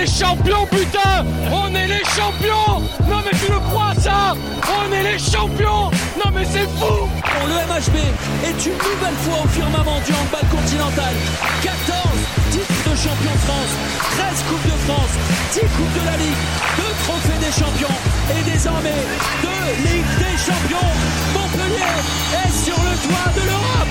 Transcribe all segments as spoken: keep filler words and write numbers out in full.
les champions, putain! On est les champions! Non mais tu le crois ça? On est les champions! Non mais c'est fou! Bon, le M H B est une nouvelle fois au firmament du handball continental. quatorze titres de champion de France, treize coupes de France, dix coupes de la Ligue, deux trophées des champions et désormais deux Ligues des champions. Montpellier est sur le toit de l'Europe.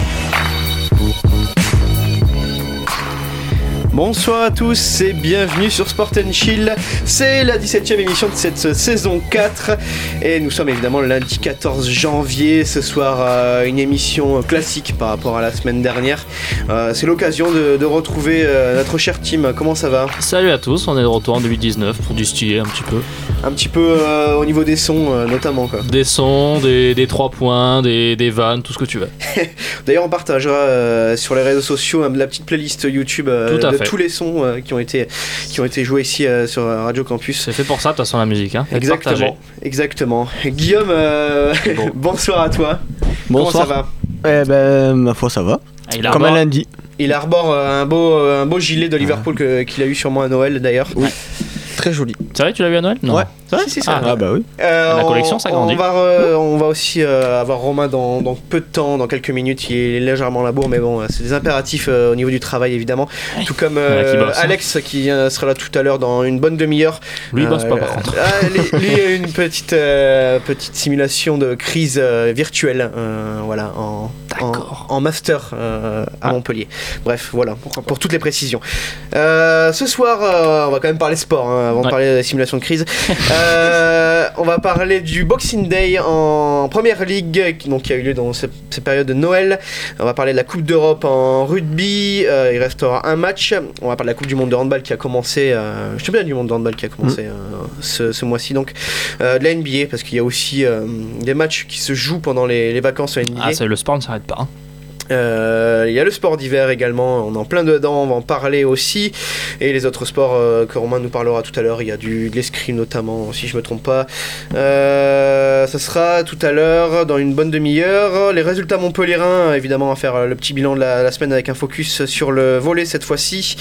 Bonsoir à tous et bienvenue sur Sport and Chill. C'est la dix-septième émission de cette saison quatre et nous sommes évidemment le lundi quatorze janvier. Ce soir, euh, une émission classique par rapport à la semaine dernière. Euh, c'est l'occasion de, de retrouver euh, notre cher Tim. Comment ça va ? Salut à tous, on est de retour en deux mille dix-neuf pour distiller un petit peu. Un petit peu euh, au niveau des sons euh, notamment quoi. Des sons, des, des trois points, des, des vannes, tout ce que tu veux. D'ailleurs on partagera euh, sur les réseaux sociaux euh, la petite playlist YouTube euh, tout à de fait. tous les sons euh, qui ont été qui ont été joués ici euh, sur Radio Campus. C'est fait pour ça de toute façon la musique hein. Exactement, exactement. Guillaume, euh, bon. Bonsoir à toi. Bonsoir. Comment ça va ? Eh ben ma foi ça va. Ah, Comme un lundi. Il arbore euh, un beau euh, un beau gilet de Liverpool que, qu'il a eu sûrement à Noël d'ailleurs. Oui. Très joli. C'est vrai, tu l'as vu à Noël ? Non. Ouais. C'est vrai ? Si, si, c'est ah, vrai. Ah bah oui. Euh, La on, collection s'agrandit. On va, euh, on va aussi euh, avoir Romain dans, dans peu de temps, dans quelques minutes. Il est légèrement à la bourre, mais bon, c'est des impératifs euh, au niveau du travail évidemment. Ouais. Tout comme Ouais, qui euh, bosse, Alex qui euh, sera là tout à l'heure dans une bonne demi-heure. Lui il bosse Euh, pas par contre. Ah, lui, lui a une petite, euh, petite simulation de crise euh, virtuelle, euh, voilà, en, en, en master euh, à Ah. Montpellier. Bref, voilà, pour, pour toutes les précisions. Euh, ce soir, euh, on va quand même parler sport hein, avant Ouais. de parler de la simulation de crise. euh, on va parler du Boxing Day en Première Ligue, qui, donc, qui a eu lieu dans cette, cette période de Noël. On va parler de la Coupe d'Europe en rugby. Euh, il restera un match. On va parler de la Coupe du Monde de handball qui a commencé. Euh, je sais bien du monde de handball qui a commencé euh, ce, ce mois-ci. Donc, euh, de la N B A, parce qu'il y a aussi euh, des matchs qui se jouent pendant les, les vacances en N B A. Ah, c'est, le sport ne s'arrête pas. Hein. Euh, il y a le sport d'hiver également, on est en plein dedans, on va en parler aussi. Et les autres sports euh, que Romain nous parlera tout à l'heure, il y a du, de l'escrime notamment, si je me trompe pas. Euh, ça sera tout à l'heure, dans une bonne demi-heure. Les résultats montpelliérains, évidemment, on va faire le petit bilan de la, la semaine avec un focus sur le volley cette fois-ci.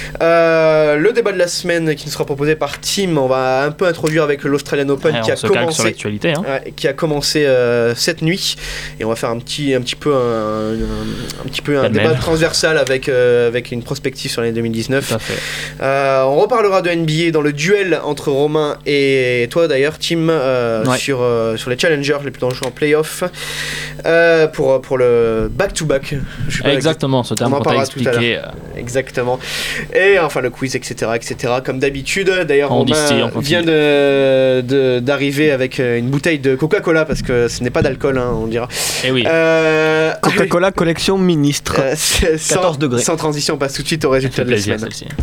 Euh, le débat de la semaine qui nous sera proposé par Tim, on va un peu introduire avec l'Australian Open Ouais, qui, on a se calque sur commencé, l'actualité. Hein. ouais, qui a commencé euh, cette nuit. Et on va faire un petit, un petit peu un, un un petit peu un Elle débat même. transversal avec, euh, avec une prospective sur l'année deux mille dix-neuf. Tout à fait. Euh, on reparlera de N B A dans le duel entre Romain et toi d'ailleurs, Tim, euh, Ouais. sur, euh, sur les challengers les plus dangereux en playoff euh, pour, pour le back-to-back. Je sais pas Exactement, ce terme on en qu'on t'a parlera tout à expliqué. euh, exact- Exactement. Et enfin le quiz, et cetera, et cetera. Comme d'habitude. D'ailleurs, On Romain distille, on continue. vient de, de, d'arriver avec une bouteille de Coca-Cola parce que ce n'est pas d'alcool, hein, on dira. Et oui. Euh, Coca-Cola collection ministre. Euh, c'est- sans, quatorze degrés. Sans transition, on passe tout de suite au Ça résultat fait de la plaisir semaine. celle-ci.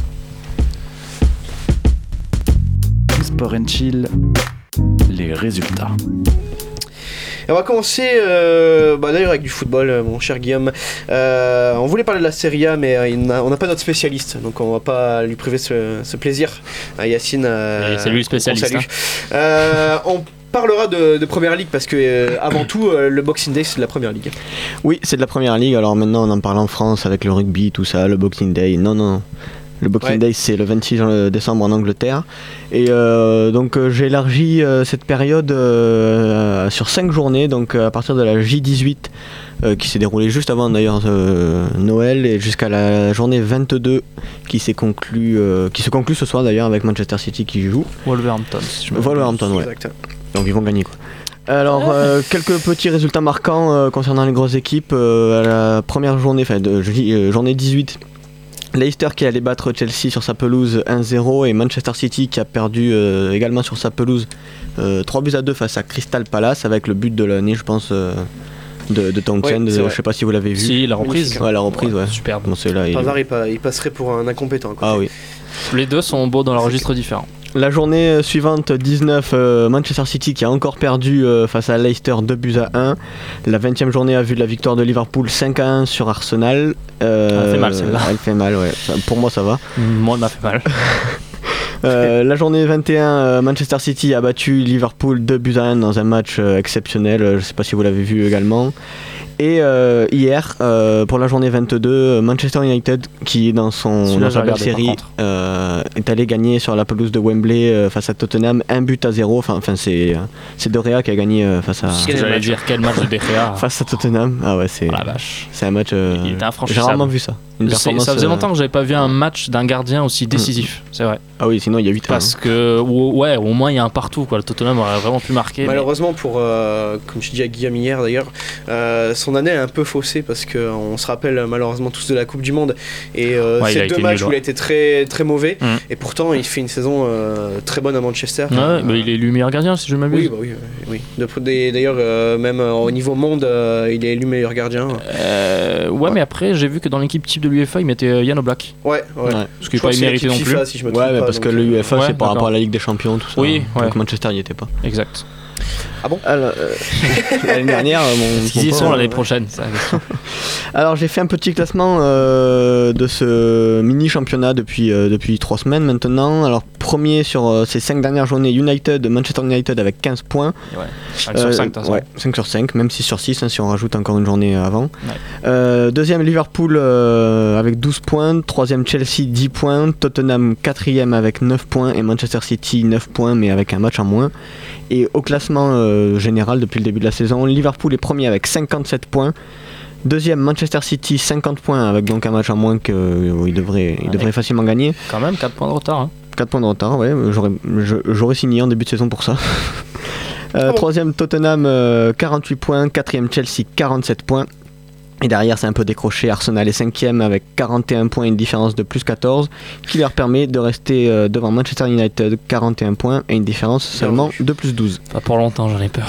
Sport and Chill, les résultats. Et on va commencer euh, bah d'ailleurs avec du football, euh, mon cher Guillaume. Euh, on voulait parler de la Serie A, mais euh, il n'a- on n'a pas notre spécialiste, donc on va pas lui priver ce, ce plaisir. Euh, Yacine, euh, Et c'est lui le spécialiste, on salue. hein. Euh, on parlera de, de Première Ligue parce que euh, avant tout, euh, le Boxing Day c'est de la Première Ligue. Oui, c'est de la première ligue. Alors maintenant on en parle en France avec le rugby, tout ça, le Boxing Day. Non, non. Le Boxing Ouais. Day c'est le vingt-six décembre en Angleterre. Et euh, donc euh, j'ai élargi euh, cette période euh, sur cinq journées, donc euh, à partir de la J dix-huit euh, qui s'est déroulée juste avant d'ailleurs euh, Noël et jusqu'à la journée vingt-deux qui s'est conclue, euh, qui se conclut ce soir d'ailleurs avec Manchester City qui joue. Wolverhampton. Si je me Wolverhampton, ouais. Exact. Donc ils vont gagner quoi. Alors euh, quelques petits résultats marquants euh, concernant les grosses équipes. Euh, à la première journée, enfin de jeudi- euh, journée dix-huit, Leicester qui allait battre Chelsea sur sa pelouse un zéro et Manchester City qui a perdu euh, également sur sa pelouse euh, trois buts à deux face à Crystal Palace avec le but de l'année je pense euh, de, de Townsend. Ouais, c'est Euh, vrai. je sais pas si vous l'avez vu. Si, la reprise. Magnifique, Ouais, la reprise, ouais. Superbe. Bon, c'est là, il- Par hasard, il, pa- il passerait pour un incompétent. Quoi. Ah oui. Les deux sont beaux dans leur registre différent. La journée suivante, dix-neuf, euh, Manchester City qui a encore perdu euh, face à Leicester deux buts à un. La vingtième journée a vu la victoire de Liverpool cinq à un sur Arsenal. Euh, Elle fait mal, celle-là. Elle fait mal, ouais. Enfin, pour moi ça va. Moi, elle m'a fait mal. Euh, la journée vingt et un, euh, Manchester City a battu Liverpool deux buts à un dans un match euh, exceptionnel. Euh, Je sais pas si vous l'avez vu également. Et euh, hier, euh, pour la journée vingt-deux, Manchester United, qui est dans, son, dans sa belle série, euh, est allé gagner sur la pelouse de Wembley euh, face à Tottenham, un but à zéro. Enfin, enfin c'est, c'est De Gea qui a gagné euh, face à... Ce que j'allais dire, quel match de De Gea. Face à Tottenham. Ah ouais, c'est, oh la vache. C'est un match... Euh, Il était infranchissable. J'ai rarement vu ça. Une ça faisait longtemps que j'avais pas vu un match d'un gardien aussi décisif, mmh. c'est vrai. Ah oui, sinon il y a huit ans. Parce que, ouais, au moins il y a un partout, quoi. Le Tottenham aurait vraiment pu marquer. Malheureusement, mais... pour, euh, comme je dis à Guillaume hier d'ailleurs, euh, son année est un peu faussée parce qu'on se rappelle malheureusement tous de la Coupe du Monde. Et euh, ouais, c'est deux matchs nul, où il a été très, très mauvais. Mmh. Et pourtant, il fait une saison euh, très bonne à Manchester. Ouais, euh, bah, il est élu meilleur gardien si je m'abuse. Oui, bah, oui, oui. De, d'ailleurs, euh, même euh, au niveau monde, euh, il est élu meilleur gardien. Euh, ouais, ouais, mais après, j'ai vu que dans l'équipe type de l'U F A, il mettait Yann Oblak. Ouais, ouais. ouais. Ce qui n'est pas immérité non plus. FIFA, si je me ouais, mais pas, parce donc, que le U F A, ouais, c'est par d'accord. rapport à la Ligue des Champions, tout ça. Oui, ouais. Donc Manchester n'y était pas. Exact. Ah bon Alors, euh, l'année dernière, mon. Ils y sont l'année prochaine, ça. Alors, j'ai fait un petit classement euh, de ce mini championnat depuis, euh, depuis trois semaines maintenant. Alors, premier sur euh, ces cinq dernières journées, United, Manchester United avec quinze points. Ouais, cinq sur cinq, t'as euh, ouais, cinq sur cinq, même six sur six, hein, si on rajoute encore une journée avant. Ouais. Euh, deuxième, Liverpool euh, avec douze points. Troisième, Chelsea, dix points. Tottenham, quatrième avec neuf points. Et Manchester City, neuf points, mais avec un match en moins. Et au classement euh, général depuis le début de la saison, Liverpool est premier avec cinquante-sept points. Deuxième, Manchester City, cinquante points avec donc un match en moins qu'il euh, devrait, il devrait facilement gagner. Quand même, quatre points de retard. Hein. quatre points de retard, ouais, j'aurais, j'aurais signé en début de saison pour ça. euh, oh. Troisième, Tottenham, euh, quarante-huit points. Quatrième, Chelsea, quarante-sept points. Et derrière, c'est un peu décroché. Arsenal est cinquième avec quarante et un points et une différence de plus quatorze, qui leur permet de rester euh, devant Manchester United, quarante et un points et une différence seulement de plus douze. Pas pour longtemps, j'en ai peur.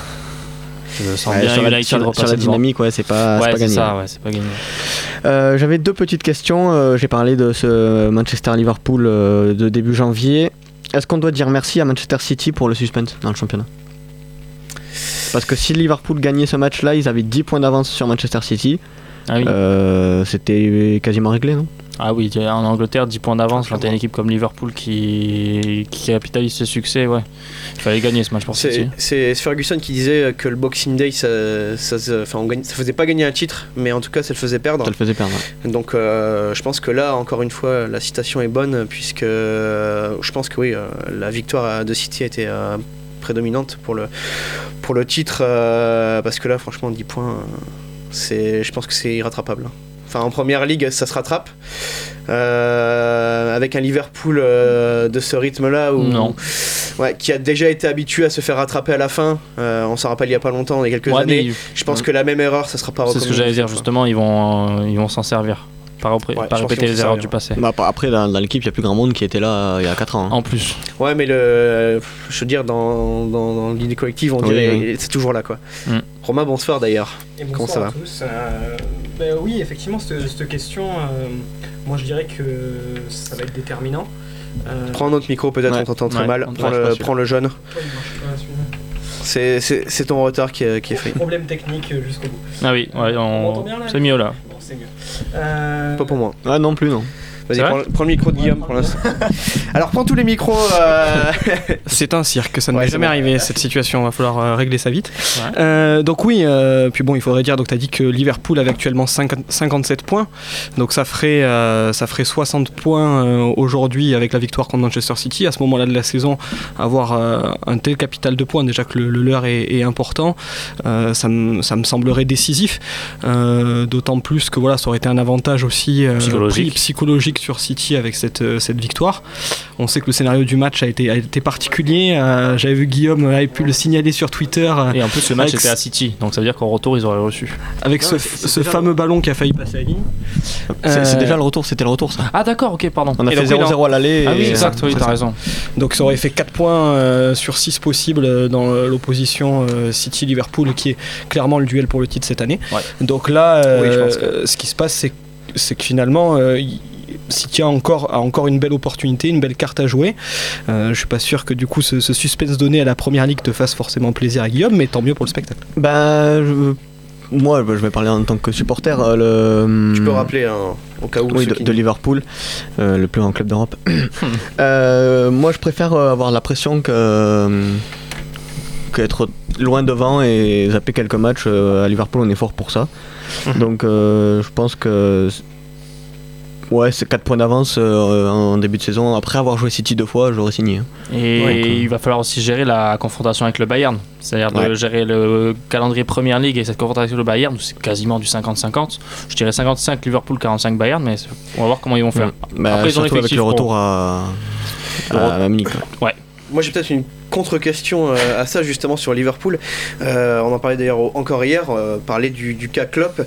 Je sens ouais, bien sur, United sur, sur la dynamique, ouais, c'est pas, ouais, c'est pas c'est gagné. Ça, ouais, c'est pas gagné. Euh, j'avais deux petites questions. Euh, j'ai parlé de ce Manchester-Liverpool euh, de début janvier. Est-ce qu'on doit dire merci à Manchester City pour le suspense dans le championnat ? Parce que si Liverpool gagnait ce match-là, ils avaient dix points d'avance sur Manchester City. Ah oui. Euh, c'était quasiment réglé, non ? Ah oui, en Angleterre, dix points d'avance. Quand t'as une équipe comme Liverpool qui, qui capitalise ses succès, ouais. Il fallait gagner ce match pour c'est, City. C'est Ferguson qui disait que le Boxing Day, ça, ça, ça, on gagne, ça faisait pas gagner un titre, mais en tout cas, ça le faisait perdre. Ça le faisait perdre. Ouais. Donc, euh, je pense que là, encore une fois, la citation est bonne, puisque euh, je pense que oui, euh, la victoire de City a été euh, prédominante pour le, pour le titre, euh, parce que là, franchement, dix points, euh, c'est, je pense que c'est irrattrapable. Enfin, en première ligue, ça se rattrape. Euh, avec un Liverpool euh, de ce rythme-là, où, non. Ouais, qui a déjà été habitué à se faire rattraper à la fin. Euh, on s'en rappelle il y a pas longtemps, il y a quelques ouais, années. Je pense ouais. que la même erreur, ça sera pas recommandé. C'est ce que j'allais dire, justement, ils vont, euh, ils vont s'en servir. Pas, repré- ouais, pas répéter les erreurs du passé. Bah, après, dans, dans l'équipe, il n'y a plus grand monde qui était là euh, il y a quatre ans. Hein. En plus. Ouais, mais le, je veux dire, dans, dans, dans l'idée collective, on dirait oui, oui. c'est toujours là, quoi. Mm. Romain, bonsoir d'ailleurs. Et bonsoir Comment ça va à tous. Euh, bah, oui, effectivement, cette, cette question, euh, moi je dirais que ça va être déterminant. Euh... Prends notre micro, peut-être ouais. on t'entend très ouais, mal. Prends le, prends le jaune. Ouais, c'est, c'est, c'est ton retard qui, qui est fait. Problème technique jusqu'au bout. Ah oui, ouais, on... on bien, là c'est mieux là. Bon, c'est mieux. Euh... Pas pour moi. Ah non plus, non. Vas-y, prends, prends le micro de Guillaume pour l'instant. Alors, prends tous les micros. Euh... C'est un cirque, ça ne ouais, m'est jamais bon. arrivé cette situation, il va falloir euh, régler ça vite. Ouais. Euh, donc, oui, euh, puis bon, il faudrait dire, donc tu as dit que Liverpool avait actuellement cinquante, cinquante-sept points, donc ça ferait, euh, ça ferait soixante points euh, aujourd'hui avec la victoire contre Manchester City. À ce moment-là de la saison, avoir euh, un tel capital de points, déjà que le, le leur est, est important, euh, ça, m- ça me semblerait décisif, euh, d'autant plus que voilà, ça aurait été un avantage aussi euh, psychologique. psychologique sur City avec cette, euh, cette victoire. On sait que le scénario du match a été, a été particulier. Euh, j'avais vu Guillaume avait pu le signaler sur Twitter. Euh, et en plus, le match était à City, donc ça veut dire qu'en retour, ils auraient reçu. Avec non, ce, c'est, c'est ce fameux le... ballon qui a failli passer à la ligne. C'est, euh... c'est déjà le retour, c'était le retour ça. Ah d'accord, ok, pardon. On a et fait zéro zéro à l'aller. Ah oui, et... exact, oui, t'as ça. raison. Donc ça aurait fait quatre points euh, sur six possibles dans l'opposition euh, City-Liverpool, qui est clairement le duel pour le titre cette année. Ouais. Donc là, euh, oui, je pense que... ce qui se passe, c'est, c'est que finalement... Euh, y, City a encore, a encore une belle opportunité, une belle carte à jouer. Euh, je suis pas sûr que du coup ce, ce suspense donné à la première ligue te fasse forcément plaisir à Guillaume, mais tant mieux pour le spectacle. Bah, je, moi je vais parler en tant que supporter. Le, tu peux rappeler hein, au cas où oui, de, de Liverpool, euh, le plus grand club d'Europe. euh, moi je préfère avoir la pression que. qu'être loin devant et zapper quelques matchs euh, à Liverpool, on est fort pour ça. Donc euh, je pense que ouais, c'est quatre points d'avance euh, en début de saison. Après avoir joué City deux fois, j'aurais signé. Et Ouais, cool. il va falloir aussi gérer la confrontation avec le Bayern. C'est-à-dire de Ouais. gérer le calendrier Première Ligue et cette confrontation avec le Bayern, où c'est quasiment du cinquante cinquante. Je dirais cinquante-cinq Liverpool, quarante-cinq Bayern, mais on va voir comment ils vont faire. Bah, Après, ils ont surtout avec l'effectif le pour- retour à, Le à, à Munich. Ouais. Moi j'ai peut-être une contre-question euh, à ça justement sur Liverpool. Euh, on en parlait d'ailleurs au- encore hier, euh, parler du, du cas Klopp.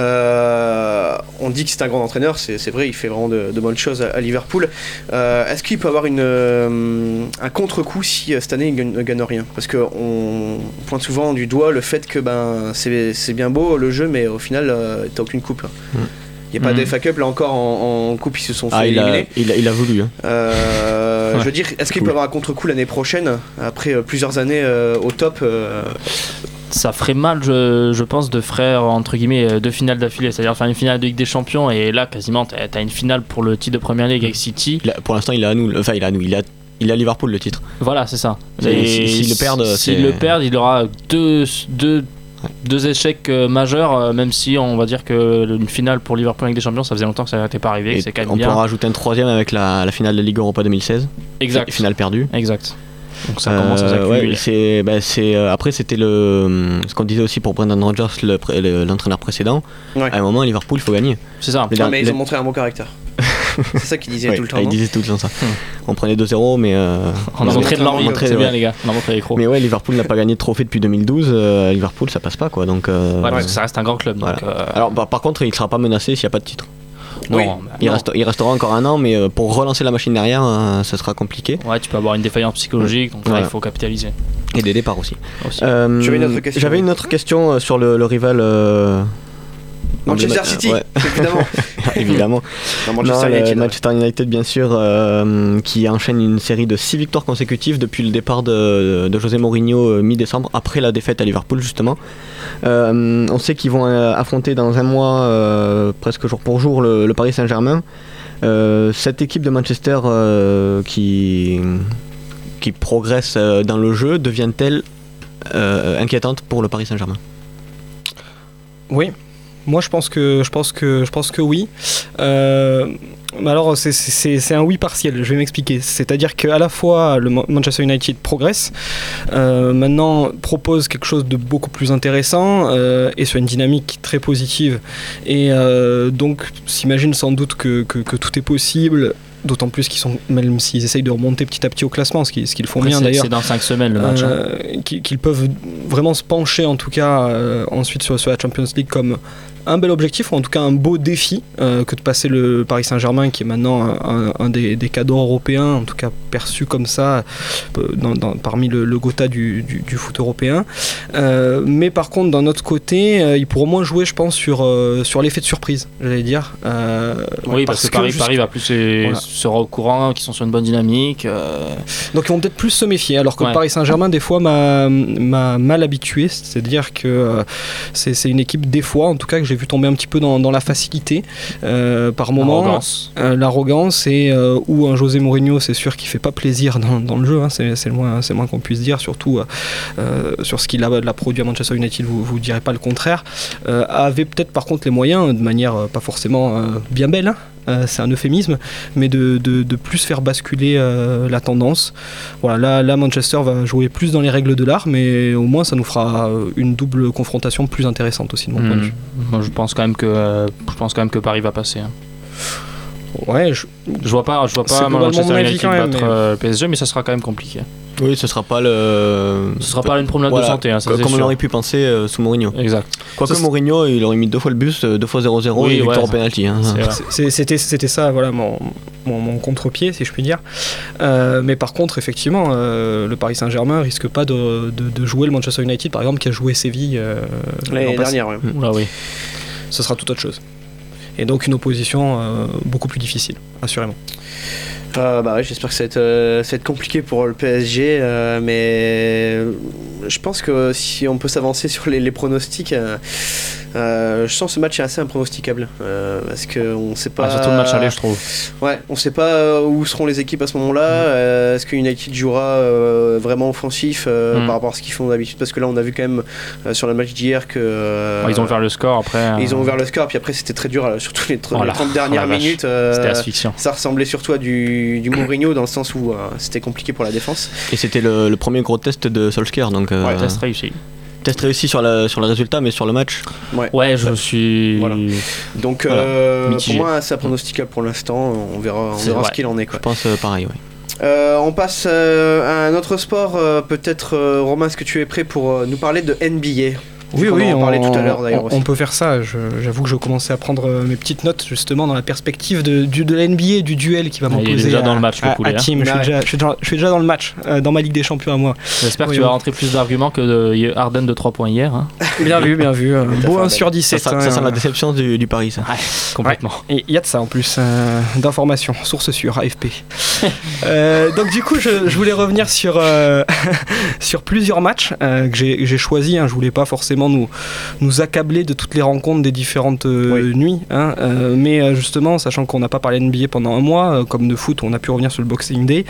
Euh, on dit que c'est un grand entraîneur, c'est, c'est vrai, il fait vraiment de, de bonnes choses à, à Liverpool. Euh, est-ce qu'il peut avoir une, euh, un contre-coup si euh, cette année il gagne- ne gagne rien? Parce qu'on pointe souvent du doigt le fait que ben, c'est, c'est bien beau le jeu, mais au final euh, t'as aucune coupe. Mm. Il n'y a pas Mm. de F A Cup là encore en, en coupe, ils se sont fait Ah, il a, éliminer. il, a, il a voulu. Hein. Euh, Ouais. Je veux dire, est-ce qu'il Cool. peut avoir un contre-coup l'année prochaine, après euh, plusieurs années euh, au top euh, Ça ferait mal, je, je pense, de faire entre guillemets euh, deux finales d'affilée, c'est-à-dire faire une finale de Ligue des Champions et là quasiment t'as, t'as une finale pour le titre de Première Ligue avec City. Il a- pour l'instant, il a à nous. Enfin, il a à nous. Il a, il a Liverpool le titre. Voilà, c'est ça. Et Et si- s'ils le perdent, s'ils c'est- le perdent, il aura deux, deux, deux échecs euh, majeurs, euh, même si on va dire que une finale pour Liverpool avec des champions, ça faisait longtemps que ça n'était pas arrivé, Et que c'est quand même on bien. pourra rajouter un troisième avec la, la finale de Ligue Europa deux mille seize. Exact. Finale perdue. Exact. Donc ça commence à Euh, s'accumuler. ouais, c'est, bah, c'est, euh, après, c'était le, ce qu'on disait aussi pour Brendan Rodgers, le, pré- le- l'entraîneur précédent. Ouais. À un moment, Liverpool, il faut gagner. C'est ça. Les Non, der- mais ils les- ont montré un bon caractère. C'est ça qu'ils disaient ouais, tout le temps. ils non disaient tout le temps ça. Hmm. On prenait deux zéro, mais. euh, On a Ils ont montré de montré l'envie, un montré, c'est bien ouais. les gars, on a montré les crocs. Mais ouais, Liverpool n'a pas gagné de trophée depuis deux mille douze. euh, Liverpool, ça passe pas quoi. Donc. euh, Ouais, parce que ça reste un grand club. Donc, Voilà. euh, Alors, bah, par contre, il ne sera pas menacé s'il n'y a pas de titre. non, oui. bah, Il, non. reste, il restera encore un an, mais euh, pour relancer la machine derrière, euh, ça sera compliqué. Ouais, tu peux avoir une défaillance psychologique, donc là, Voilà. il faut capitaliser. Et des départs aussi. Aussi. Euh, Tu avais une autre question, J'avais oui. une autre question euh, sur le, le rival. euh, Manchester embléma- City, ouais. évidemment. Évidemment. Non, Manchester Non, le United. ouais. Manchester United, bien sûr, euh, qui enchaîne une série de six victoires consécutives depuis le départ de, de José Mourinho euh, mi-décembre, après la défaite à Liverpool, justement. Euh, on sait qu'ils vont euh, affronter dans un mois, euh, presque jour pour jour, le, le Paris Saint-Germain. Euh, cette équipe de Manchester euh, qui, qui progresse euh, dans le jeu devient-elle euh, inquiétante pour le Paris Saint-Germain? Oui, moi je pense que je pense que je pense que oui. Euh, mais alors c'est, c'est, c'est un oui partiel. Je vais m'expliquer. C'est-à-dire qu'à la fois le Manchester United progresse, euh, maintenant propose quelque chose de beaucoup plus intéressant euh, et sur une dynamique très positive. Et euh, donc s'imagine sans doute que, que, que tout est possible. D'autant plus qu'ils sont, même s'ils essayent de remonter petit à petit au classement, ce qu'ils, ce qu'ils font Après, bien c'est, d'ailleurs. c'est dans cinq semaines le match. hein. Euh, qu'ils, qu'ils peuvent vraiment se pencher en tout cas euh, ensuite sur, sur la Champions League comme un bel objectif ou en tout cas un beau défi euh, que de passer le Paris Saint-Germain qui est maintenant un, un- un des, des cadors européens en tout cas perçu comme ça euh, dans, dans- parmi le, le Gotha du, du, du foot européen. Euh, mais par contre d'un autre côté euh, ils pourront moins jouer je pense sur, euh, sur l'effet de surprise j'allais dire. Euh, Oui, parce, que, Paris, jusqu'- Paris va plus se- Voilà. sera au courant, qu'ils sont sur une bonne dynamique. euh, Donc ils vont peut-être plus se méfier, alors que Ouais. le Paris Saint-Germain des fois m'a, m'a mal habitué, c'est-à-dire que euh, c'est, c'est une équipe des fois, en tout cas que j'ai vu tomber un petit peu dans, dans la facilité euh, par moment, l'arrogance. Euh, l'arrogance et euh, où un José Mourinho c'est sûr qu'il fait pas plaisir dans, dans le jeu, hein, c'est, c'est, le moins, c'est le moins qu'on puisse dire, surtout euh, euh, sur ce qu'il a, l'a produit à Manchester United, vous vous direz pas le contraire, euh, avait peut-être par contre les moyens, de manière euh, pas forcément euh, bien belle, hein, euh, c'est un euphémisme, mais de, de, de plus faire basculer euh, la tendance. Voilà, là, là, Manchester va jouer plus dans les règles de l'art, mais au moins ça nous fera euh, une double confrontation plus intéressante aussi de mon point de Hmm. vue. Moi, je pense quand même que euh, je pense quand même que Paris va passer. hein. Ouais, je- Je vois pas, je vois C'est pas globalement Manchester mon avis United quand même, battre mais- euh, le P S G, mais ça sera quand même compliqué. Oui, ce sera pas le. Ce sera pas une promenade Voilà, de santé, hein, ça, co- c'est comme on sûr. aurait pu penser euh, sous Mourinho. Exact. Quoique Ça, c'est- Mourinho, il aurait mis deux fois le bus, euh, deux fois zéro zéro Oui, et victoire ouais, au penalty. Hein. C'est vrai. c'est- c'est- c'était, c'était ça, voilà, mon, mon, mon contre-pied, si je puis dire. Euh, mais par contre, effectivement, euh, le Paris Saint-Germain risque pas de, de, de jouer le Manchester United, par exemple, qui a joué Séville euh, L'année l'an passé. dernière, ouais. Oula, oui. Ce sera tout autre chose. Et donc une opposition euh, beaucoup plus difficile, assurément. Euh, bah ouais, j'espère que ça va être, euh, ça va être compliqué pour le P S G, euh, mais je pense que si on peut s'avancer sur les, les pronostics, euh, Euh, je sens ce match est assez impronosticable euh, parce que on sait pas. Ah, surtout le match aller, je trouve. Ouais, on sait pas où seront les équipes à ce moment-là. Mm. Euh, est-ce que United jouera euh, vraiment offensif euh, mm. par rapport à ce qu'ils font d'habitude? Parce que là, on a vu quand même euh, sur le match d'hier que euh, ouais, ils ont ouvert le score après. Euh... Ils ont ouvert le score, puis après c'était très dur, surtout les, tr- oh les trente dernières oh minutes. Euh, c'était asphyxiant. Ça ressemblait surtout à du, du Mourinho dans le sens où euh, c'était compliqué pour la défense. Et c'était le, le premier gros test de Solskjaer, donc. Euh, ouais, test réussi. Test réussi sur, la, sur le résultat, mais sur le match. Ouais, ouais je suis. Voilà. Donc voilà. Euh, pour moi, c'est pronosticable pour l'instant. On verra, on verra ce qu'il en est. Quoi. Je pense euh, pareil, oui. Euh, on passe euh, à un autre sport. Euh, peut-être, euh, Romain, est-ce que tu es prêt pour euh, nous parler de N B A? Oui, oui, on, on, tout à l'heure, on, on peut faire ça. Je, j'avoue que je commençais à prendre mes petites notes justement dans la perspective de, du, de la N B A, du duel qui va ah, m'opposer déjà à, dans le match, à, poulet, à Team. hein. Je, suis déjà, je, suis déjà, je suis déjà dans le match, euh, dans ma Ligue des Champions à moi. J'espère oui, que tu oui. vas rentrer plus d'arguments que de Harden de trois points hier. Hein. Bien vu, bien vu. Euh, beau un sur dix-sept. Ça, ça, hein, ça sent la déception du, du Paris, ça. Ouais, complètement. Ouais. Et il y a de ça en plus, euh, d'informations, source sûre, A F P. euh, donc du coup, je, je voulais revenir sur, euh, sur plusieurs matchs euh, que j'ai, j'ai choisis. Hein. Je voulais pas forcément nous, nous accabler de toutes les rencontres des différentes euh, oui. nuits, hein, euh, mais euh, justement, sachant qu'on n'a pas parlé N B A pendant un mois, euh, comme de foot, on a pu revenir sur le Boxing Day.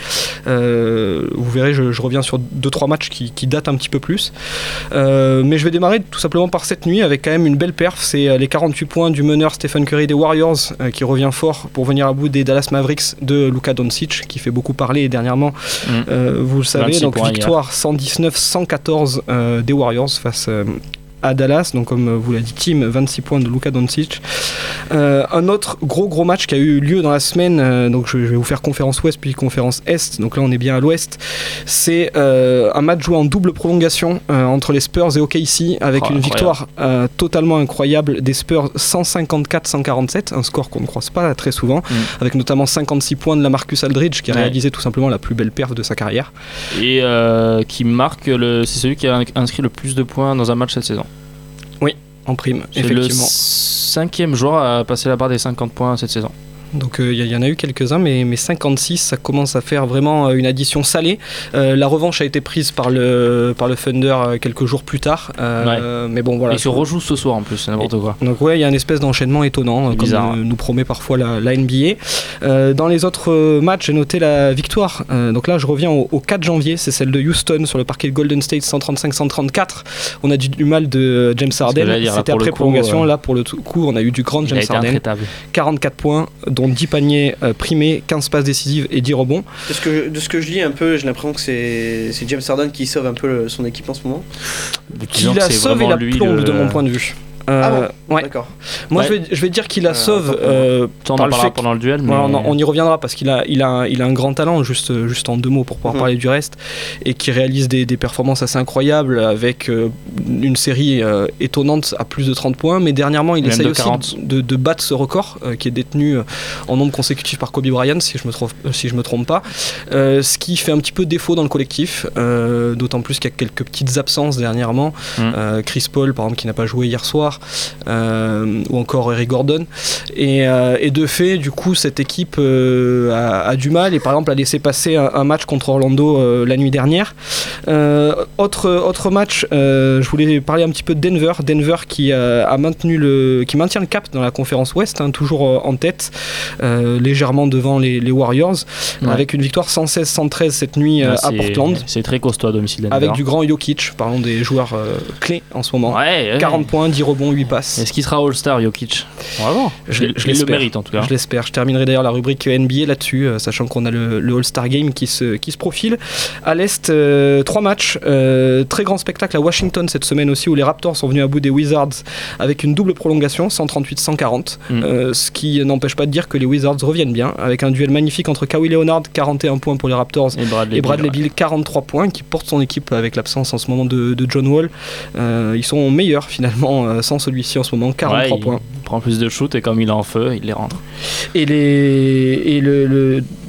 Euh, vous verrez, je, je reviens sur deux trois matchs qui, qui datent un petit peu plus. Euh, mais je vais démarrer tout simplement par cette nuit avec quand même une belle perf. C'est euh, les quarante-huit points du meneur Stephen Curry des Warriors euh, qui revient fort pour venir à bout des Dallas Mavericks de Luka Doncic, qui fait beaucoup parler dernièrement. Mmh. Euh, vous le savez, donc victoire cent dix-neuf cent quatorze euh, des Warriors face euh, à Dallas, donc comme vous l'a dit Tim, vingt-six points de Luka Doncic. Euh, un autre gros gros match qui a eu lieu dans la semaine, euh, donc je, je vais vous faire conférence ouest puis conférence est, donc là on est bien à l'ouest, c'est euh, un match joué en double prolongation euh, entre les Spurs et O K C avec oh, une incroyable. victoire euh, totalement incroyable des Spurs cent cinquante-quatre à cent quarante-sept, un score qu'on ne croise pas très souvent, mm. avec notamment cinquante-six points de Lamarcus Aldridge qui a ouais. réalisé tout simplement la plus belle perf de sa carrière. Et euh, qui marque, le, c'est celui qui a inscrit le plus de points dans un match cette saison. Oui, en prime, c'est effectivement. Le cinquième joueur à passer la barre des cinquante points cette saison. Donc il euh, y, y en a eu quelques-uns, mais, mais cinquante-six, ça commence à faire vraiment euh, une addition salée. Euh, la revanche a été prise par le, par le Thunder euh, quelques jours plus tard. Euh, ouais. Mais bon, voilà. Et se rejoue ce soir en plus, c'est n'importe quoi. Donc ouais, il y a une espèce d'enchaînement étonnant, euh, comme euh, nous promet parfois la, la N B A. Euh, dans les autres euh, matchs, j'ai noté la victoire. Euh, donc là, je reviens au, au quatre janvier, c'est celle de Houston sur le parquet de Golden State, cent trente-cinq à cent trente-quatre. On a du, du mal de James Harden. Dire, C'était après prolongation. Euh... Là, pour le coup, on a eu du grand James Harden. quarante-quatre points, dont dix paniers primé, quinze passes décisives et dix rebonds. De ce que, de ce que je lis un peu, j'ai l'impression que c'est, c'est James Harden qui sauve un peu le, son équipe en ce moment. Qui la sauve et la plombe le... de mon point de vue. Euh, ah bon, ouais. D'accord. Moi, ouais. je, vais, je vais dire qu'il la euh, sauve euh, on par en le fait pendant le duel. Mais... Voilà, on, on y reviendra parce qu'il a, il a, il a un grand talent, juste, juste en deux mots pour pouvoir mmh. parler du reste, et qui réalise des, des performances assez incroyables avec euh, une série euh, étonnante à plus de trente points. Mais dernièrement, il essaye aussi de, de battre ce record euh, qui est détenu euh, en nombre consécutif par Kobe Bryant, si je me trompe, si je me trompe pas. Euh, ce qui fait un petit peu défaut dans le collectif, euh, d'autant plus qu'il y a quelques petites absences dernièrement. Mmh. Euh, Chris Paul, par exemple, qui n'a pas joué hier soir. Euh, Euh, ou encore Eric Gordon et, euh, et de fait du coup cette équipe euh, a, a du mal et par exemple a laissé passer un, un match contre Orlando euh, la nuit dernière. Euh, autre, autre match, euh, je voulais parler un petit peu de Denver Denver qui euh, a maintenu le qui maintient le cap dans la conférence Ouest, hein, toujours euh, en tête, euh, légèrement devant les, les Warriors, ouais. avec une victoire cent seize à cent treize cette nuit euh, ouais, à Portland. C'est très costaud à domicile Denver. Avec du grand Jokic, parlons des joueurs euh, clés en ce moment. Ouais, ouais. quarante points, dix rebonds, huit passes. Est-ce qu'il sera All-Star Jokic? Vraiment, je, je il le mérite en tout cas. Je l'espère. Je terminerai d'ailleurs la rubrique N B A là-dessus, euh, sachant qu'on a le, le All-Star Game qui se, qui se profile. À l'Est, euh, trois matchs. Euh, très grand spectacle à Washington cette semaine aussi, où les Raptors sont venus à bout des Wizards avec une double prolongation, cent trente-huit à cent quarante. Mm. Euh, ce qui n'empêche pas de dire que les Wizards reviennent bien, avec un duel magnifique entre Kawhi Leonard, quarante et un points pour les Raptors, et Bradley, et Bradley Beal, ouais. quarante-trois points, qui porte son équipe avec l'absence en ce moment de, de John Wall. Euh, ils sont meilleurs finalement euh, sans celui-ci en ce moment, quarante-trois ouais, points. Il prend plus de shoot et comme il est en feu, il les rentre. Et, les, et le, le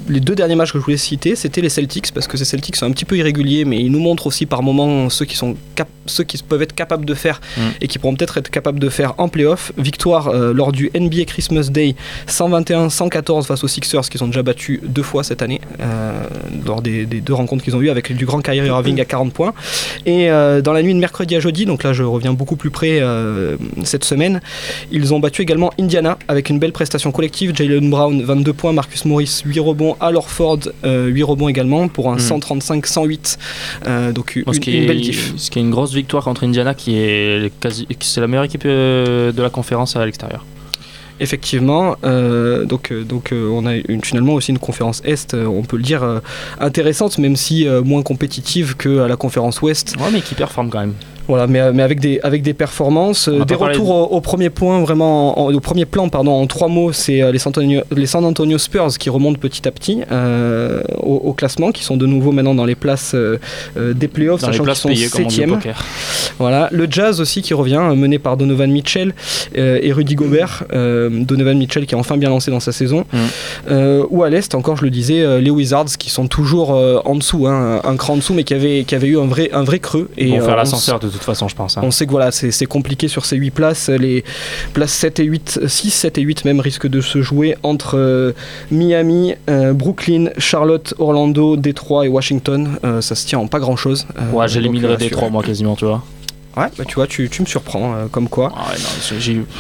les deux derniers matchs que je voulais citer, c'était les Celtics, parce que ces Celtics sont un petit peu irréguliers, mais ils nous montrent aussi par moments ceux qui, sont cap- ceux qui peuvent être capables de faire mmh. et qui pourront peut-être être capables de faire en play-off. Victoire euh, lors du N B A Christmas Day, cent vingt et un à cent quatorze face aux Sixers, qui sont déjà battus deux fois cette année, euh, lors des, des deux rencontres qu'ils ont eues, avec du grand Kyrie Irving à quarante points. Et euh, dans la nuit de mercredi à jeudi, donc là je reviens beaucoup plus près euh, cette semaine, ils ont battu également Indiana avec une belle prestation collective. Jaylen Brown vingt-deux points, Marcus Morris huit rebonds, Al Horford euh, huit rebonds également pour un mmh. cent trente-cinq à cent huit, euh, donc une, une est, belle diff. Ce qui est une grosse victoire contre Indiana, qui est quasi, c'est la meilleure équipe euh, de la conférence à l'extérieur. Effectivement, euh, donc, donc euh, on a une, finalement aussi une conférence Est, euh, on peut le dire, euh, intéressante, même si euh, moins compétitive que la conférence Ouest. Ouais, mais qui performe quand même. Voilà, mais, mais avec, des, avec des performances, euh, des retours de... au, au premier point, vraiment, en, au premier plan, pardon, en trois mots, c'est euh, les, San Antonio, les San Antonio Spurs qui remontent petit à petit euh, au, au classement, qui sont de nouveau maintenant dans les places euh, euh, des playoffs, dans sachant qu'ils sont septième. Voilà, le Jazz aussi qui revient, mené par Donovan Mitchell euh, et Rudy Gobert. Euh, Donovan Mitchell qui est enfin bien lancé dans sa saison. Mmh. Euh, ou à l'Est, encore, je le disais, euh, les Wizards qui sont toujours euh, en dessous, hein, un cran en dessous, mais qui avaient, qui avaient eu un vrai, un vrai creux. Ils vont et, faire euh, l'ascenseur de toute façon, je pense. Hein. On sait que voilà, c'est, c'est compliqué sur ces huit places. Les places sept et huit, six, sept et huit même risquent de se jouer entre euh, Miami, euh, Brooklyn, Charlotte, Orlando, Détroit et Washington. Euh, ça se tient en pas grand chose. Euh, ouais, j'éliminerais Détroit, moi, quasiment, tu vois. Ouais, bah tu vois, tu, tu me surprends, euh, comme quoi. Ah ouais, non, j'ai eu.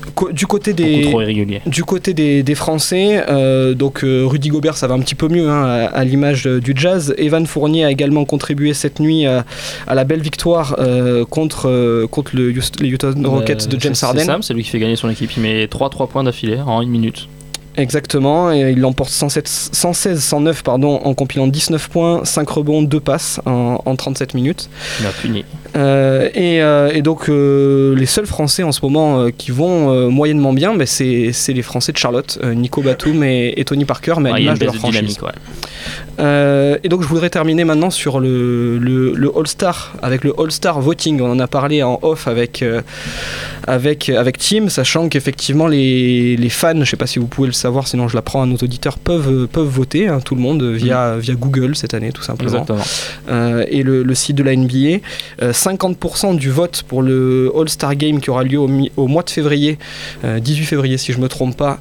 Du côté des, du côté des, des Français, euh, donc euh, Rudy Gobert, ça va un petit peu mieux, hein, à, à l'image du Jazz. Evan Fournier a également contribué cette nuit à, à la belle victoire euh, contre, euh, contre le, les Utah Rockets euh, de James Harden. C'est Sam, c'est lui qui fait gagner son équipe. Il met trois trois points d'affilée en une minute. Exactement, et il l'emporte cent seize à cent neuf pardon, en compilant dix-neuf points, cinq rebonds, deux passes en, en trente-sept minutes. Il a puni. Euh, et, euh, et donc euh, les seuls Français en ce moment euh, qui vont euh, moyennement bien, bah, c'est, c'est les Français de Charlotte, euh, Nico Batum et, et Tony Parker, mais à ouais, l'image de leur franchise. Dynamique, ouais. Euh, et donc je voudrais terminer maintenant sur le, le, le All-Star, avec le All-Star Voting. On en a parlé en off avec, euh, avec, avec Tim, sachant qu'effectivement les, les fans, je ne sais pas si vous pouvez le savoir, sinon je l'apprends à nos auditeurs, peuvent, peuvent voter, hein, tout le monde, via, mmh. via Google cette année tout simplement. Exactement. Euh, et le, le site de la N B A. Euh, cinquante pour cent du vote pour le All-Star Game qui aura lieu au, mi- au mois de février, euh, dix-huit février si je ne me trompe pas,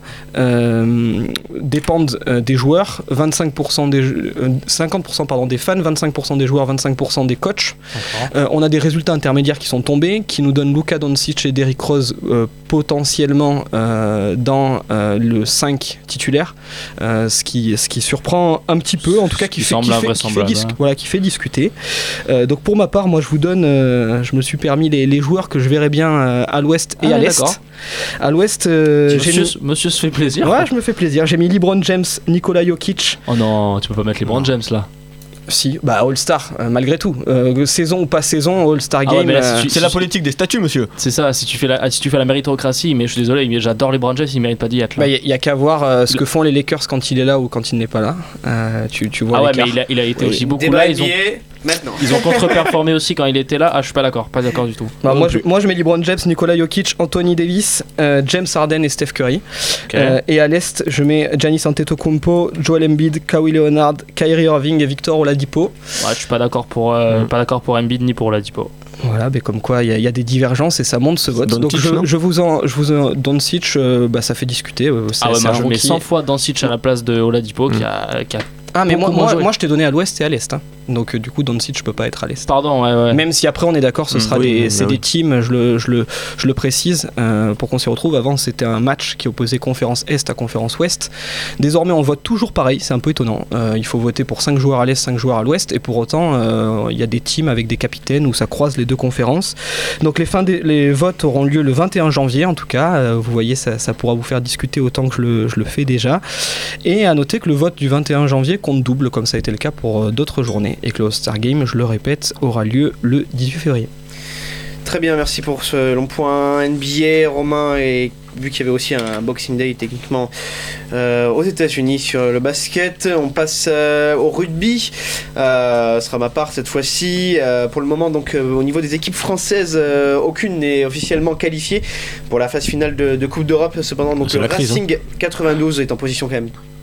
euh, dépendent euh, des joueurs, vingt-cinq pour cent des, euh, cinquante pour cent pardon, des fans, vingt-cinq pour cent des joueurs, vingt-cinq pour cent des coachs. Euh, on a des résultats intermédiaires qui sont tombés, qui nous donnent Luka Doncic et Derrick Rose euh, potentiellement euh, dans euh, le cinq titulaire, euh, ce, qui, ce qui surprend un petit peu, en tout cas qui, fait, qui, fait, qui, fait, dis- hein. voilà, qui fait discuter. Euh, donc pour ma part, moi je vous donne, euh, je me suis permis les, les joueurs que je verrais bien euh, à l'ouest et ah, à l'est. D'accord. À l'ouest, euh, monsieur, j'ai mis... monsieur se fait plaisir. Ouais, je me fais plaisir. J'ai mis LeBron James, Nikola Jokic. Oh non, tu peux pas mettre LeBron James là. Si, bah All-Star, euh, malgré tout. Euh, saison ou pas saison, All-Star ah Game. Ouais, là, si tu, c'est si la politique des statuts, monsieur. C'est ça, si tu fais la, si tu fais la méritocratie, mais je suis désolé, mais j'adore les LeBron James, il mérite pas d'y être là. Il bah, n'y a, a qu'à voir euh, ce Le... que font les Lakers quand il est là ou quand il n'est pas là. Euh, tu, tu vois ah ouais, l'écart. mais il a, il a été oui. aussi beaucoup Débat là. Ils ont... Maintenant. Ils ont contre-performé aussi quand il était là. Ah, je suis pas d'accord, pas d'accord du tout. Bah, moi, je, moi, je mets LeBron James, Nikola Jokic, Anthony Davis, euh, James Harden et Steph Curry. Okay. Euh, et à l'est, je mets Giannis Antetokounmpo, Joel Embiid, Kawhi Leonard, Kyrie Irving et Victor Oladipo. Ouais, je suis pas d'accord pour euh, mm. pas d'accord pour Embiid ni pour Oladipo. Voilà, mais comme quoi il y, y a des divergences et ça monte ce vote. Donc je, je vous en, je vous en, Doncic, euh, bah ça fait discuter. Euh, ah ouais, moi je mets cent fois Doncic à la place de Oladipo mm. qui a, qui a Ah mais moi, moi, moi je t'ai donné à l'ouest et à l'est, hein. Donc euh, du coup Doncic je peux pas être à l'est. Pardon, ouais, ouais. Même si après on est d'accord, ce mmh, sera oui, des, c'est bah, des oui. teams, je le, je le, je le précise, euh, pour qu'on s'y retrouve. Avant c'était un match qui opposait conférence Est à conférence Ouest. Désormais on vote toujours pareil, c'est un peu étonnant. Euh, il faut voter pour cinq joueurs à l'Est, cinq joueurs à l'Ouest, et pour autant il euh, y a des teams avec des capitaines où ça croise les deux conférences. Donc les, fins des, les votes auront lieu le vingt et un janvier en tout cas. Euh, vous voyez, ça, ça pourra vous faire discuter autant que je le, je le fais déjà. Et à noter que le vote du vingt et un janvier compte double, comme ça a été le cas pour euh, d'autres journées, et que le All-Star Game, je le répète, aura lieu le dix-huit février. Très bien, merci pour ce long point N B A, Romain, et vu qu'il y avait aussi un Boxing Day techniquement euh, aux États-Unis sur le basket, on passe euh, au rugby. Euh, ce sera ma part cette fois-ci. Euh, pour le moment, donc euh, au niveau des équipes françaises, euh, aucune n'est officiellement qualifiée pour la phase finale de, de Coupe d'Europe. Cependant, donc le Racing hein. quatre-vingt-douze est en position quand même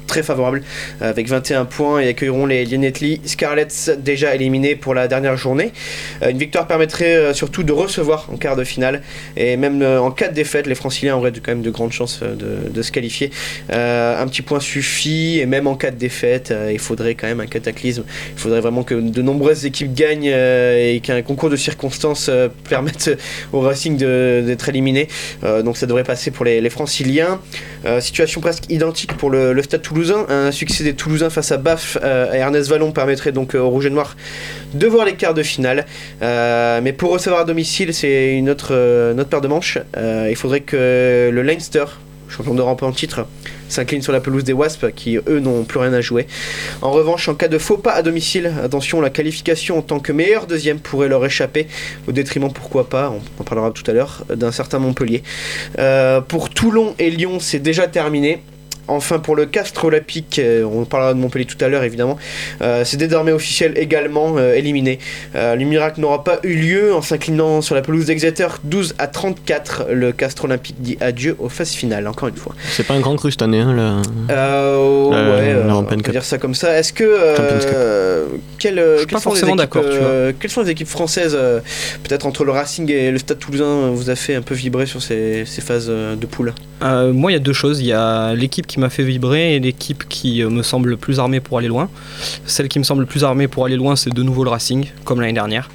très favorable avec vingt et un points et accueilleront les Llanelli Scarlets déjà éliminés pour la dernière journée. Euh, une victoire permettrait euh, surtout de recevoir en quart de finale et même euh, en cas de défaite, les Franciliens auraient de, quand même de grandes chances euh, de, de se qualifier. Euh, un petit point suffit et même en cas de défaite, euh, il faudrait quand même un cataclysme. Il faudrait vraiment que de nombreuses équipes gagnent euh, et qu'un concours de circonstances euh, permette au Racing de, d'être éliminé. Euh, donc ça devrait passer pour les, les Franciliens. Euh, situation presque identique pour le, le Stade Toulousain. Un succès des Toulousains face à Baf euh, et Ernest Vallon permettrait donc euh, aux Rouges et Noirs de voir les quarts de finale. Euh, mais pour recevoir à domicile, c'est une autre, euh, une autre paire de manches. Euh, il faudrait que le Leinster, champion d'Europe en titre, s'incline sur la pelouse des Wasps qui eux n'ont plus rien à jouer. En revanche, en cas de faux pas à domicile, attention, la qualification en tant que meilleur deuxième pourrait leur échapper au détriment, pourquoi pas, on en parlera tout à l'heure, d'un certain Montpellier. Euh, pour Toulon et Lyon, c'est déjà terminé. Enfin pour le Castres Olympique, euh, on parlera de Montpellier tout à l'heure évidemment, euh, c'est désormais officiel également euh, éliminé. Euh, le miracle n'aura pas eu lieu en s'inclinant sur la pelouse d'Exeter douze à trente-quatre. Le Castres Olympique dit adieu aux phases finales encore une fois. C'est pas un grand cru cette année hein, là. Euh, la, ouais, euh, la on peut dire ça comme ça. Est-ce que euh, quelles, Je suis quelles pas sont les forcément équipes, d'accord, tu euh, quelles sont les équipes françaises euh, peut-être entre le Racing et le Stade Toulousain vous a fait un peu vibrer sur ces, ces phases euh, de poule? Euh, moi, il y a deux choses. Il y a l'équipe qui m'a fait vibrer et l'équipe qui euh, me semble le plus armée pour aller loin. Celle qui me semble le plus armée pour aller loin, c'est de nouveau le Racing, comme l'année dernière,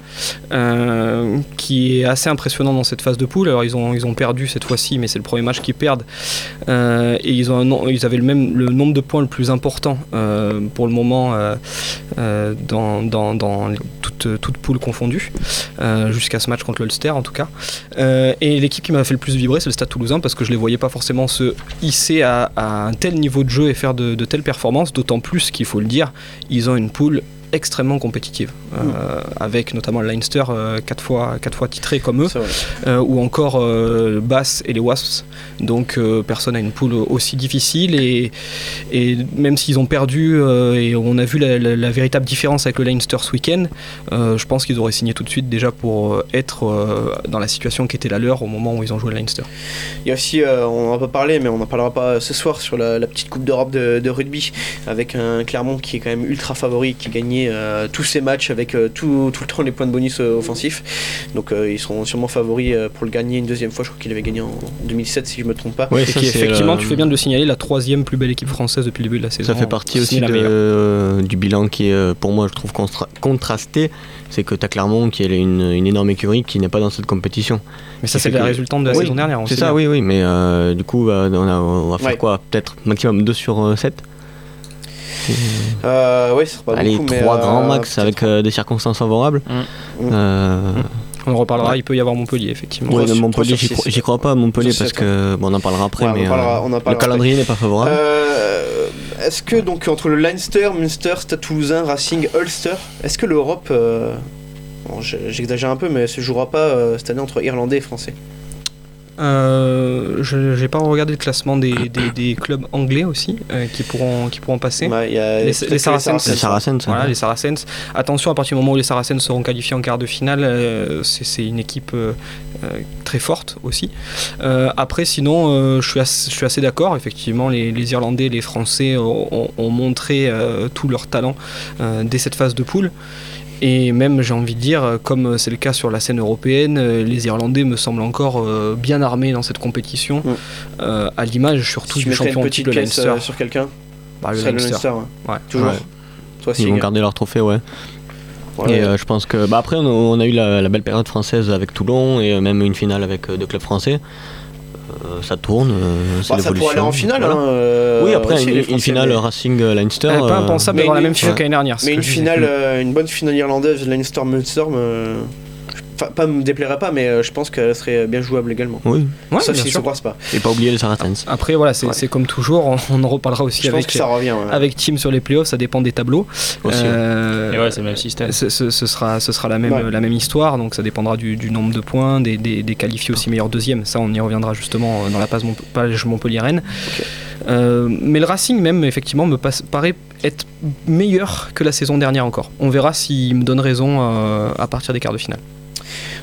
euh, qui est assez impressionnant dans cette phase de poule. Alors, ils ont, ils ont perdu cette fois-ci, mais c'est le premier match qu'ils perdent. Euh, et ils, ont un, ils avaient le, même, le nombre de points le plus important euh, pour le moment euh, euh, dans, dans, dans toute, toute poule confondue, euh, jusqu'à ce match contre l'Ulster en tout cas. Euh, et l'équipe qui m'a fait le plus vibrer, c'est le Stade Toulousain, parce que je les voyais pas forcément se hisser à, à un tel niveau de jeu et faire de, de telles performances, d'autant plus qu'il faut le dire, ils ont une poule extrêmement compétitive, euh, mmh. avec notamment le Leinster euh, quatre fois, quatre fois titré comme eux, euh, ou encore euh, Bath et les Wasps, donc euh, personne n'a une poule aussi difficile, et, et même s'ils ont perdu, euh, et on a vu la, la, la véritable différence avec le Leinster ce week-end, euh, je pense qu'ils auraient signé tout de suite déjà pour être euh, dans la situation qui était la leur au moment où ils ont joué le Leinster. Il y a aussi, euh, on en a pas parlé, mais on n'en parlera pas ce soir, sur la, la petite Coupe d'Europe de, de rugby, avec un Clermont qui est quand même ultra favori, qui gagnait Euh, tous ces matchs avec euh, tout, tout le temps les points de bonus euh, offensifs, donc euh, ils seront sûrement favoris euh, pour le gagner une deuxième fois. Je crois qu'il avait gagné en deux mille sept si je me trompe pas. Oui, et qui effectivement, tu fais bien de le signaler, la troisième plus belle équipe française depuis le début de la saison. Ça fait partie aussi de, euh, du bilan qui est euh, pour moi je trouve contra- contrasté, c'est que tu as Clermont qui est une, une énorme écurie qui n'est pas dans cette compétition. Mais ça c'est la résultante de la oui, saison dernière. C'est ça, bien. oui, oui, mais euh, du coup euh, on, a, on va faire ouais. quoi, peut-être maximum deux sur sept. Euh, oui, c'est pas Allez, beaucoup, trois mais grands euh, max avec euh, des circonstances favorables. Mmh. Euh, mmh. On en reparlera, ouais. Il peut y avoir Montpellier, effectivement. Oui, Montpellier, j'y, crois, j'y crois pas à Montpellier parce que bon, on en parlera après, ouais, mais on parlera, on en parlera le calendrier après. N'est pas favorable. Euh, est-ce que donc entre le Leinster, Munster, Stade Toulousain, Racing, Ulster, est-ce que l'Europe, euh, bon, j'exagère un peu, mais se jouera pas euh, cette année entre Irlandais et Français? Euh, je j'ai pas regardé le classement des, des, des clubs anglais aussi euh, qui pourront qui pourront passer. Ouais, y a les, les Saracens, les Saracens, voilà, les Saracens. Attention, à partir du moment où les Saracens seront qualifiés en quart de finale, euh, c'est, c'est une équipe euh, très forte aussi. Euh, après, sinon, euh, je suis assez, je suis assez d'accord. Effectivement, les, les Irlandais, et les Français ont, ont montré euh, tout leur talent euh, dès cette phase de poule. Et même, j'ai envie de dire, comme c'est le cas sur la scène européenne, les Irlandais me semblent encore euh, bien armés dans cette compétition, mmh. euh, à l'image surtout si du champion de le Leinster. Euh, sur quelqu'un bah, le Leinster. Le Leinster ouais. Ouais. Toujours. Ouais. Toi, Ils vont garder leur trophée, ouais. ouais et euh, je pense que. Bah, après, on a, on a eu la, la belle période française avec Toulon et même une finale avec euh, deux clubs français. Euh, ça tourne, euh, c'est bah, ça pourrait aller en finale. Voilà. Hein, euh, oui, après aussi, une, une finale mais... Racing Leinster. Euh, pas impensable d'avoir la même finale ouais. qu'année dernière. Mais une finale, euh, une bonne finale irlandaise, Leinster Munster, me... enfin, pas me déplairait pas, mais euh, je pense qu'elle serait bien jouable également. Oui. Ouais, sauf s'ils se croisent pas. Et pas oublier les Saracens. Après voilà, c'est, ouais. c'est comme toujours, on, on en reparlera aussi je avec. Pense que ça revient. Ouais. Avec Team sur les playoffs, ça dépend des tableaux. Aussi. Euh, Et ouais, c'est le même système. Ce, ce, ce sera, ce sera la même, ouais. la même histoire, donc ça dépendra du, du nombre de points, des, des, des qualifiés aussi meilleurs deuxième. Ça, on y reviendra justement dans la page, Mont- page Montpellier-Rennes. Okay. Euh, mais le Racing même effectivement me passe, paraît être meilleur que la saison dernière encore. On verra s'il me donne raison euh, à partir des quarts de finale.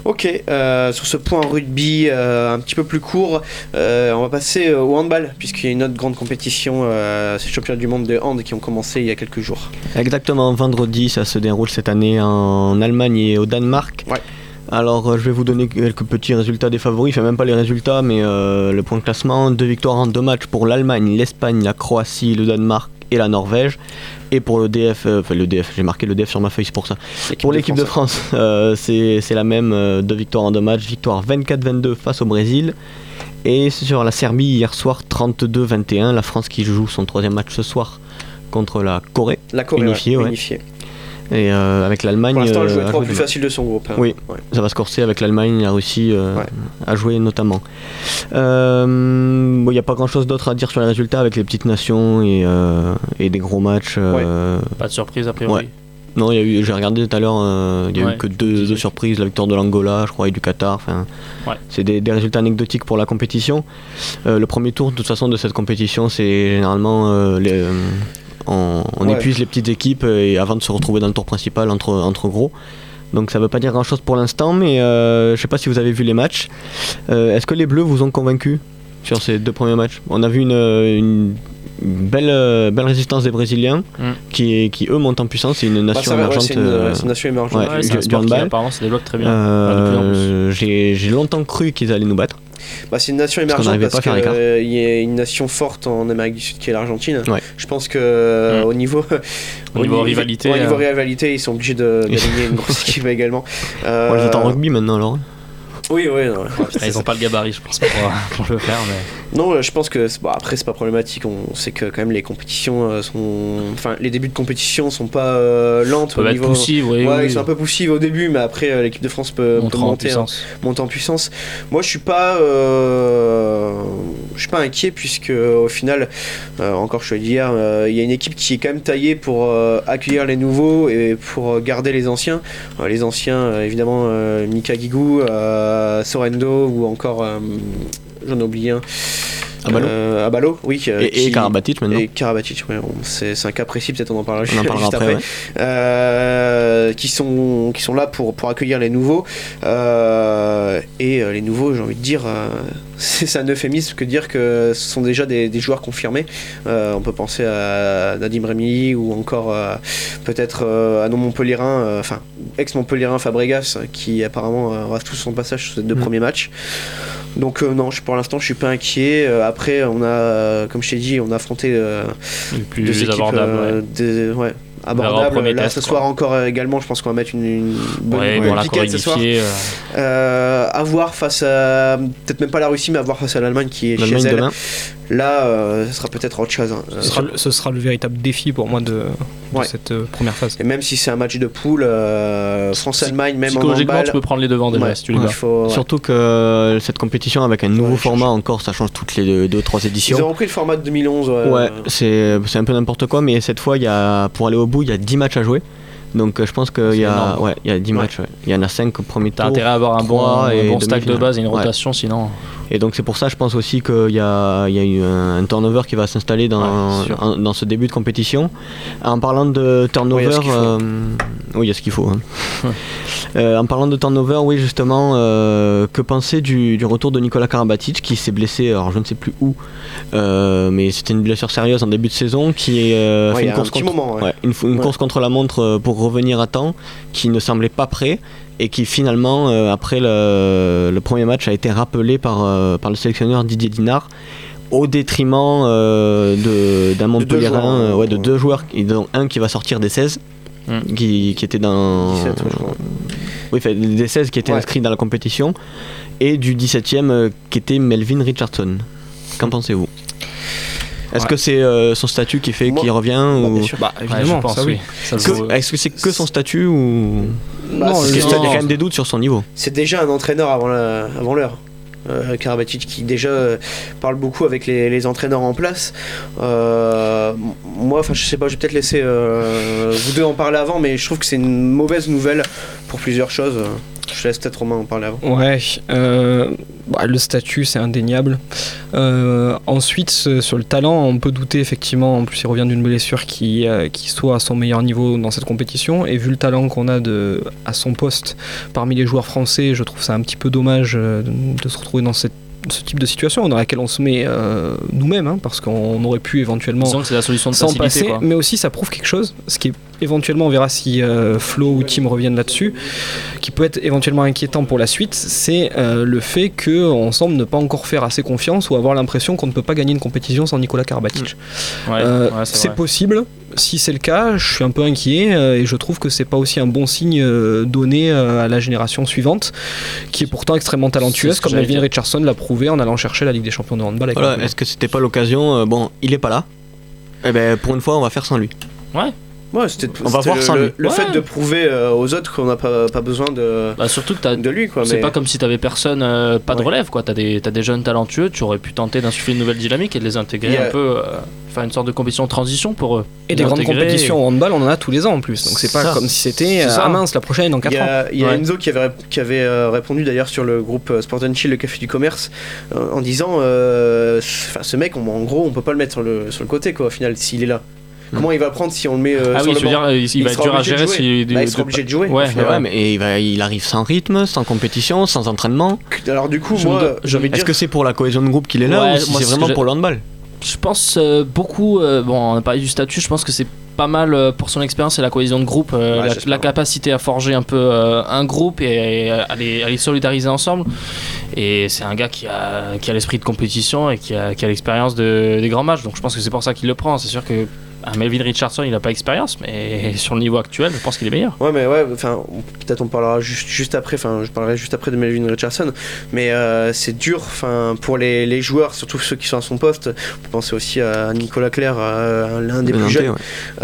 Ok, euh, sur ce point rugby euh, un petit peu plus court, euh, on va passer au handball, puisqu'il y a une autre grande compétition, euh, c'est les championnats du monde de hand qui ont commencé il y a quelques jours. Exactement, vendredi, ça se déroule cette année en Allemagne et au Danemark. Ouais. Alors euh, je vais vous donner quelques petits résultats des favoris, enfin même pas les résultats, mais euh, le point de classement, deux victoires en deux matchs pour l'Allemagne, l'Espagne, la Croatie, le Danemark et la Norvège. Et pour le D F, euh, enfin le D F, j'ai marqué le D F sur ma feuille, c'est pour ça. L'équipe pour de l'équipe France, de France, euh, c'est, c'est la même, euh, deux victoires en deux matchs, victoire vingt-quatre vingt-deux face au Brésil. Et sur la Serbie hier soir, trente-deux vingt et un, la France qui joue son troisième match ce soir contre la Corée. La Corée unifiée, ouais, ouais. unifiée. Et euh, avec l'Allemagne. Pour l'instant, elle euh, jouait a trois joué plus demain. facile de son groupe. Hein. Oui, ouais. Ça va se corser avec l'Allemagne, la Russie euh, Ouais. à jouer notamment. Il euh, n'y bon, a pas grand chose d'autre à dire sur les résultats avec les petites nations et, euh, et des gros matchs. Euh, Pas de surprise a priori. Ouais. Non, y a eu, j'ai regardé tout à l'heure, il euh, n'y a Ouais, eu que deux, deux surprises, la victoire de l'Angola, je crois, et du Qatar. Ouais. C'est des, des résultats anecdotiques pour la compétition. Euh, le premier tour, de toute façon, de cette compétition, c'est généralement euh, les, euh, on, on Ouais. épuise les petites équipes et avant de se retrouver dans le tour principal entre, entre gros. Donc ça veut pas dire grand chose pour l'instant, mais euh, je sais pas si vous avez vu les matchs. Euh, est-ce que les Bleus vous ont convaincu sur ces deux premiers matchs? On a vu une, une belle, euh, belle résistance des Brésiliens mm. qui, qui eux montent en puissance. C'est une nation bah, ça, émergente. ouais, c'est, une, euh, c'est une nation émergente. Ouais, Ouais, c'est du, un sport du qui handball. apparemment se développe très bien. Euh, Enfin, de plus en plus. j'ai, j'ai longtemps cru qu'ils allaient nous battre. Bah, c'est une nation Parce qu'on émergente n'arrivait parce pas à faire qu'il l'écart. euh, y a une nation forte en Amérique du Sud qui est l'Argentine. Ouais. Je pense que euh, Mm. au niveau Au niveau rivalité, au niveau euh, rivalité, ils sont obligés de, d'aligner une grosse équipe également. Euh, On les attend en rugby maintenant alors. Oui, oui. Non, ouais, Ah, ils ont pas le gabarit, je pense, pour, pour le faire. Mais... non, je pense que c'est- bon, après c'est pas problématique. On sait que quand même les compétitions euh, sont, enfin les débuts de compétition sont pas euh, lentes Peuvent au être niveau. poussives, oui. Ouais, oui. ils sont un peu poussives au début, mais après euh, l'équipe de France peut, peut Montrant en monter, hein, puissance. monter en puissance. Moi, je suis pas, euh, je suis pas inquiet puisque au final, euh, encore je te le dis hier, euh, il y a une équipe qui est quand même taillée pour euh, accueillir les nouveaux et pour euh, garder les anciens. Euh, les anciens, euh, évidemment, euh, Mika Guigou, euh, Sorendo ou encore, euh, j'en ai oublié un. Abalo. Euh, Abalo, oui. euh, Et, qui- et Karabatic maintenant. et Karabatic, ouais, bon, c'est, c'est un cas précis, peut-être on en parlera, On en parlera juste après. après. Ouais. Euh, qui, sont, qui sont là pour, pour accueillir les nouveaux. Euh, et euh, les nouveaux, j'ai envie de dire, euh, c'est, c'est un euphémisme que de dire que ce sont déjà des, des joueurs confirmés. Euh, on peut penser à Nadim Rémy ou encore euh, peut-être euh, à non Montpellierin, euh, enfin ex-Montpellierin Fabregas, qui apparemment euh, aura tout son passage sur ces deux Mm. premiers matchs. Donc euh, non, je, pour l'instant, je suis pas inquiet. Euh, après, on a, euh, comme je t'ai dit, on a affronté euh, Le plus deux équipes abordable. euh, ouais. des- ouais, verra au abordables. premier Là, test, ce quoi. soir encore euh, également, je pense qu'on va mettre une, une bonne, Ouais, une bon, bonne la piquette ce soir. unifiée, euh, Euh, à voir face à, peut-être même pas la Russie, mais à voir face à l'Allemagne qui est L'Allemagne chez elle. demain. Là, euh, ce sera peut-être autre chose. hein. Euh, Ce sera, le- ce sera le véritable défi pour moi de, de Ouais. cette euh, première phase. Et même si c'est un match de poule, euh, France-Allemagne, même en psychologiquement, handball, tu peux prendre les devants déjà ouais, si tu les il bats. faut, ouais. Surtout que euh, cette compétition avec un nouveau Ouais, format encore, ça change toutes les deux trois Ils éditions. ont repris le format de deux mille onze. Ouais, Ouais, c'est, c'est un peu n'importe quoi, mais cette fois, il y a, pour aller au bout, il y a dix matchs à jouer. Donc euh, je pense qu'il C'est y a, énorme. ouais, il y a dix Ouais. matchs. Ouais. Il y en a cinq au premier T'as tour. intérêt à avoir un bon, trois un et bon stack de demi-finale. base et une Ouais. rotation, sinon. Et donc c'est pour ça, je pense aussi qu'il y a, il y a eu un, un turnover qui va s'installer dans, Ouais, c'est sûr. en- dans ce début de compétition. En parlant de turnover, Oui, il y a ce qu'il faut. euh, oui, il y a ce qu'il faut. hein. Euh, en parlant de turnover, oui, justement, euh, que penser du, du retour de Nicolas Karabatic qui s'est blessé, alors je ne sais plus où, euh, mais c'était une blessure sérieuse en début de saison, qui euh, Ouais, fait il y une a course un petit contre, moment, ouais. ouais, une, une Ouais. course contre la montre euh, pour revenir à temps, qui ne semblait pas prêt. Et qui finalement, euh, après le, le premier match, a été rappelé par, euh, par le sélectionneur Didier Dinard au détriment euh, de, d'un Montpellierin, joueurs, euh, ouais, de ouais. deux joueurs, et dont un qui va sortir des seize, Mm. qui, qui était dans... dix-sept, ouais, je crois. Oui, enfin, des seize qui étaient Ouais. inscrits dans la compétition, et du dix-septième euh, qui était Melvin Richardson. Qu'en pensez-vous ? Est-ce Ouais. que c'est euh, son statut qui fait Moi- qu'il revient Bah, ou... bien sûr. Bah Ouais, évidemment, je pense, ça oui. oui. Ça se Que- voit. Est-ce que c'est que son statut ou... Bah, Non, c'est- Parce qu'il y a non. quand même des doutes sur son niveau. c'est déjà un entraîneur avant, la- avant l'heure. Euh, Karabatic qui déjà euh, parle beaucoup avec les, les entraîneurs en place. Euh, m- moi, enfin, je sais pas, je vais peut-être laisser euh, vous deux en parler avant, mais je trouve que c'est une mauvaise nouvelle pour plusieurs choses. Je te laisse peut-être Romain en parler avant. Ouais, euh, bah, le statut c'est indéniable. Euh, ensuite, sur le talent, on peut douter effectivement, en plus il revient d'une blessure qui, euh, qui soit à son meilleur niveau dans cette compétition, et vu le talent qu'on a de, à son poste parmi les joueurs français, je trouve ça un petit peu dommage de, de se retrouver dans cette ce type de situation dans laquelle on se met euh, nous-mêmes, hein, parce qu'on aurait pu éventuellement Disons que c'est la solution de s'en facilité, passer, quoi. mais aussi ça prouve quelque chose, ce qui est éventuellement, on verra si euh, Flo ou Tim reviennent là-dessus, qui peut être éventuellement inquiétant pour la suite, c'est euh, le fait qu'on semble ne pas encore faire assez confiance ou avoir l'impression qu'on ne peut pas gagner une compétition sans Nikola Karabatic. Ouais, euh, ouais, c'est c'est vrai. possible. Si c'est le cas, je suis un peu inquiet euh, et je trouve que c'est pas aussi un bon signe euh, donné euh, à la génération suivante, qui est pourtant extrêmement talentueuse, C'est ce que comme j'allais Melvin dire. Richardson l'a prouvé en allant chercher la Ligue des Champions de handball avec Voilà, Montpellier. est-ce que c'était pas l'occasion euh, Bon, il est pas là. Eh ben, pour une fois, on va faire sans lui. Ouais. Ouais, c'était, On va c'était voir le, sans le, lui. le Ouais. fait de prouver euh, aux autres qu'on n'a pas, pas besoin de, Bah, surtout que t'as. de lui, quoi. C'est mais... pas comme si t'avais personne, euh, pas de Ouais. relève, quoi. T'as des, t'as des jeunes talentueux, tu aurais pu tenter d'insuffler une nouvelle dynamique et de les intégrer Il y a- un peu, euh, faire une sorte de compétition de transition pour eux. Et des grandes Intégrer- compétitions en handball, on en a tous les ans en plus, donc c'est pas Ça. comme si c'était C'est euh, ça. ah mince la prochaine dans Il quatre y ans. a, il y a Ouais. Enzo qui avait, qui avait euh, répondu d'ailleurs sur le groupe euh, Sport and Chill, le Café du Commerce, euh, en disant euh, ce, ce mec, on- en gros, on peut pas le mettre sur le, sur le côté, quoi, au final, s'il est là. Comment il va prendre si on le met euh, Ah sur oui, le je veux banc dire, il, il va être sera dur à obligé de gérer jouer. si. Bah, il sera obligé de jouer. Ouais, au final. Mais ouais, mais il, va, il arrive sans rythme, sans compétition, sans entraînement. Alors du coup, Je moi, me do- j'ai envie de Est-ce dire... que c'est pour la cohésion de groupe qu'il est là Ouais, ou si moi, c'est c'est- vraiment j'ai- pour le handball? Je pense euh, beaucoup. euh, bon, on a parlé du statut, je pense que c'est pas mal euh, pour son expérience et la cohésion de groupe, euh, Ouais, la, j'espère. la capacité à forger un peu euh, un groupe et à les, à les solidariser ensemble. Et c'est un gars qui a, qui a l'esprit de compétition et qui a, qui a l'expérience de, des grands matchs, donc je pense que c'est pour ça qu'il le prend. C'est sûr que un Melvin Richardson, il n'a pas d'expérience, mais sur le niveau actuel, je pense qu'il est meilleur. Ouais, mais ouais, enfin, on- peut-être on parlera juste, juste après, enfin, je parlerai juste après de Melvin Richardson, mais euh, c'est dur, enfin, pour les, les joueurs, surtout ceux qui sont à son poste. On peut penser aussi à Nicolas Clerc, à l'un des plus Nantais, jeunes, ouais.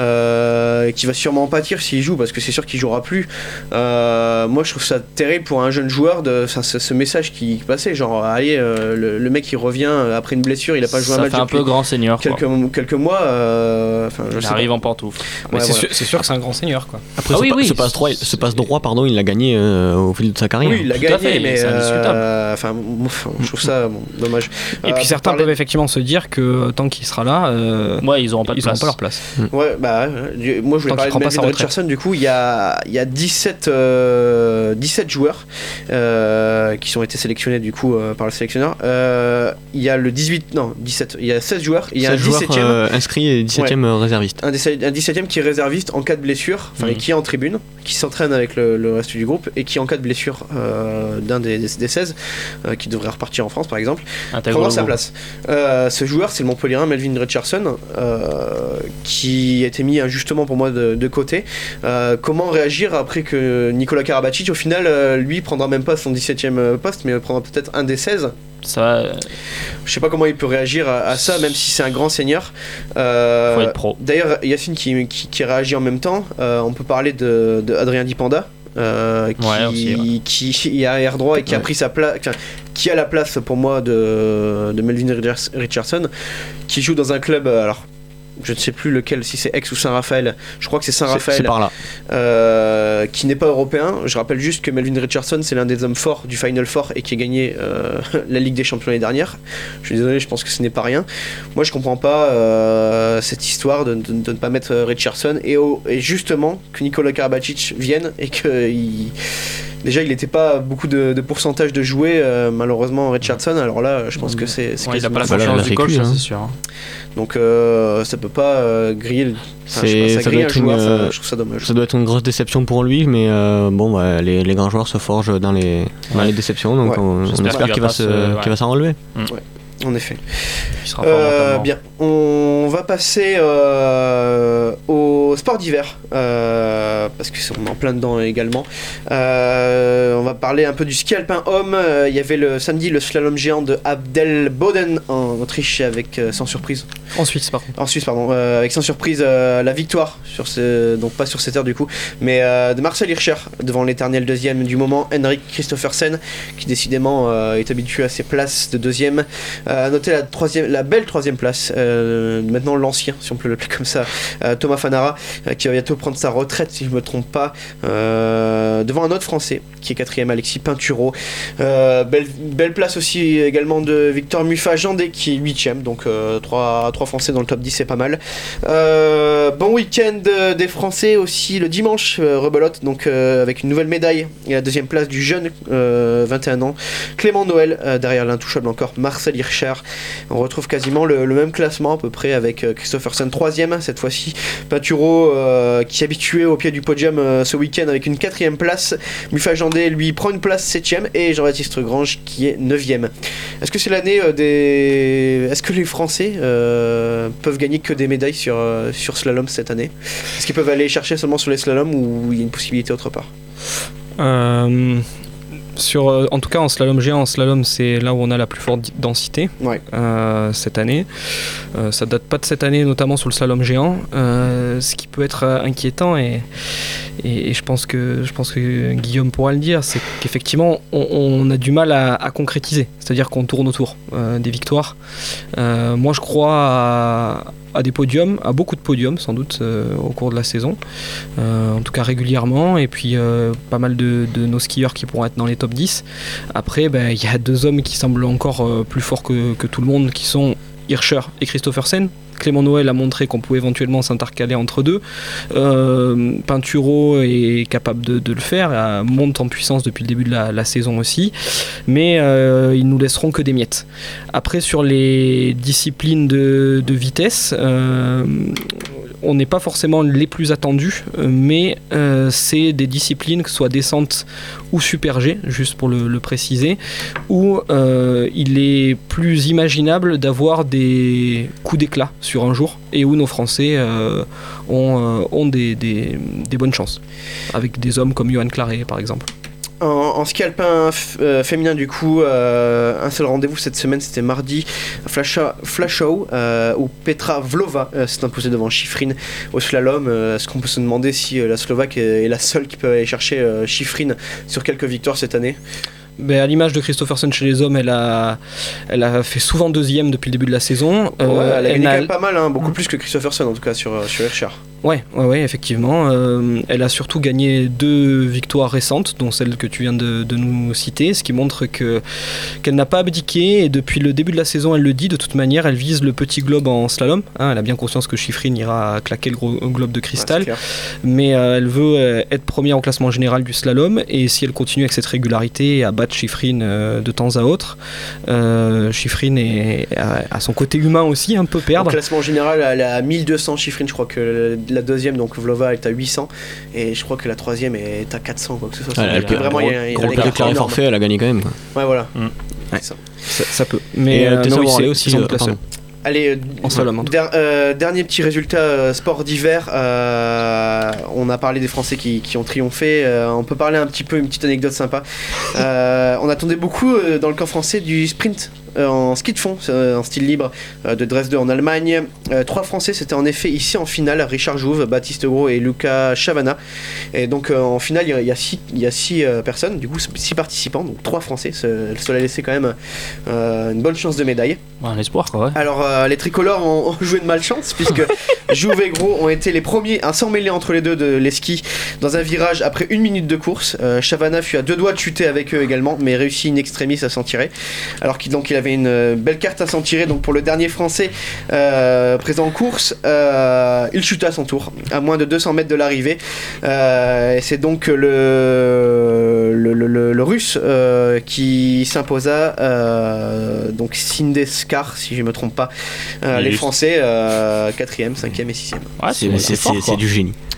euh, qui va sûrement en pâtir s'il joue, parce que c'est sûr qu'il jouera plus. Euh, moi, je trouve ça terrible pour un jeune joueur, de, enfin, ce, ce message qui passait, genre, allez, euh, le, le mec il revient après une blessure, il a pas joué Ça un match fait un depuis peu grand seigneur. quoi. quelques, quelques mois. euh, Enfin, je Il sais arrive pas. en pantoufle. Mais Ouais, c'est, voilà. sûr, c'est sûr que c'est un grand seigneur quoi. Après, Ah ce, oui, pa- oui, ce passe droit, c'est- ce passe droit, pardon, il l'a gagné euh, au fil de sa carrière. Oui, il l'a Tout à gagné, fait, mais c'est indiscutable. euh, enfin, bon, je trouve ça bon, dommage. Et Euh, puis pour certains parler- peuvent effectivement se dire que tant qu'il sera là, euh, Ouais, ils auront pas de ils n'auront place. pas leur place. Ouais, bah, ouais, du- moi je voulais Tant parler qu'il de prend pas sa Melvin retraite. Richardson. Du coup, il y a, il y a dix-sept, euh, dix-sept joueurs euh, qui ont été sélectionnés du coup euh, par le sélectionneur. Euh, il y a le dix-huit, non, dix-sept, il y a seize joueurs. Il y a un seize joueurs dix-septième. euh, inscrits et dix-septième euh, réserviste. Un, dix- un dix-septième qui est réserviste en cas de blessure, enfin Mhm. qui est en tribune, qui s'entraîne avec le, le reste du groupe et qui en cas de blessure euh, d'un des, des, des seize, euh, qui devrait repartir en France par exemple, Intègre prendra le sa groupe. place. Euh, ce joueur, c'est le Montpellierin Melvin Richardson, euh, qui a été mis injustement pour moi de, de côté. Euh, comment réagir après que Nikola Karabatic, au final, euh, lui, prendra même pas son dix-septième poste, mais prendra peut-être un des seize. Ça, euh, Je sais pas comment il peut réagir à, à ça, même si c'est un grand seigneur. Euh, faut être pro. D'ailleurs, Yacine qui, qui, qui réagit en même temps, euh, on peut parler de, de Adrien Dipanda. Euh, qui, Ouais, aussi, ouais. qui est arrière droit et qui a Ouais. pris sa place, enfin, qui a la place pour moi de, de Melvin Richardson, qui joue dans un club, euh, alors je ne sais plus lequel, si c'est Aix ou Saint-Raphaël, je crois que c'est C'est c'est Saint-Raphaël, par là. euh, qui n'est pas européen. Je rappelle juste que Melvin Richardson, c'est l'un des hommes forts du Final Four et qui a gagné euh, la Ligue des Champions l'année dernière. Je suis désolé, je pense que ce n'est pas rien. Moi, je comprends pas euh, cette histoire de, de- de ne pas mettre euh, Richardson et, au- et justement que Nikola Karabatic vienne et que il- déjà il n'était pas beaucoup de, de pourcentage de jouer euh, malheureusement Richardson. Alors là, je pense que c'est c'est Ouais, il a quasiment pas la fou. Voilà, confiance la du coach, récu, ça, hein. c'est sûr. Donc euh, ça peut pas euh, griller. le- enfin, je sais pas, C'est- ça ça grille doit un être une, joueur, ça- euh, je trouve ça dommage. Ça doit être une grosse déception pour lui, mais euh, bon, bah, les, les grands joueurs se forgent dans les, dans Ouais. les déceptions, donc Ouais. on, on J'espère espère qu'il qu'il va va, pas se- se- ouais. qu'il va s'en relever. En effet. Il sera fort Euh, mentalement. bien, on va passer euh, au sport d'hiver, euh, parce que c'est on est en plein dedans également. Euh, on va parler un peu du ski alpin homme. Euh, Il y avait le samedi le slalom géant de Abdelboden en en Autriche avec euh, sans surprise. En Suisse, pardon. En Suisse, pardon. Euh, avec sans surprise euh, la victoire, sur ce, donc pas sur cette heure du coup, mais euh, de Marcel Hirscher devant l'éternel deuxième du moment, Henrik Kristoffersen, qui décidément euh, est habitué à ses places de deuxième. Euh, à noter la, troisième, la belle troisième place, euh, maintenant l'ancien, si on peut l'appeler comme ça, euh, Thomas Fanara, euh, qui va bientôt prendre sa retraite, si je ne me trompe pas, euh, devant un autre Français, qui est quatrième, Alexis Pinturo. Euh, belle, belle place aussi également de Victor Mufa-Jandé, qui est huitième, donc euh, trois Français dans le top dix, c'est pas mal. Euh, bon week-end des Français aussi le dimanche, euh, rebelote, donc euh, avec une nouvelle médaille et la deuxième place du jeune, euh, vingt et un ans, Clément Noël, euh, derrière l'intouchable encore Marcel Hirscher. On retrouve quasiment le, le même classement à peu près avec euh, Kristoffersen troisième cette fois-ci, Pinturo euh, qui est habitué au pied du podium euh, ce week-end avec une quatrième place, Mufa-Jandé lui prend une place septième et Jean-Baptiste Grange qui est neuvième. Est-ce que c'est l'année euh, des... Est-ce que les Français euh, peuvent gagner que des médailles sur, euh, sur slalom cette année? Est-ce qu'ils peuvent aller chercher seulement sur les slaloms ou il y a une possibilité autre part? euh, sur, euh, En tout cas en slalom géant, en slalom c'est là où on a la plus forte densité ouais. euh, cette année. Euh, ça date pas de cette année, notamment sur le slalom géant, euh, ce qui peut être euh, inquiétant et, et, et je, pense que, je pense que Guillaume pourra le dire, c'est qu'effectivement on, on a du mal à, à concrétiser, c'est-à-dire qu'on tourne autour euh, des victoires. Euh, moi je crois à, à des podiums, à beaucoup de podiums sans doute euh, au cours de la saison, euh, en tout cas régulièrement, et puis euh, pas mal de, de nos skieurs qui pourront être dans les top dix. Après, ben, y a deux hommes qui semblent encore euh, plus forts que, que tout le monde, qui sont Hirscher et Kristoffersen. Clément Noël a montré qu'on pouvait éventuellement s'intercaler entre deux. Euh, Pinturo est capable de, de le faire, euh, monte en puissance depuis le début de la, la saison aussi, mais euh, ils nous laisseront que des miettes. Après, sur les disciplines de, de vitesse, euh, on n'est pas forcément les plus attendus, mais euh, c'est des disciplines, que ce soit descente ou super G, juste pour le, le préciser, où euh, il est plus imaginable d'avoir des coups d'éclat sur un jour, et où nos Français euh, ont, euh, ont des, des, des bonnes chances, avec des hommes comme Johan Claret par exemple. En, en ski alpin f- euh, féminin du coup, euh, un seul rendez-vous cette semaine, c'était mardi, Flachau, euh, où Petra Vlova euh, s'est imposée devant Shiffrin au slalom. Euh, est-ce qu'on peut se demander si euh, la Slovaque est, est la seule qui peut aller chercher euh, Shiffrin sur quelques victoires cette année? Ben, à l'image de Kristoffersen chez les hommes, elle a, elle a fait souvent deuxième depuis le début de la saison. Euh, ouais, elle a elle gagné a... quand même pas mal, hein, beaucoup plus que Kristoffersen en tout cas sur, sur Hirscher. Ouais, ouais, ouais, effectivement. Euh, elle a surtout gagné deux victoires récentes, dont celle que tu viens de, de nous citer, ce qui montre que, qu'elle n'a pas abdiqué, et depuis le début de la saison, elle le dit, de toute manière, elle vise le petit globe en slalom. Hein, elle a bien conscience que Shiffrin ira claquer le gros globe de cristal, ouais, mais euh, elle veut euh, être première au classement général du slalom, et si elle continue avec cette régularité à battre Shiffrin euh, de temps à autre, euh, Shiffrin est à, à son côté humain aussi, un peu perdre. Au classement général, elle a mille deux cents Shiffrin, je crois que la deuxième, donc Vlova, est à huit cents, et je crois que la troisième est à quatre cents, quoi que ce soit. Ah, elle, elle, vraiment, gros, il y a, il y a gros pari carré forfait, elle a gagné quand même, quoi. Ouais, voilà. Mm. Ouais. Ça. Ça, ça peut. Mais euh, euh, non, oui, c'est aussi euh, pardon. Allez, euh, en slalom, en der, euh, dernier petit résultat euh, sport d'hiver. Euh, on a parlé des Français qui, qui ont triomphé. Euh, on peut parler un petit peu, une petite anecdote sympa. Euh, on attendait beaucoup euh, dans le camp français du sprint euh, en ski de fond, euh, en style libre, euh, de Dresde en Allemagne. Euh, trois Français, c'était en effet ici en finale, Richard Jouve, Baptiste Gros et Luca Chavana. Et donc euh, en finale, il y a six, il y a six euh, personnes, du coup six participants, donc trois Français. Cela laissait quand même euh, une bonne chance de médaille. Ouais, un espoir, quoi. Ouais. Alors euh, les tricolores ont, ont joué de malchance puisque Jouve et Gros ont été les premiers à s'emmêler entre les deux de les skis dans un virage après une minute de course. Euh, Chavana fut à deux doigts de chuter avec eux également, mais réussit in extremis à s'en tirer. Alors qu'il donc il avait une belle carte à s'en tirer. Donc pour le dernier Français euh, présent en course, euh, il chuta à son tour à moins de deux cents mètres de l'arrivée. Euh, et c'est donc le le, le, le, le Russe euh, qui s'imposa. Euh, donc Sindeskar, si je me trompe pas. Euh, les Français, euh, quatrième, cinquième et sixième. Ouais, c'est, c'est, c'est, fort, c'est, c'est du génie.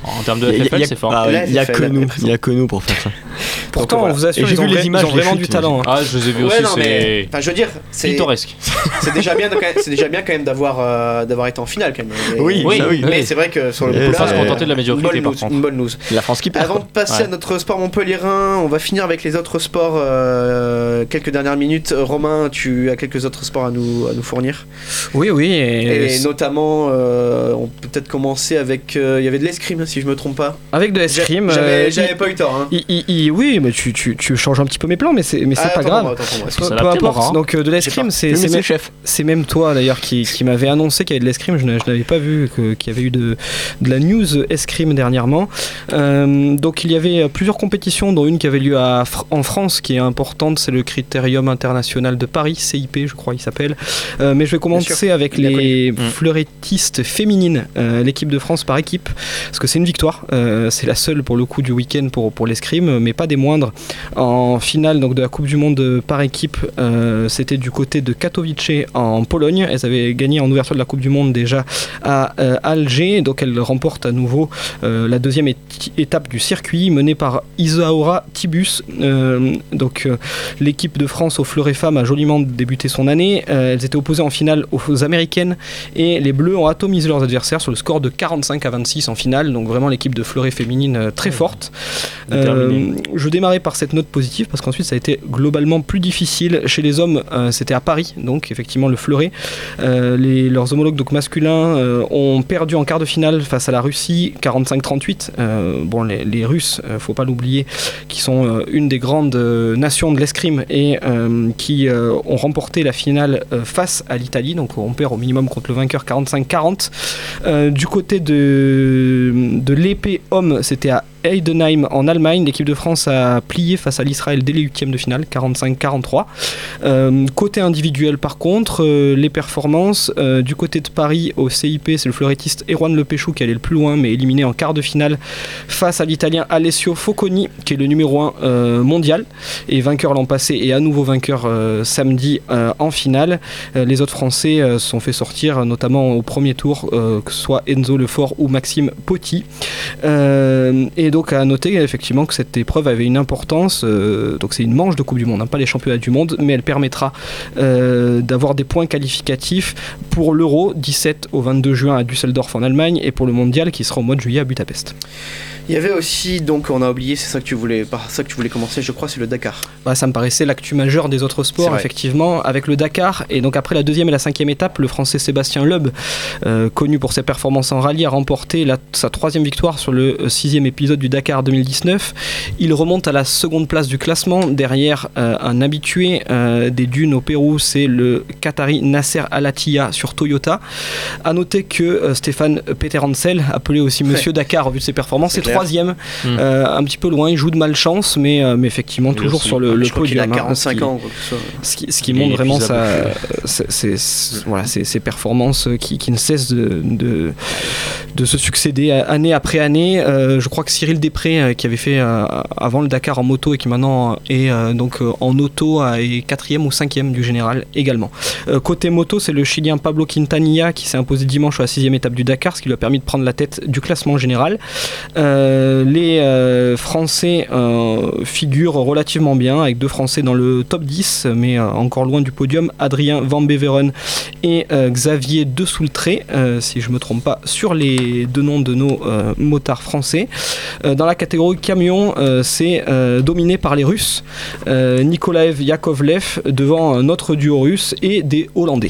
En termes de F F L, c'est fort. Ah, La il n'y a F F L, que nous, la il y a que nous pour faire ça. Pourtant, voilà. on vous assure, Et j'ai ils ont, vu les vra- images, ils ont les vraiment chutes, du talent. hein. Ah, je les ai vus Ouais, aussi, non, mais c'est enfin, je veux dire, c'est pittoresque. c'est déjà bien, de, quand même- c'est déjà bien quand même d'avoir euh, d'avoir été en finale quand même. Et- Oui, Oui, ça, oui. Mais oui. c'est vrai que sur le Et coup faut là, pas se contenter de la médiocrité, une bonne par news, contre. une bonne news. La France qui perd. Avant de passer Ouais. à notre sport montpelliérain, on va finir avec les autres sports. euh, quelques dernières minutes. Romain, tu as quelques autres sports à nous, à nous fournir. Oui, oui. Et, Et notamment, euh, on peut peut-être commencer avec. euh, Il y avait de l'escrime, si je me trompe pas. avec de l'escrime. J'avais euh, j'avais il- pas eu tort. Hein. il- il- il- oui, mais tu, tu, tu changes un petit peu mes plans, mais c'est, mais c'est Ah, pas attends, grave. moi, attends, moi, Peu, C'est peu adapté, importe. Laurent. Donc euh, de l'escrime, c'est, Oui, c'est, mais c'est même, le chef. c'est même toi d'ailleurs qui, qui m'avait annoncé qu'il y avait de l'escrime. Je, ne- je n'avais pas vu que- qu'il y avait eu de, de la news escrime dernièrement. Euh, donc il y avait plusieurs compétitions, dont une qui avait lieu à, Fr- en France, qui est importante, c'est le Critérium international de Paris, C I P, je crois il s'appelle. Euh, mais je vais commencer avec bien les connu. Mm. fleurettistes féminines, euh, l'équipe de France par équipe, parce que c'est une victoire. Euh, c'est la seule pour le coup du week-end pour, pour l'escrime, mais pas des moindres. En finale donc, de la Coupe du Monde par équipe, euh, c'était du côté de Katowice en Pologne. Elles avaient gagné en ouverture de la Coupe du Monde déjà à euh, Alger, donc elles remportent à nouveau euh, la deuxième é- étape du circuit menée par Isaura Tibus. Euh, donc euh, l'équipe de France au fleuret femmes a joliment débuté son année. Euh, elles étaient opposées en finale aux américaines et les Bleus ont atomisé leurs adversaires sur le score de quarante-cinq à vingt-six en finale. Donc vraiment l'équipe de fleuret féminine euh, très forte. Déterminée. Euh, je démarrais par cette note positive parce qu'ensuite ça a été globalement plus difficile. Chez les hommes, euh, c'était à Paris, donc effectivement le fleuret. Euh, les, leurs homologues donc masculins euh, ont perdu en quart de finale face à la Russie, quarante-cinq trente-huit. Euh, bon, les, les Russes, euh, faut pas l'oublier, qui sont euh, une des grandes euh, nations de l'escrime et euh, qui euh, ont remporté la finale euh, face à l'Italie. Donc on perd au minimum contre le vainqueur quarante-cinq quarante. Euh, du côté de, de l'épée homme, c'était à Heidenheim en Allemagne. L'équipe de France a plié face à l'Israël dès les huitièmes de finale, quarante-cinq quarante-trois. Euh, côté individuel par contre, euh, les performances, euh, du côté de Paris au C I P, c'est le fleurettiste Erwan Lepéchou qui allait le plus loin mais éliminé en quart de finale face à l'Italien Alessio Focconi qui est le numéro un euh, mondial et vainqueur l'an passé et à nouveau vainqueur euh, samedi euh, en finale. Euh, les autres Français euh, se sont fait sortir notamment au premier tour, euh, que ce soit Enzo Lefort ou Maxime Potti. Euh, et donc à noter effectivement que cette épreuve avait une importance, euh, donc c'est une manche de Coupe du Monde, hein, pas les championnats du monde, mais elle permettra euh, d'avoir des points qualificatifs pour l'Euro dix-sept au vingt-deux juin à Düsseldorf en Allemagne et pour le Mondial qui sera au mois de juillet à Budapest. Il y avait aussi, donc on a oublié, c'est ça que tu voulais, par ça que tu voulais commencer, je crois, c'est le Dakar. Bah, ça me paraissait l'actu majeure des autres C'est sports, vrai. effectivement, avec le Dakar. Et donc après la deuxième et la cinquième étape, le Français Sébastien Loeb, euh, connu pour ses performances en rallye, a remporté la- sa troisième victoire sur le euh, sixième épisode du Dakar deux mille dix-neuf. Il remonte à la seconde place du classement, derrière euh, un habitué euh, des dunes au Pérou, c'est le Qatari Nasser Al-Attiyah sur Toyota. A noter que euh, Stéphane Peterhansel, appelé aussi Monsieur Ouais. Dakar au vu de ses performances, C'est est clair. troisième, Mm. euh, un petit peu loin, il joue de malchance, mais, euh, mais effectivement Lui toujours aussi. sur le, le je crois qu'il a podium. hein, quarante-cinq ce qui- ans, quoi que ce soit. ce qui, ce qui Il est montre vraiment épuisable, sa, plus. ses, ses- ses- voilà, ses, ses performances qui, qui ne cessent de, de, de se succéder année après année. Euh, je crois que Cyril Després, euh, qui avait fait euh, avant le Dakar en moto et qui maintenant est euh, donc euh, en auto, euh, est quatrième ou cinquième du général également. Euh, côté moto, c'est le Chilien Pablo Quintanilla qui s'est imposé dimanche à la sixième étape du Dakar, ce qui lui a permis de prendre la tête du classement général. Euh, les euh, Français euh, figurent relativement bien, avec deux Français dans le top dix, mais euh, encore loin du podium, Adrien Van Beveren et euh, Xavier De Soultré, euh, si je ne me trompe pas, sur les deux noms de nos euh, motards français. Euh, dans la catégorie camion, euh, c'est euh, dominé par les Russes, euh, Nikolaev Yakovlev devant un autre duo russe et des Hollandais.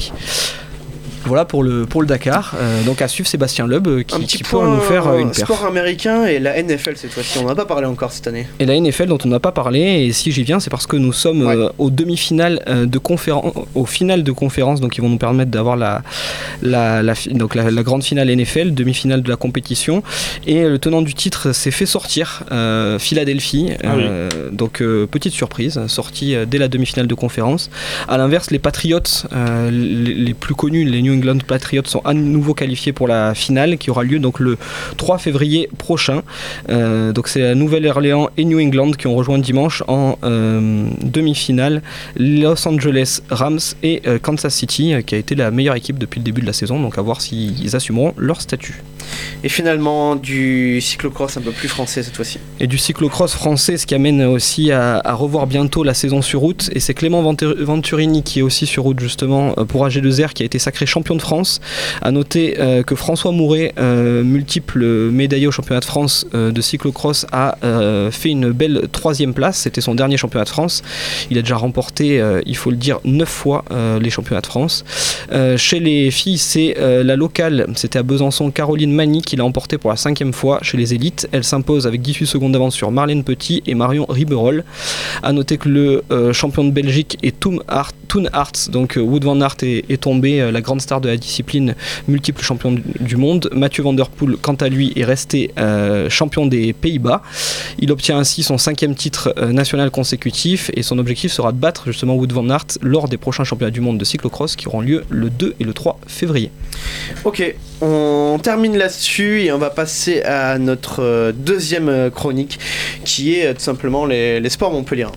Voilà pour le, pour le Dakar. Euh, donc à suivre Sébastien Loeb euh, qui, Un petit qui point pourra nous faire euh, une perf. sport américain et la N F L cette fois-ci, on n'en a pas parlé encore cette année. Et la N F L dont on n'a pas parlé, et si j'y viens, c'est parce que nous sommes Ouais. euh, aux demi-finales euh, de conférence, aux finales de conférence, donc ils vont nous permettre d'avoir la, la, la, fi- donc la, la grande finale N F L, demi-finale de la compétition. Et le tenant du titre s'est fait sortir, euh, Philadelphie. Ah euh, Donc euh, petite surprise, sortie euh, dès la demi-finale de conférence. À l'inverse, les Patriots, euh, les, les plus connus, les New England Patriots sont à nouveau qualifiés pour la finale qui aura lieu donc le trois février prochain. Euh, donc c'est la Nouvelle-Orléans et New England qui ont rejoint dimanche en euh, demi-finale Los Angeles Rams et euh, Kansas City euh, qui a été la meilleure équipe depuis le début de la saison, donc à voir s'ils assumeront leur statut. Et finalement du cyclocross un peu plus français cette fois-ci. Et du cyclocross français, ce qui amène aussi à, à revoir bientôt la saison sur route, et c'est Clément Venturini qui est aussi sur route justement pour A G deux R qui a été sacré champion de France. À noter euh, que François Mouret, euh, multiple médaillé au championnat de France euh, de cyclocross, a euh, fait une belle troisième place. C'était son dernier championnat de France. Il a déjà remporté, euh, il faut le dire, neuf fois euh, les championnats de France. Euh, chez les filles, c'est euh, la locale, c'était à Besançon, Caroline Magny qui l'a emporté pour la cinquième fois chez les élites. Elle s'impose avec dix-huit secondes d'avance sur Marlène Petit et Marion Riberolle. A noter que le euh, champion de Belgique est Toon Hart, Toon Hart, donc euh, Wout van Aert est, est tombé, euh, la grande star de la discipline, multiple champion du, du monde. Mathieu Van Der Poel, quant à lui, est resté euh, champion des Pays-Bas. Il obtient ainsi son cinquième titre euh, national consécutif et son objectif sera de battre justement Wout van Aert lors des prochains championnats du monde de cyclocross qui auront lieu le deux et le trois février. Ok, on termine là-dessus et on va passer à notre euh, deuxième euh, chronique qui est euh, tout simplement les, les sports montpelliérains.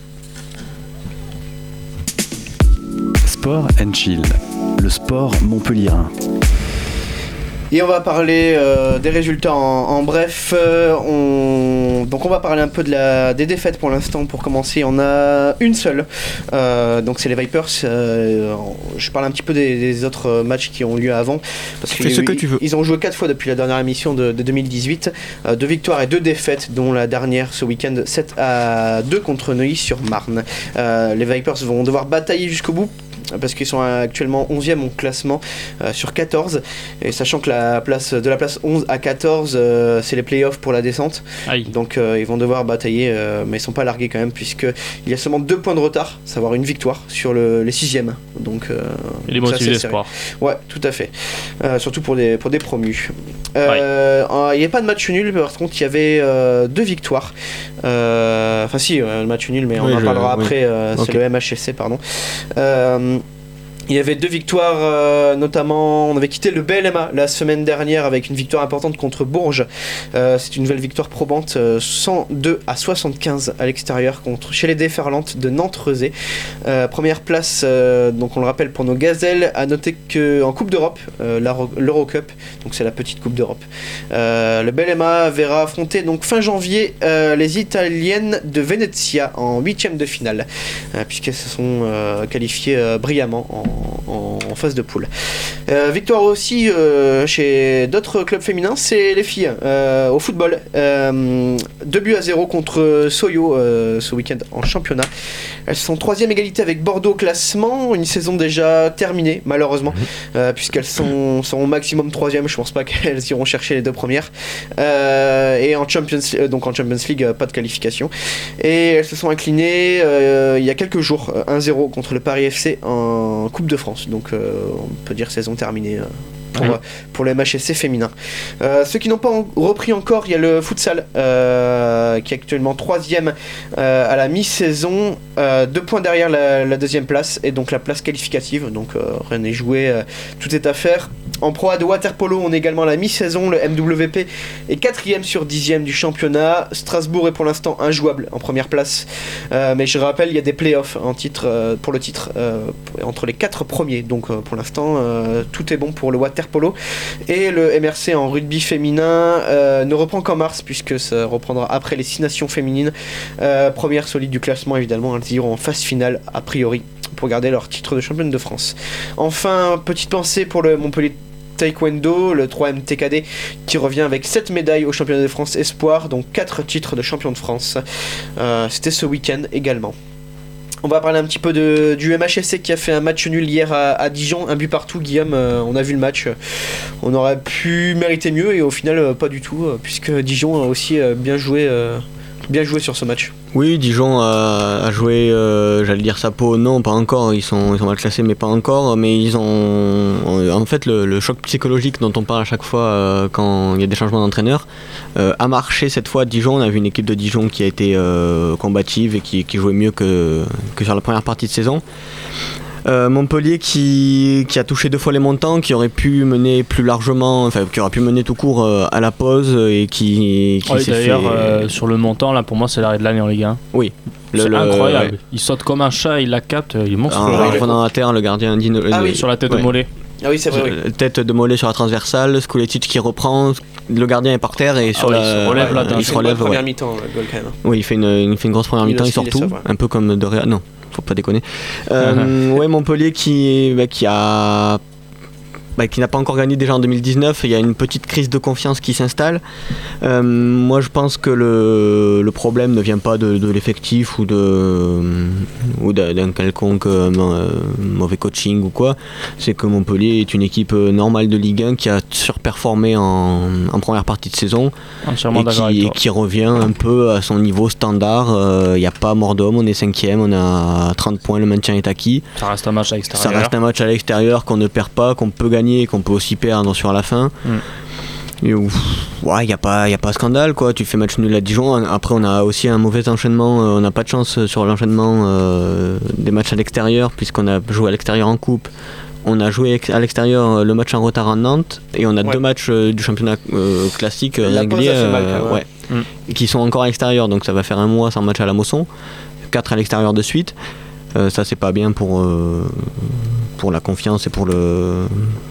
Sport and Chill, le sport montpelliérain. Et on va parler euh, des résultats en, en bref. Euh, on... Donc on va parler un peu de la... des défaites pour l'instant. Pour commencer, on a une seule. Euh, donc c'est les Vipers. Euh, je parle un petit peu des, des autres matchs qui ont lieu avant. Parce Fais ce que ils, tu veux. Ils ont joué quatre fois depuis la dernière émission de, de deux mille dix-huit. Euh, deux victoires et deux défaites, dont la dernière ce week-end sept à deux contre Neuilly-sur-Marne. Euh, les Vipers vont devoir batailler jusqu'au bout, parce qu'ils sont actuellement onzième au classement euh, sur quatorze, et sachant que la place, de la place onze à quatorze euh, c'est les playoffs pour la descente. Aïe. Donc euh, ils vont devoir batailler, euh, mais ils sont pas largués quand même, puisqu'il y a seulement deux points de retard, savoir une victoire sur le, les sixièmes. Donc euh, et les motifs d'espoir. Ouais, tout à fait, euh, surtout pour des, pour des promus. Euh, il n'y avait pas de match nul, par contre il y avait euh, deux victoires. Euh, enfin si, euh, le match nul, mais on oui, en je, parlera oui. après. Euh, okay. C'est le M H S C, pardon. Euh, Il y avait deux victoires, euh, notamment on avait quitté le B L M A la semaine dernière avec une victoire importante contre Bourges. Euh, c'est une nouvelle victoire probante, euh, cent deux à soixante-quinze à l'extérieur contre chez les Déferlantes de Nantes-Rezé. Euh, première place, euh, donc on le rappelle pour nos gazelles. À noter qu'en Coupe d'Europe, euh, l'Eurocup, donc c'est la petite Coupe d'Europe, euh, le B L M A verra affronter donc fin janvier euh, les Italiennes de Venezia en huitième de finale, euh, puisqu'elles se sont euh, qualifiées euh, brillamment en En, en phase de poule. Euh, victoire aussi euh, chez d'autres clubs féminins, c'est les filles euh, au football. Euh, deux buts à zéro contre Soyo euh, ce week-end en championnat. Elles sont troisième égalité avec Bordeaux au classement, une saison déjà terminée malheureusement, euh, puisqu'elles sont, sont au maximum troisième. Je pense pas qu'elles iront chercher les deux premières. Euh, et en Champions, euh, donc en Champions League, euh, pas de qualification. Et elles se sont inclinées euh, il y a quelques jours, un zéro contre le Paris F C en Coupe de France, donc euh, on peut dire saison terminée euh, pour, ouais. pour le M H S C féminin. Euh, ceux qui n'ont pas en, repris encore, il y a le futsal euh, qui est actuellement troisième euh, à la mi-saison, euh, deux points derrière la, la deuxième place et donc la place qualificative, donc euh, rien n'est joué, euh, tout est à faire. En Pro A de waterpolo, on est également à la mi-saison. Le M W P est quatrième sur dixième du championnat. Strasbourg est pour l'instant injouable en première place. Euh, mais je rappelle, il y a des playoffs en titre, euh, pour le titre euh, entre les quatre premiers. Donc euh, pour l'instant, euh, tout est bon pour le waterpolo. Et le M R C en rugby féminin euh, ne reprend qu'en mars, puisque ça reprendra après les six nations féminines. Euh, première solide du classement, évidemment. Elles iront en phase finale, a priori, pour garder leur titre de championne de France. Enfin, petite pensée pour le Montpellier Taekwondo, le trois M T K D, qui revient avec sept médailles au championnat de France Espoir, donc quatre titres de champion de France. Euh, c'était ce week-end également. On va parler un petit peu de, du M H S C qui a fait un match nul hier à, à Dijon, un but partout. Guillaume, euh, on a vu le match, on aurait pu mériter mieux et au final euh, pas du tout, euh, puisque Dijon a aussi euh, bien joué euh, bien joué sur ce match. Oui, Dijon a, a joué, euh, j'allais dire sa peau, non, pas encore, ils sont, ils sont mal classés, mais pas encore, mais ils ont, en fait, le, le choc psychologique dont on parle à chaque fois euh, quand il y a des changements d'entraîneur, euh, a marché cette fois à Dijon. On a vu une équipe de Dijon qui a été euh, combative et qui, qui jouait mieux que, que sur la première partie de saison. Euh, Montpellier qui, qui a touché deux fois les montants, qui aurait pu mener plus largement, enfin qui aurait pu mener tout court euh, à la pause et qui, qui Ouais, s'est d'ailleurs, fait... euh, sur le montant, là, pour moi, c'est l'arrêt de l'année en Ligue un. Oui. C'est le, incroyable. ouais. Il saute comme un chat, il la capte, il est monstrueux. En revenant à terre, le gardien Dino, Ah le- oui, sur la tête ouais. de Mollet. Ah oui, c'est vrai. Oui. Tête de mollet sur la transversale, Skuletic qui reprend, le gardien est par terre et sur oui, la, il se relève, là, ouais, d'un- il Il se fait une bonne relève. première Ouais. mi-temps, le goal quand même. Oui, il fait une, il fait une grosse première Il mi-temps, il aussi, sort il tout, est sauve, ouais. un peu comme de Réa. Non, faut pas déconner. Euh, ouais, Montpellier qui, bah, qui a. Bah, qui n'a pas encore gagné déjà en deux mille dix-neuf, il y a une petite crise de confiance qui s'installe. Euh, moi je pense que le, le problème ne vient pas de, de l'effectif ou, de, ou d'un d'un quelconque euh, mauvais coaching ou quoi. C'est que Montpellier est une équipe normale de Ligue un qui a surperformé en, en première partie de saison Entièrement et d'accord avec qui, toi. et qui revient un peu à son niveau standard. Il n'y a pas mort d'homme, on est cinquième, on a trente points, le maintien est acquis. Ça reste un match à Ça l'extérieur. reste un match à l'extérieur qu'on ne perd pas, qu'on peut gagner et qu'on peut aussi perdre sur la fin. Mm. Et ouf, ouais, il n'y a pas y a pas scandale quoi. Tu fais match nul à Dijon. Après on a aussi un mauvais enchaînement, euh, on n'a pas de chance sur l'enchaînement euh, des matchs à l'extérieur puisqu'on a joué à l'extérieur en coupe. On a joué ex- à l'extérieur euh, le match en retard en Nantes et on a Ouais. deux matchs euh, du championnat euh, classique euh, La pause régulier a fait mal, euh, quand même. ouais, Mm. qui sont encore à l'extérieur, donc ça va faire un mois sans match à la Mosson, quatre à l'extérieur de suite. Euh, ça c'est pas bien pour, euh, pour la confiance et pour le...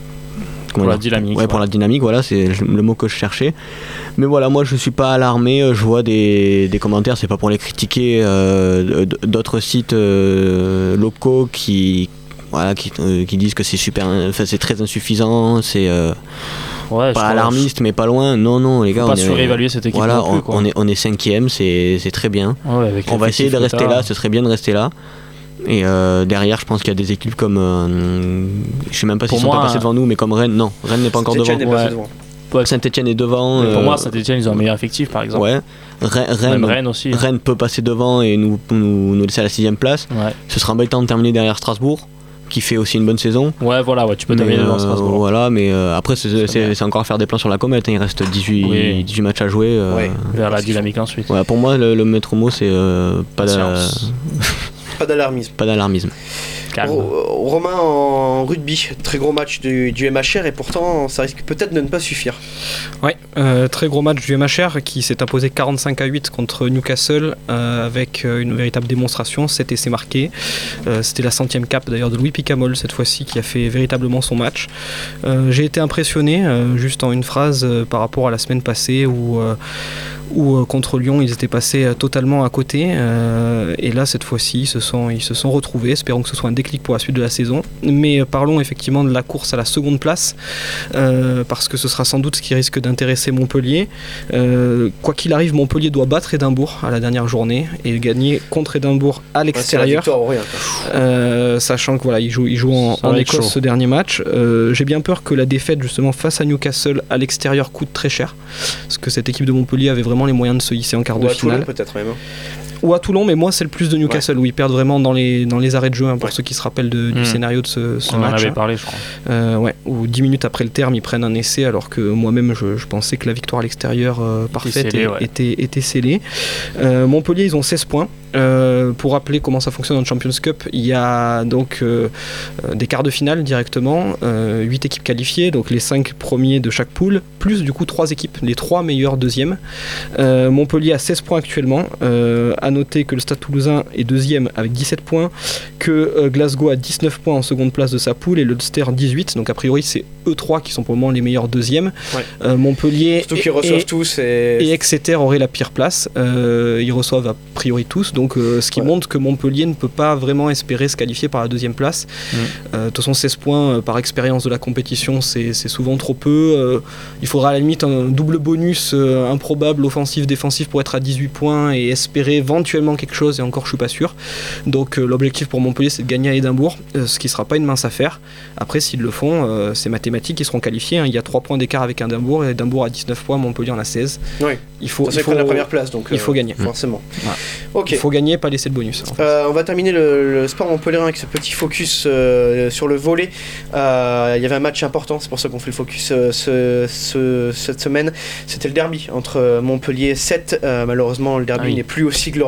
Pour la dynamique. Ouais, pour la dynamique, voilà, c'est le mot que je cherchais. Mais voilà, moi je suis pas alarmé, je vois des, des commentaires, c'est pas pour les critiquer, euh, d'autres sites euh, locaux qui, voilà, qui, euh, qui disent que c'est super, enfin c'est très insuffisant, c'est euh, Ouais, je pas crois- alarmiste mais pas loin. Non, non, les gars, Faut pas on est, surévaluer cette équipe voilà, non plus, on, quoi. on est, on est cinquième, c'est, c'est très bien. Ouais, avec On va essayer de l'effectif rester que t'as. là, ce serait bien de rester là. Et euh, derrière, je pense qu'il y a des équipes comme. Euh, je sais même pas Pour s'ils sont moi, pas passés devant nous, mais comme Rennes, non, Rennes n'est pas encore devant. Saint-Étienne est passé Ouais. devant. Ouais. Saint-Etienne est devant. Mais pour euh, moi, Saint-Etienne, ils ont un meilleur effectif, par exemple. Ouais. Rennes, Même Rennes, Rennes aussi. Rennes peut passer devant et nous, nous, nous laisser à la sixième place. Ouais. Ce sera embêtant de terminer derrière Strasbourg, qui fait aussi une bonne saison. Ouais, voilà, ouais, tu peux Mais, terminer devant euh, Strasbourg. Voilà, mais euh, après, c'est, C'est c'est, bien. c'est encore à faire des plans sur la comète. Hein. Il reste dix-huit, Oui. dix-huit matchs à jouer. euh, Ouais. Vers la dynamique ensuite. voilà, pour moi, le, le maître mot, c'est euh, pas, d'a- Patience. Pas d'alarmisme. pas d'alarmisme. Calme. Ro- Romain en rugby, très gros match du, du M H R et pourtant ça risque peut-être de ne pas suffire. Ouais, euh, très gros match du M H R qui s'est imposé quarante-cinq à huit contre Newcastle euh, avec euh, une véritable démonstration, sept essais marqués. Euh, c'était la centième cape d'ailleurs de Louis Picamol cette fois-ci qui a fait véritablement son match. Euh, j'ai été impressionné, euh, juste en une phrase, euh, par rapport à la semaine passée où, euh, où euh, contre Lyon ils étaient passés euh, totalement à côté. Euh, et là cette fois-ci ils se sont, ils se sont retrouvés, espérons que ce soit un déclic pour la suite de la saison. Mais euh, parlons effectivement de la course à la seconde place. Euh, parce que ce sera sans doute ce qui risque d'intéresser Montpellier. Euh, quoi qu'il arrive, Montpellier doit battre Édimbourg à la dernière journée et gagner contre Édimbourg à Ouais, c'est la l'extérieur. victoire ou rien, quoi. Euh, sachant que voilà, il joue, il joue en, Ça en va être Écosse chaud. ce dernier match. Euh, j'ai bien peur que la défaite justement face à Newcastle à l'extérieur coûte très cher, parce que cette équipe de Montpellier avait vraiment les moyens de se hisser en quart Ou de à Toulon finale. peut-être même. Ou à Toulon, mais moi c'est le plus de Newcastle où ils perdent vraiment dans les, dans les arrêts de jeu, hein, pour Ouais. ceux qui se rappellent de- du Mm. scénario de ce, ce On en match. avait hein. parlé, je crois. Euh, ouais, où dix minutes après le terme, ils prennent un essai, alors que moi-même, je, je pensais que la victoire à l'extérieur euh, parfaite scellée, et- ouais. était, était scellée. Euh, Montpellier, ils ont seize points. Euh, pour rappeler comment ça fonctionne en Champions Cup, il y a donc euh, euh, des quarts de finale directement, euh, huit équipes qualifiées, donc les cinq premiers de chaque poule, plus du coup trois équipes, les trois meilleurs deuxièmes. Euh, Montpellier a seize points actuellement. Euh, à noter que le Stade Toulousain est deuxième avec dix-sept points, que euh, Glasgow a dix-neuf points en seconde place de sa poule et l'Ulster dix-huit. Donc a priori c'est eux trois qui sont pour le moment les meilleurs deuxièmes. Ouais. Euh, Montpellier Surtout et, qu'ils reçoivent et- tous et. et Exeter auraient la pire place. Euh, ils reçoivent a priori tous, donc euh, ce qui Ouais. montre que Montpellier ne peut pas vraiment espérer se qualifier par la deuxième place. Mm. Euh, De toute façon, seize points euh, par expérience de la compétition, c'est c'est souvent trop peu. Euh, il faudra à la limite un double bonus euh, improbable, offensif-défensif, pour être à dix-huit points et espérer éventuellement quelque chose, et encore je suis pas sûr. Donc euh, l'objectif pour Montpellier, c'est de gagner à Édimbourg, euh, ce qui sera pas une mince affaire. Après, s'ils le font, euh, c'est mathématique, ils seront qualifiés, hein. Il y a trois points d'écart avec Édimbourg, et Édimbourg a dix-neuf points, Montpellier en a seize. Oui. Il faut, Ça il fait faut, prendre la première place donc. il faut gagner. Forcément. Ouais. Ok. il faut gagner, pas laisser le bonus. en fait. Euh, on va terminer le, le sport montpellierin avec ce petit focus euh, sur le volley. Euh, Il y avait un match important, c'est pour ça qu'on fait le focus euh, ce, ce- cette semaine. C'était le derby entre Montpellier et Sète. Euh, malheureusement, le derby Ah oui. n'est plus aussi glorieux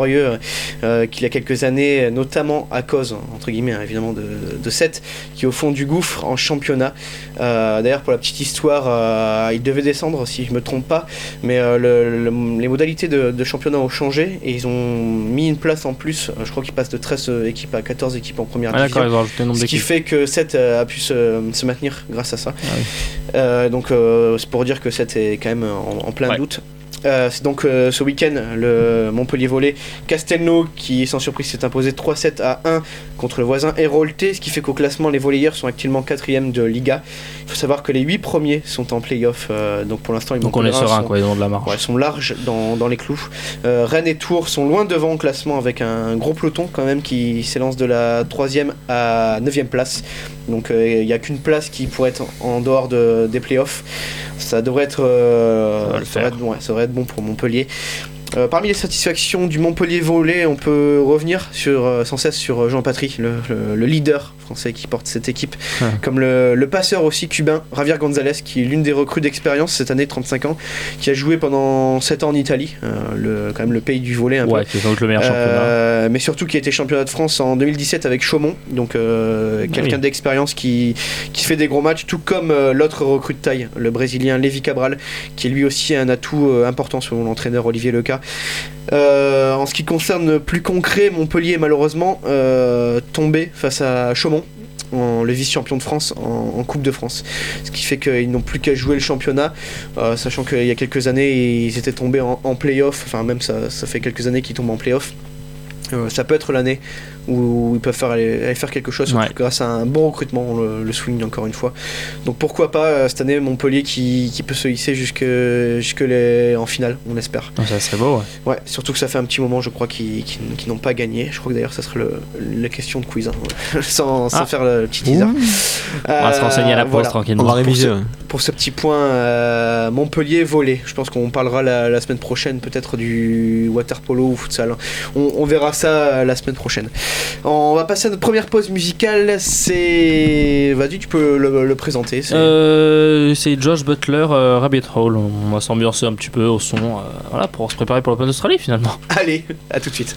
glorieux euh, qu'il y a quelques années, notamment à cause, entre guillemets, hein, évidemment, de, de Sète, qui est au fond du gouffre en championnat. Euh, d'ailleurs, pour la petite histoire, euh, il devait descendre, si je ne me trompe pas, mais euh, le, le, les modalités de, de championnat ont changé et ils ont mis une place en plus. Je crois qu'ils passent de treize équipes à quatorze équipes en première ah, division. D'accord, ils ont rajouté le nombre Ce qui d'équipes. fait que Sète a pu se, se maintenir grâce à ça. Ah oui. Euh, donc euh, c'est pour dire que Sète est quand même en, en plein Ouais. doute. Euh, c'est donc euh, ce week-end le Montpellier Volley Castelnau qui sans surprise s'est imposé trois sept à un contre le voisin Hérolté, ce qui fait qu'au classement les volleyeurs sont actuellement quatrième de Liga. Il faut savoir que les huit premiers sont en play-off, euh, donc pour l'instant ils Donc on est serein, quoi, ils ont de la marge. Ouais, sont larges dans, dans les clous. Euh, Rennes et Tours sont loin devant au classement avec un gros peloton quand même qui s'élance de la troisième à neuvième place. Donc il euh, n'y a qu'une place qui pourrait être en dehors de, des playoffs. Ça devrait être, euh, ça, va ça, devrait être, ouais, ça devrait être bon pour Montpellier. Euh, parmi les satisfactions du Montpellier Volley, on peut revenir sur, euh, sans cesse sur Jean Patry, le, le, le leader français qui porte cette équipe, ouais. comme le, le passeur aussi cubain Javier González, qui est l'une des recrues d'expérience cette année, trente-cinq ans, qui a joué pendant sept ans en Italie, euh, le, quand même le pays du volley un ouais, peu. qui est sans doute le meilleur Euh, championnat. mais surtout qui a été championnat de France en deux mille dix-sept avec Chaumont, donc euh, quelqu'un oui. d'expérience qui, qui fait des gros matchs, tout comme euh, l'autre recrue de taille, le Brésilien Lévi Cabral, qui est lui aussi un atout euh, important selon l'entraîneur Olivier Leca. Euh, en ce qui concerne plus concret, Montpellier est malheureusement euh, tombé face à Chaumont, en, le vice-champion de France en, en Coupe de France, ce qui fait qu'ils n'ont plus qu'à jouer le championnat, euh, sachant qu'il y a quelques années ils étaient tombés en, en play-off, enfin même ça, ça fait quelques années qu'ils tombent en play-off. Euh, ça peut être l'année où ils peuvent faire, aller, aller faire quelque chose, surtout ouais. grâce à un bon recrutement, on le, le souligne encore une fois. Donc pourquoi pas euh, cette année Montpellier qui, qui peut se hisser jusque, jusque les, en finale, on espère. Donc ça serait beau, ouais. Ouais, surtout que ça fait un petit moment, je crois, qu'ils, qu'ils, qu'ils n'ont pas gagné. Je crois que d'ailleurs, ça serait le, la question de quiz, hein, sans, sans ah. faire le petit teaser. On va se renseigner à la pause voilà. tranquillement. On va réviser. Pour ce, pour ce petit point euh, Montpellier Volley, je pense qu'on parlera la, la semaine prochaine peut-être du water polo ou futsal. On, on verra ça la semaine prochaine. On va passer à notre première pause musicale. C'est, vas-y, tu peux le, le présenter. C'est... Euh, c'est Josh Butler, euh, Rabbit Hole. On va s'ambiancer un petit peu au son, euh, voilà, pour se préparer pour l'Open d'Australie finalement. Allez, à tout de suite.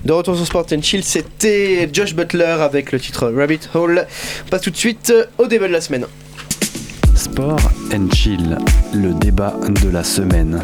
De retour sur Sport and Chill, c'était Josh Butler avec le titre Rabbit Hole. On passe tout de suite au débat de la semaine. Sport and Chill, le débat de la semaine.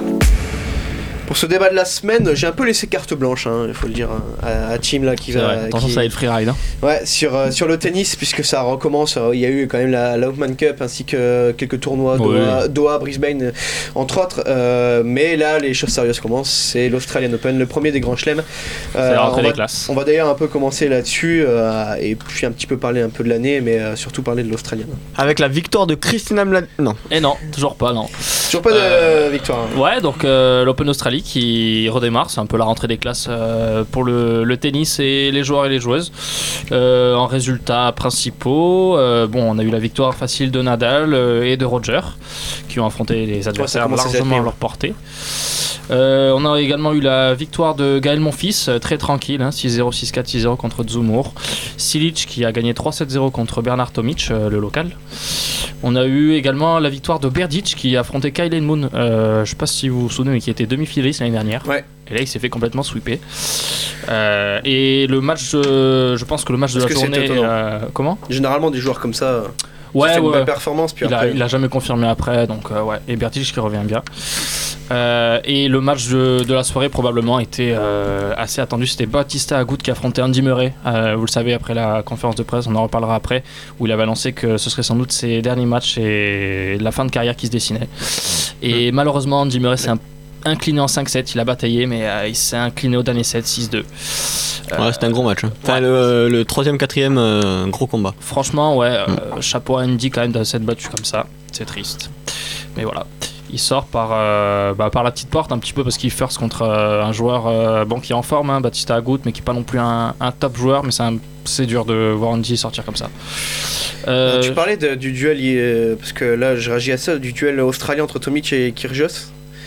Pour ce débat de la semaine, j'ai un peu laissé carte blanche, hein, il faut le dire, à, à Tim là qui va. Attention, qui... ça va être freeride. Hein. Ouais, sur, euh, sur le tennis, puisque ça recommence. Il y a eu quand même la, la Open Cup ainsi que quelques tournois, Oui. Doha, Doha, Brisbane, entre autres. Euh, mais là, les choses sérieuses commencent. C'est l'Australian Open, le premier des grands chelems. Euh, c'est la rentrée on va, des classes. On va d'ailleurs un peu commencer là-dessus euh, et puis un petit peu parler un peu de l'année, mais euh, surtout parler de l'Australienne. Avec la victoire de Christina Mlad... Non. Et non, toujours pas, non. Toujours pas de Euh, victoire. Hein. Ouais, donc euh, l'Open Australie qui redémarre, c'est un peu la rentrée des classes euh, pour le, le tennis et les joueurs et les joueuses. Euh, en résultats principaux, euh, bon, on a eu la victoire facile de Nadal euh, et de Roger, qui ont affronté les adversaires commence à largement à s'appeler, leur portée. Euh, on a également eu la victoire de Gaël Monfils, euh, très tranquille, hein, six zéro, six quatre, six zéro contre Zumur. Silic qui a gagné trois sept zéro contre Bernard Tomic, euh, le local. On a eu également la victoire de Berdych qui a affronté Kyle Moon, euh, je sais pas si vous vous souvenez, mais qui était demi-finaliste l'année dernière. Ouais. Et là, il s'est fait complètement sweeper. Euh, et le match, euh, je pense que le match Parce de la que c'est journée. étonnant. Euh, comment Généralement, des joueurs comme ça. Ouais, ça fait une ouais. belle performance. Puis Il a, après... il a jamais confirmé après, donc euh, ouais. Et Berdych qui revient bien. Euh, et le match de, de la soirée probablement était euh, assez attendu. C'était Bautista Agut qui affrontait Andy Murray. Euh, vous le savez, après la conférence de presse, on en reparlera après, où il avait annoncé que ce serait sans doute ses derniers matchs et la fin de carrière qui se dessinait. Et mmh. malheureusement, Andy Murray s'est un incliné en cinq sept, il a bataillé, mais euh, il s'est incliné au dernier set, six deux. Euh, ouais, c'était un gros match. Hein. Enfin, ouais. le, le troisième, quatrième, euh, gros combat. Franchement, ouais, euh, mm. chapeau à Andy quand même de s'être battu comme ça. C'est triste. Mais voilà. Il sort par, euh, bah, par la petite porte un petit peu parce qu'il first contre euh, un joueur euh, bon, qui est en forme, hein, Bautista Agut, mais qui n'est pas non plus un, un top joueur, mais c'est, un, c'est dur de voir Andy sortir comme ça. Euh, tu parlais de, du duel, euh, parce que là je réagis à ça, du duel australien entre Tomic et Kyrgios.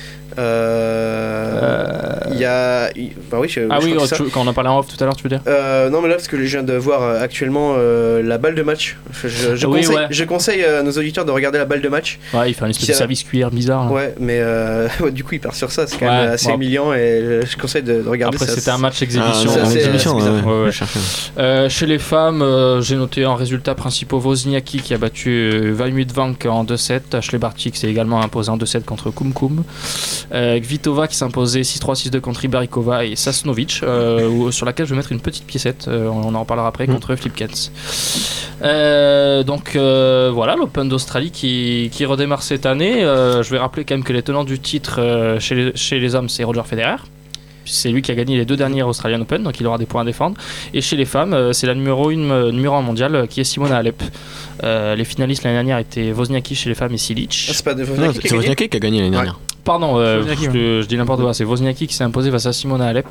Euh, euh... Il y a. Il... Bah oui, je, ah je oui, crois que tu, quand on en parlait en off tout à l'heure, tu veux dire euh, Non, mais là, parce que je viens de voir euh, actuellement euh, la balle de match. Je, je, oui, conseille, ouais. je conseille à nos auditeurs de regarder la balle de match. Ouais, il fait un espèce Qui de a... service cuir bizarre. Là. Ouais, mais euh, ouais, du coup, il part sur ça. C'est quand ouais, même assez bon. humiliant et je conseille de, de regarder Après, ça. c'était un match exhibition. Ah, c'est, exhibition c'est, ouais, ouais, ouais. Ouais. Euh, chez les femmes, euh, j'ai noté en résultats principaux Wozniacki qui a battu euh, Vahimut Vank en deux sept. Ashley Barty qui s'est également imposé en deux sept contre Kumkum. Euh, Kvitova qui s'imposait six trois six deux contre Ibarikova et Sasnovic, euh, sur laquelle je vais mettre une petite piécette, euh, on en reparlera après, mmh. contre Flipkens. Euh, donc euh, voilà, l'Open d'Australie qui, qui redémarre cette année. Euh, je vais rappeler quand même que les tenants du titre euh, chez, les, chez les hommes, c'est Roger Federer. C'est lui qui a gagné les deux dernières Australian Open, donc il aura des points à défendre. Et chez les femmes, euh, c'est la numéro un, numéro un mondiale euh, qui est Simona Halep. Euh, les finalistes l'année dernière étaient Wozniacki chez les femmes et Silic. Ah, c'est pas de Wozniacki, non, c'est qui, Wozniacki qui a gagné l'année dernière. Ouais. Pardon, euh, Wozniacki, je, ouais. je dis n'importe quoi, c'est Wozniacki qui s'est imposé face à Simona Halep.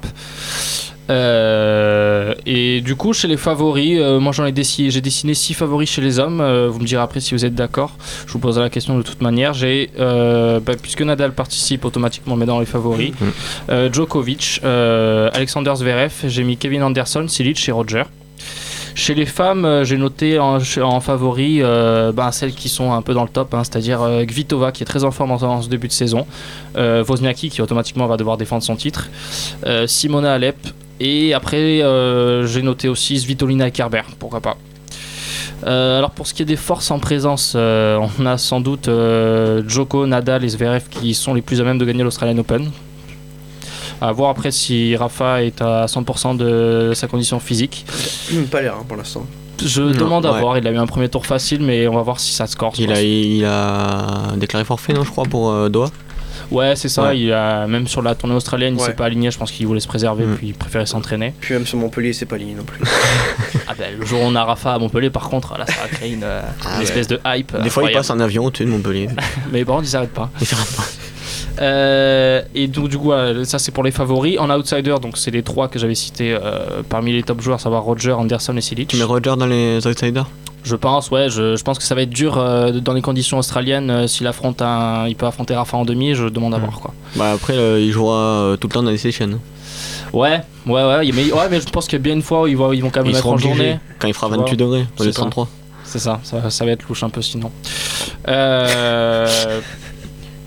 Euh, et du coup, chez les favoris, euh, moi j'en ai dessiné, j'ai dessiné six favoris chez les hommes. Euh, vous me direz après si vous êtes d'accord. Je vous poserai la question de toute manière. J'ai, euh, bah, puisque Nadal participe automatiquement, mais dans les favoris, mmh. euh, Djokovic, euh, Alexander Zverev, j'ai mis Kevin Anderson, Silic et Roger. Chez les femmes, euh, j'ai noté en, en favori euh, bah, celles qui sont un peu dans le top, hein, c'est-à-dire euh, Kvitova qui est très en forme en, en ce début de saison, euh, Wozniacki qui automatiquement va devoir défendre son titre, euh, Simona Halep, et après euh, j'ai noté aussi Svitolina et Kerber, pourquoi pas. Euh, alors pour ce qui est des forces en présence, euh, on a sans doute euh, Djoko, Nadal et Zverev qui sont les plus à même de gagner l'Australian Open. À voir après si Rafa est à cent pour cent de sa condition physique. Il n'a pas l'air hein, pour l'instant. Je non, demande à ouais. voir, il a eu un premier tour facile, mais on va voir si ça score. Il a, il a déclaré forfait, non, je crois, pour euh, Doha. Ouais, c'est ça, ouais. Il a, même sur la tournée australienne, il ouais. s'est pas aligné, je pense qu'il voulait se préserver, mmh. puis il préférait s'entraîner. Puis même sur Montpellier, il s'est pas aligné non plus. Ah ben, le jour où on a Rafa à Montpellier, par contre, là, ça va créer une, ah, une ouais. espèce de hype. Des incroyable. Fois, il passe en avion au-dessus de Montpellier. Mais par contre, il s'arrête pas. Il s'arrête pas. Euh, et donc du coup ça c'est pour les favoris. En outsider, donc c'est les trois que j'avais cités euh, parmi les top joueurs, à savoir Roger, Anderson et Silic. Tu mets Roger dans les outsiders? Je pense, ouais, je, je pense que ça va être dur euh, dans les conditions australiennes. Euh, s'il affronte un, il peut affronter Rafa en demi, je demande à voir quoi. Bah après euh, il jouera euh, tout le temps dans les sessions. Ouais, ouais, ouais, mais, ouais, mais je pense qu'il y a bien une fois où ils vont, ils vont quand même ils mettre en journée. Quand il fera vingt-huit degrés, au lieu de trente-trois. C'est ça, ça, ça va être louche un peu sinon. Euh...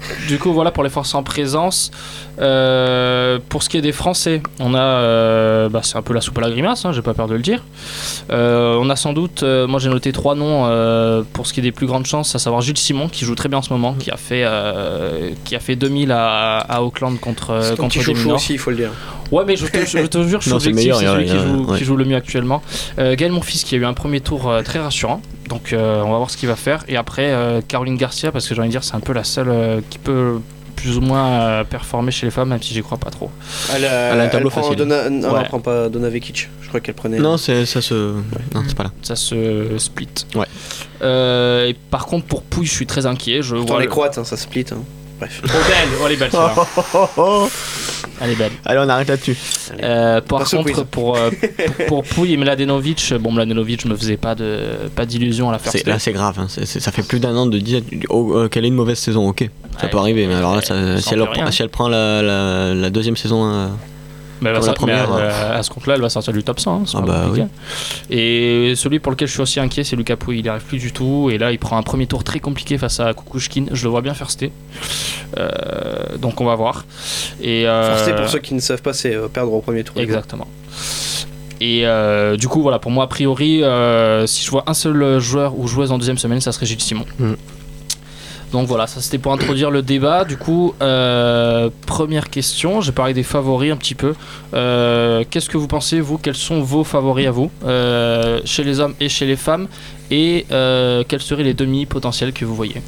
du coup, voilà pour les forces en présence. Euh, pour ce qui est des Français, on a, euh, bah, c'est un peu la soupe à la grimace, hein, j'ai pas peur de le dire. Euh, on a sans doute, euh, moi j'ai noté trois noms euh, pour ce qui est des plus grandes chances, à savoir Gilles Simon qui joue très bien en ce moment, qui a fait, euh, qui a fait deux mille à, à Auckland contre C'est contre ton petit des chouchou mineurs. aussi, il faut le dire. Ouais, mais je te, je te jure, je suis Non, c'est objectif, meilleur, c'est il y a- celui il y qui a- joue, ouais. qui joue le mieux actuellement. Euh, Gaël Monfils qui a eu un premier tour euh, très rassurant, donc euh, on va voir ce qu'il va faire. Et après, euh, Caroline Garcia, parce que j'ai envie de dire, c'est un peu la seule euh, qui peut plus ou moins euh, performer chez les femmes, même si j'y crois pas trop. Elle, a, Elle a un tableau prend facile. Dona- non, Ouais. elle prend pas Donna Vekic. Je crois qu'elle prenait. Non, c'est, ça se. Non, c'est pas là. Ça se split. Ouais. Euh, et par contre, pour Pouille, je suis très inquiet. Je Pourtant, vois les le- Croates, hein, ça split. Hein. Bref. Oh, belle, oh, elle est belle, celle-là. Elle est belle. Allez, on arrête là-dessus. Euh, par Passe au contre, quiz. pour, euh, pour, pour Pouille et Mladenovic, bon, Mladenovic, je me faisais pas, de, pas d'illusions à la faire. C'est, là, c'est grave. Hein. C'est, c'est- ça fait plus d'un an de dire oh, euh, qu'elle ait une mauvaise saison. Ok, ça Ouais, peut arriver. Mais mais alors là, ça- elle si, sent elle plus reprend, rien. si elle prend la, la, la deuxième saison. euh, Mais, elle va Pour la sortir- mais, première, euh, à ce compte-là, elle va sortir du top cent. Hein, c'est Ah pas bah compliqué. Et celui pour lequel je suis aussi inquiet, c'est Lucas Pouille. Il n'y arrive plus du tout. Et là, il prend un premier tour très compliqué face à Kukushkin. Je le vois bien faire sté. Euh, donc on va voir. Et, euh, Forcé, pour ceux qui ne savent pas, c'est euh, perdre au premier tour. Exactement. Et euh, du coup, voilà, pour moi, a priori, euh, si je vois un seul joueur ou joueuse en deuxième semaine, ça serait Gilles Simon. Mm. Donc voilà, ça c'était pour introduire le débat. Du coup, euh, première question, j'ai parlé des favoris un petit peu. Euh, qu'est-ce que vous pensez, vous? Quels sont vos favoris à vous, euh, chez les hommes et chez les femmes? Et euh, quels seraient les demi potentiels que vous voyez?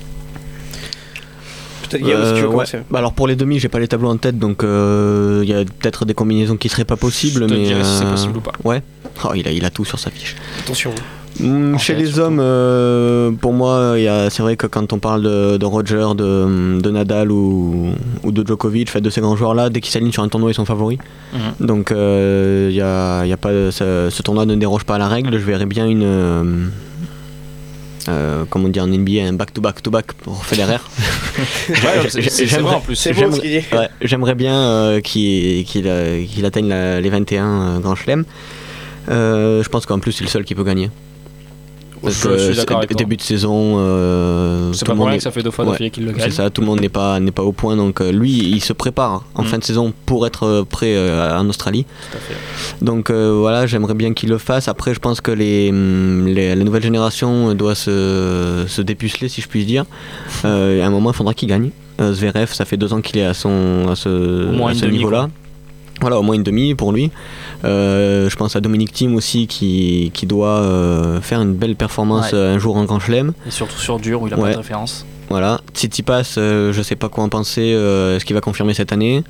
Peut-être Guillaume, si tu veux Euh, ouais. commencer. Bah alors pour les demi, j'ai pas les tableaux en tête, donc euh, il y a peut-être des combinaisons qui seraient pas possibles. Je te mais dirai si c'est euh, possible ou pas. Ouais. Oh, il a, il a tout sur sa fiche. Attention. Mm, En chez tête, les surtout. hommes, euh, pour moi, il y a- c'est vrai que quand on parle de, de Roger, de, de Nadal ou, ou de Djokovic, fait, de ces grands joueurs-là, dès qu'ils s'alignent sur un tournoi, ils sont favoris. Mhm. Donc, euh, il y a, il y a pas, ce, ce tournoi ne déroge pas à la règle. Je verrais bien une. Euh, euh, comment dire en N B A, un back-to-back-to-back pour Federer. Ouais, c'est- c'est- c'est J'aimerais- vrai en plus. C'est beau J'aimerais- ce qu'il dit. Ouais, j'aimerais bien euh, qu'il, qu'il, euh, qu'il atteigne la- les vingt et un euh, Grand Chelem. Euh, je pense qu'en plus, c'est le seul qui peut gagner. Parce Je que suis c'est- d'accord avec toi. début de saison, euh, C'est tout pas le pour monde rien est- que ça fait deux fois ouais, d'affilée qu'il le gagne. c'est ça, tout le monde n'est pas, n'est pas au point. Donc euh, lui, il se prépare en Mm. fin de saison pour être euh, prêt euh, en Australie. Tout à fait. Donc euh, voilà, j'aimerais bien qu'il le fasse. Après, je pense que les, hum, les- la nouvelle génération doit se, se dépuceler, si je puis dire. Euh, à un moment, il faudra qu'il gagne. Euh, Zverev, ça fait deux ans qu'il est à, son, à ce, Au moins à une ce demi, niveau-là. Voilà, au moins une demi pour lui. Euh, je pense à Dominic Thiem aussi qui, qui doit euh, faire une belle performance Ouais. euh, un jour en Grand Chelem. Et surtout sur dur où il a pas Ouais. de référence. Voilà. Tsitsipas, euh, je sais pas quoi en penser, euh, est-ce qu'il va confirmer cette année?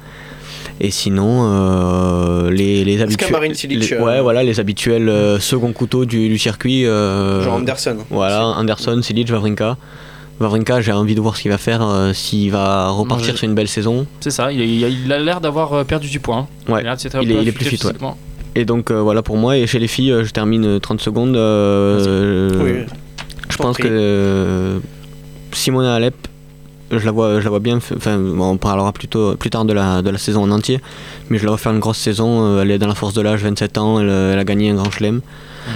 Et sinon, euh, les, les habituels. Marin Cilic, les- euh, Ouais, voilà, les habituels euh, second couteau du, du circuit. euh, Genre Anderson. Voilà, Anderson, Cilic, Wawrinka. Wawrinka, j'ai envie de voir ce qu'il va faire, euh, s'il va repartir Moi, je- sur une belle saison. C'est ça, il, il a- il a l'air d'avoir euh, perdu du poids. hein. Ouais. Il a l'air de s'être Il un peu est- il est plus affûté fit, ouais. physiquement. Et donc euh, voilà pour moi. Et chez les filles, euh, je termine euh, trente secondes. euh, euh, Oui, je t'en pense prie. que euh, Simona Alep, je la vois, je la vois bien. f- Enfin, bon, on parlera plutôt plus tard de la, de la saison en entier. Mais je la vois faire une grosse saison. euh, Elle est dans la force de l'âge, vingt-sept ans. Elle, elle a gagné un grand chelem. Mhm.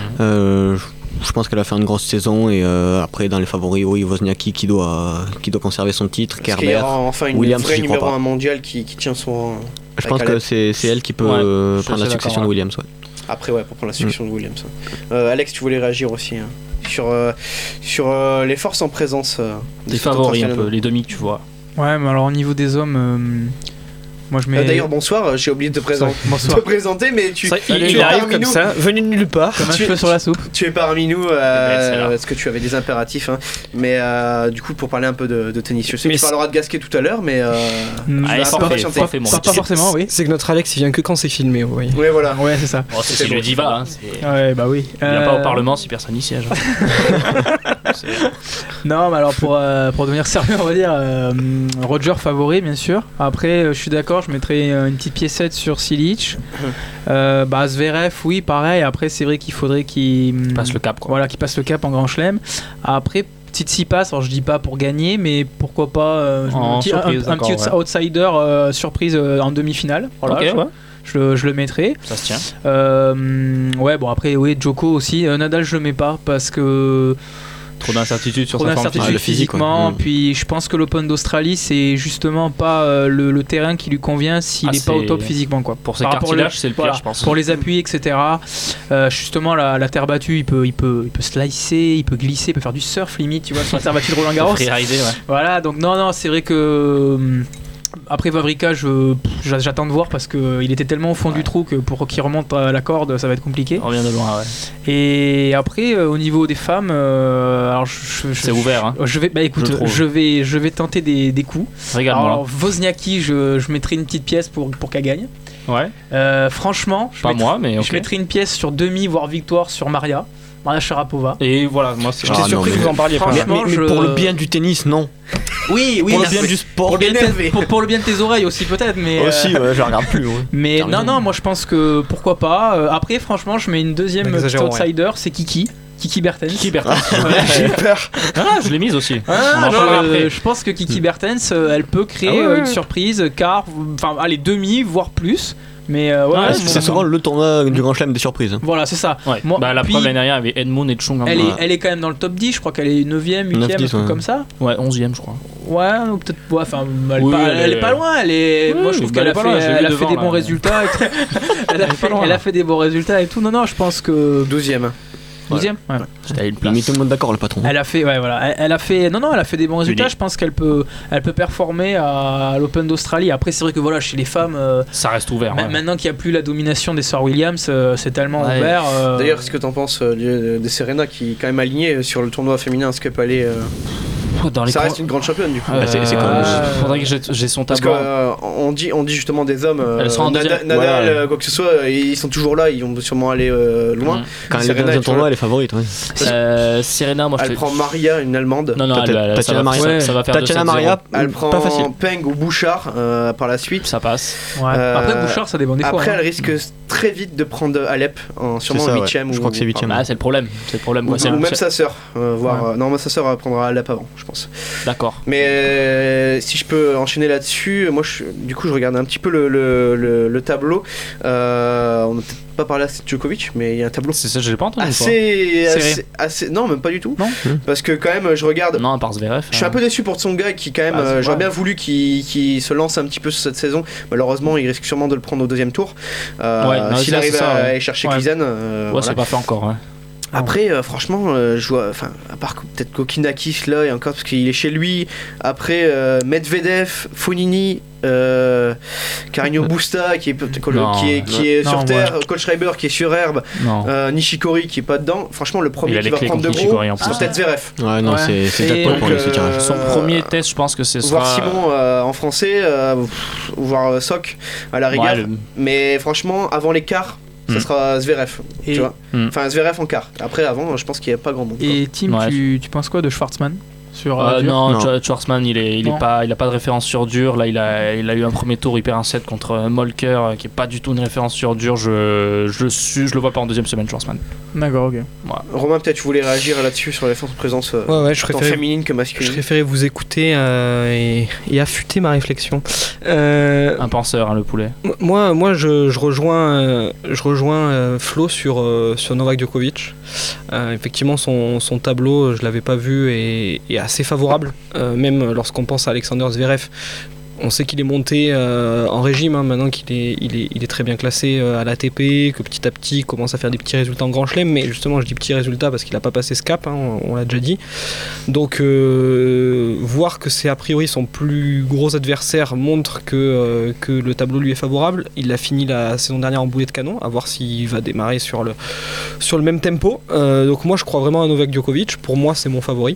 Euh, je- je pense qu'elle va faire une grosse saison. Et euh, après, dans les favoris, oui, Wozniacki qui doit, qui doit conserver son titre. Est-ce qu'il y Kerber. aura enfin une Williams, vraie j'y crois numéro pas. un mondial qui, qui tient son rang? Je avec pense que Alep. c'est c'est elle qui peut Ouais, euh, je suis prendre la assez succession d'accord, de ouais. Williams. Ouais. Après, ouais, pour prendre la succession de Williams. Euh, Alex, tu voulais réagir aussi hein, sur, euh, sur euh, les forces en présence euh, de Des cet favoris un international. peu, les demi que tu vois. Ouais, mais alors au niveau des hommes, euh, moi je mets. Euh, D'ailleurs, bonsoir, euh, j'ai oublié de te, présenter, Bonsoir. te présenter, mais tu, Ça, tu il, es il arrive parmi comme nous. ça, venu de nulle part. Comme un tu- cheveu sur la soupe. Tu es parmi nous, Eh ben, c'est euh, là. parce que tu avais des impératifs. hein. Mais euh, du coup, pour parler un peu de, de tennis, je sais Mais que tu c'est- parleras de Gasquet tout à l'heure, mais euh, Mm, tu Allez, vas un peu forfait, patienter. forfait, mon Pas, petit. pas forcément, oui. C'est que notre Alex, il vient que quand c'est filmé, vous voyez. Ouais, voilà. Ouais, c'est ça. Bon, c'est C'est c'est bon. le diva, hein, c'est- Ouais, bah oui. il vient pas Euh, au Parlement si personne n'y siège. hein. C'est- Non, mais alors pour, euh, pour devenir sérieux, on va dire euh, Roger favori, bien sûr. Après, euh, je suis d'accord, je mettrais euh, une petite piécette sur Cilic. euh, bah, Zverev, oui, pareil. Après, c'est vrai qu'il faudrait qu'il passe le cap, quoi. Voilà, qu'il passe le cap en Grand Chelem. Après, Tsitsipas, alors je dis pas pour gagner, mais pourquoi pas euh, En un, petit- surprise, un- un petit d'accord, outsider euh, surprise euh, en demi-finale. Voilà, Ok, je, ouais. je le, je le mettrai. Ça se tient. Euh, ouais, bon après, oui, Djoko aussi. Euh, Nadal, je le mets pas parce que Trop d'incertitudes sur trop sa forme. d'incertitudes Ah, le physique, physiquement. ouais. Mm. Puis je pense que l'Open d'Australie, c'est justement pas euh, le, le terrain qui lui convient s'il Ah, n'est pas au c'est- top physiquement, quoi. Pour ses Par rapport au- cartilages, c'est le pire, voilà, je pense. Pour les appuis, et cetera. Euh, justement, la, la terre battue, il peut, il peut, il peut slicer, il peut glisser, il peut faire du surf limite, tu vois, sur la terre battue de Roland Garros. Freerider, ouais. Voilà, donc non, non, c'est vrai que. hum, Après Wawrinka, je, pff, j'attends de voir parce qu'il était tellement au fond Ouais. du trou que pour qu'il remonte à la corde, ça va être compliqué. On revient de loin, ouais. Et après, euh, au niveau des femmes, euh, alors je, je- C'est ouvert, hein. Je vais, bah écoute, Je je, trouve. vais, je vais tenter des, des coups. Régale-moi. Alors Wozniacki, je, je mettrai une petite pièce pour, pour qu'elle gagne. Ouais. Euh, franchement, je, Pas mettrai, moi, mais ok. je mettrai une pièce sur demi, voire victoire sur Maria, Maria Sharapova. Et voilà, moi c'est. J'étais Ah, surpris non, que mais- vous en parliez pas. Franchement, Mais, mais je- pour le bien du tennis, non. Oui, oui, pour le là, bien c'est- du sport. pour, le bien de énervé. tes- pour, pour le bien de tes oreilles aussi peut-être, mais euh, Aussi, ouais, je regarde plus. Ouais. mais T'as non, raison. non, moi je pense que pourquoi pas. Euh, après, franchement, je mets une deuxième petite N'exagérons rien. outsider, c'est Kiki, Kiki Bertens. Kiki Bertens. J'ai eu peur. Ah, je l'ai mise aussi. Ah, On en je, parlera après. je pense que Kiki Bertens, euh, elle peut créer Ah ouais, euh, ouais. une surprise, quart, enfin, allez, demi, voire plus. Mais euh, ouais, Ouais, ouais, C'est mon- souvent le tournoi du Grand Chelem des surprises. hein. Voilà, c'est ça. Ouais. Moi, bah, la puis- preuve l'année dernière, il y avait Edmund et Chung. en Elle bas. est, elle est quand même dans le top dix, je crois qu'elle est neuvième, huitième, neuf, un dix, truc ouais. comme ça. Ouais, onzième, je crois. Ouais, ou peut-être. Ouais, enfin, elle, Oui, pas, elle elle est est- pas loin. Elle est. Oui, Moi, je trouve bah, qu'elle elle a est pas fait, loin, je l'ai vu elle a fait devant, des là. bons résultats. Et tout. elle, a pas fait, loin, elle là. a fait des bons résultats et tout. Non, non, je pense que. douzième. douzième ouais. J'étais à une Il met place. tout le monde d'accord, le patron. Elle a fait, ouais, voilà. Elle, elle a fait, non, non, elle a fait des bons résultats. Unis. Je pense qu'elle peut, elle peut performer à l'Open d'Australie. Après, c'est vrai que voilà, chez les femmes, euh, Ça reste ouvert. ma- ouais. maintenant qu'il n'y a plus la domination des sœurs Williams, euh, c'est tellement Ouais. ouvert. euh, D'ailleurs, qu'est-ce que t'en penses euh, de, de Serena qui est quand même alignée sur le tournoi féminin Est-ce qu'elle peut aller euh, Dans les Ça coins- reste une grande championne du coup. Euh, c'est- c'est quand même- je- Faudrait que j'ai j'ai son Parce tableau. qu'on dit, on dit justement des hommes, euh, Elles sont en Nada- deuxième. Nadal, Voilà. euh, quoi que ce soit, euh, ils sont toujours là, ils vont sûrement aller euh, loin. Mm. Quand elle est Serena dans est un tournoi, toujours- elle est favorite. Ouais. Euh, Serena, moi je Elle te. prend Maria, une allemande. Non, non, elle, Tatiana elle- ça, va, Maria. ça, ça va faire Tatiana deux sept zéro. Maria, Elle pas prend facile. Peng ou Bouchard euh, par la suite. Ça passe. ouais. Euh, Après, Bouchard, ça dépend des fois. Après, hein. elle risque très vite de prendre Alep, en, sûrement C'est ça, en ouais. huitième. Je ou- crois que c'est huitième. Bah, c'est le problème. C'est le problème. Ou, quoi. C'est ou le- même c'est- sa sœur, euh, voir, Ouais. euh, non, moi sa sœur elle prendra Alep avant, je pense. D'accord. Mais euh, si je peux enchaîner là-dessus, moi je, du coup je regarde un petit peu le, le, le, le tableau. Euh, on n'a peut-être pas parlé à Djokovic, mais il y a un tableau C'est ça, je l'ai pas entendu. une fois. assez, Serré. assez, assez- non même pas du tout. Non. Parce que quand même je regarde. Non, à part Zverev. Je suis un peu déçu pour Tsonga qui quand même, Ah, c'est euh, j'aurais vrai. bien voulu qu'il qu'il se lance un petit peu sur cette saison. Malheureusement il risque sûrement de le prendre au deuxième tour. Euh, Ouais, non, S'il ça, arrive c'est ça, à ouais. aller chercher Ouais. Klizan. euh, Ouais, voilà. c'est pas fait encore. Ouais. Après, euh, franchement, euh, je vois, enfin, à part que- peut-être Kokinakis là, et encore parce qu'il est chez lui. Après, euh, Medvedev, Fognini, euh, Carreño Busta qui est, Non, qui est, qui est non, sur ouais. terre, Coach Schreiber qui est sur herbe, Non. euh, Nishikori qui est pas dedans. Franchement, le Il premier a qui les va clés prendre de contre gros, Nishikori en plus. c'est peut-être Zverev. Ouais, non, Ouais. c'est c'est Et jackpot pour donc, lui ce tirage. euh, Son premier test, je pense que ce sera. Voir Simon euh, en français, euh, pff, ou voir euh, Sock à la rigueur. Ouais, le- Mais franchement, avant les quarts, ça Hmm. sera Zverev. Et- Tu vois Hmm. Enfin, Zverev en quart. Après, avant, je pense qu'il n'y a pas grand monde. quoi. Et Tim, Ouais. tu, tu penses quoi de Schwartzmann sur euh, Euh, dur non, Non. Schwa- Schwartzmann, il est, il Non. est pas, il a pas de référence sur dur. Là, il a, il a eu un premier tour, il perd un set contre euh, Molker, euh, qui est pas du tout une référence sur dur. Je, je, suis, je le vois pas en deuxième semaine, Schwartzmann. D'accord, ok. Romain, peut-être tu voulais réagir là-dessus sur les forces de présence euh, Ouais, ouais, je tant préférais, féminine que je masculine. préférais vous écouter euh, et, et affûter ma réflexion. Euh, Un penseur, hein, le poulet. Moi, moi je, je rejoins, euh, je rejoins euh, Flo sur, euh, sur Novak Djokovic. Euh, effectivement, son, son tableau, je l'avais pas vu, est, est assez favorable. Euh, même lorsqu'on pense à Alexander Zverev, on sait qu'il est monté euh, en régime, hein, maintenant qu'il est, il est, il est très bien classé euh, à l'A T P, que petit à petit il commence à faire des petits résultats en Grand Chelem, mais justement je dis petits résultats parce qu'il n'a pas passé ce cap, hein, on, on l'a déjà dit. Donc euh, voir que c'est a priori son plus gros adversaire montre que, euh, que le tableau lui est favorable. Il a fini la saison dernière en boulet de canon, à voir s'il va démarrer sur le, sur le même tempo. Euh, donc moi je crois vraiment à Novak Djokovic, pour moi c'est mon favori.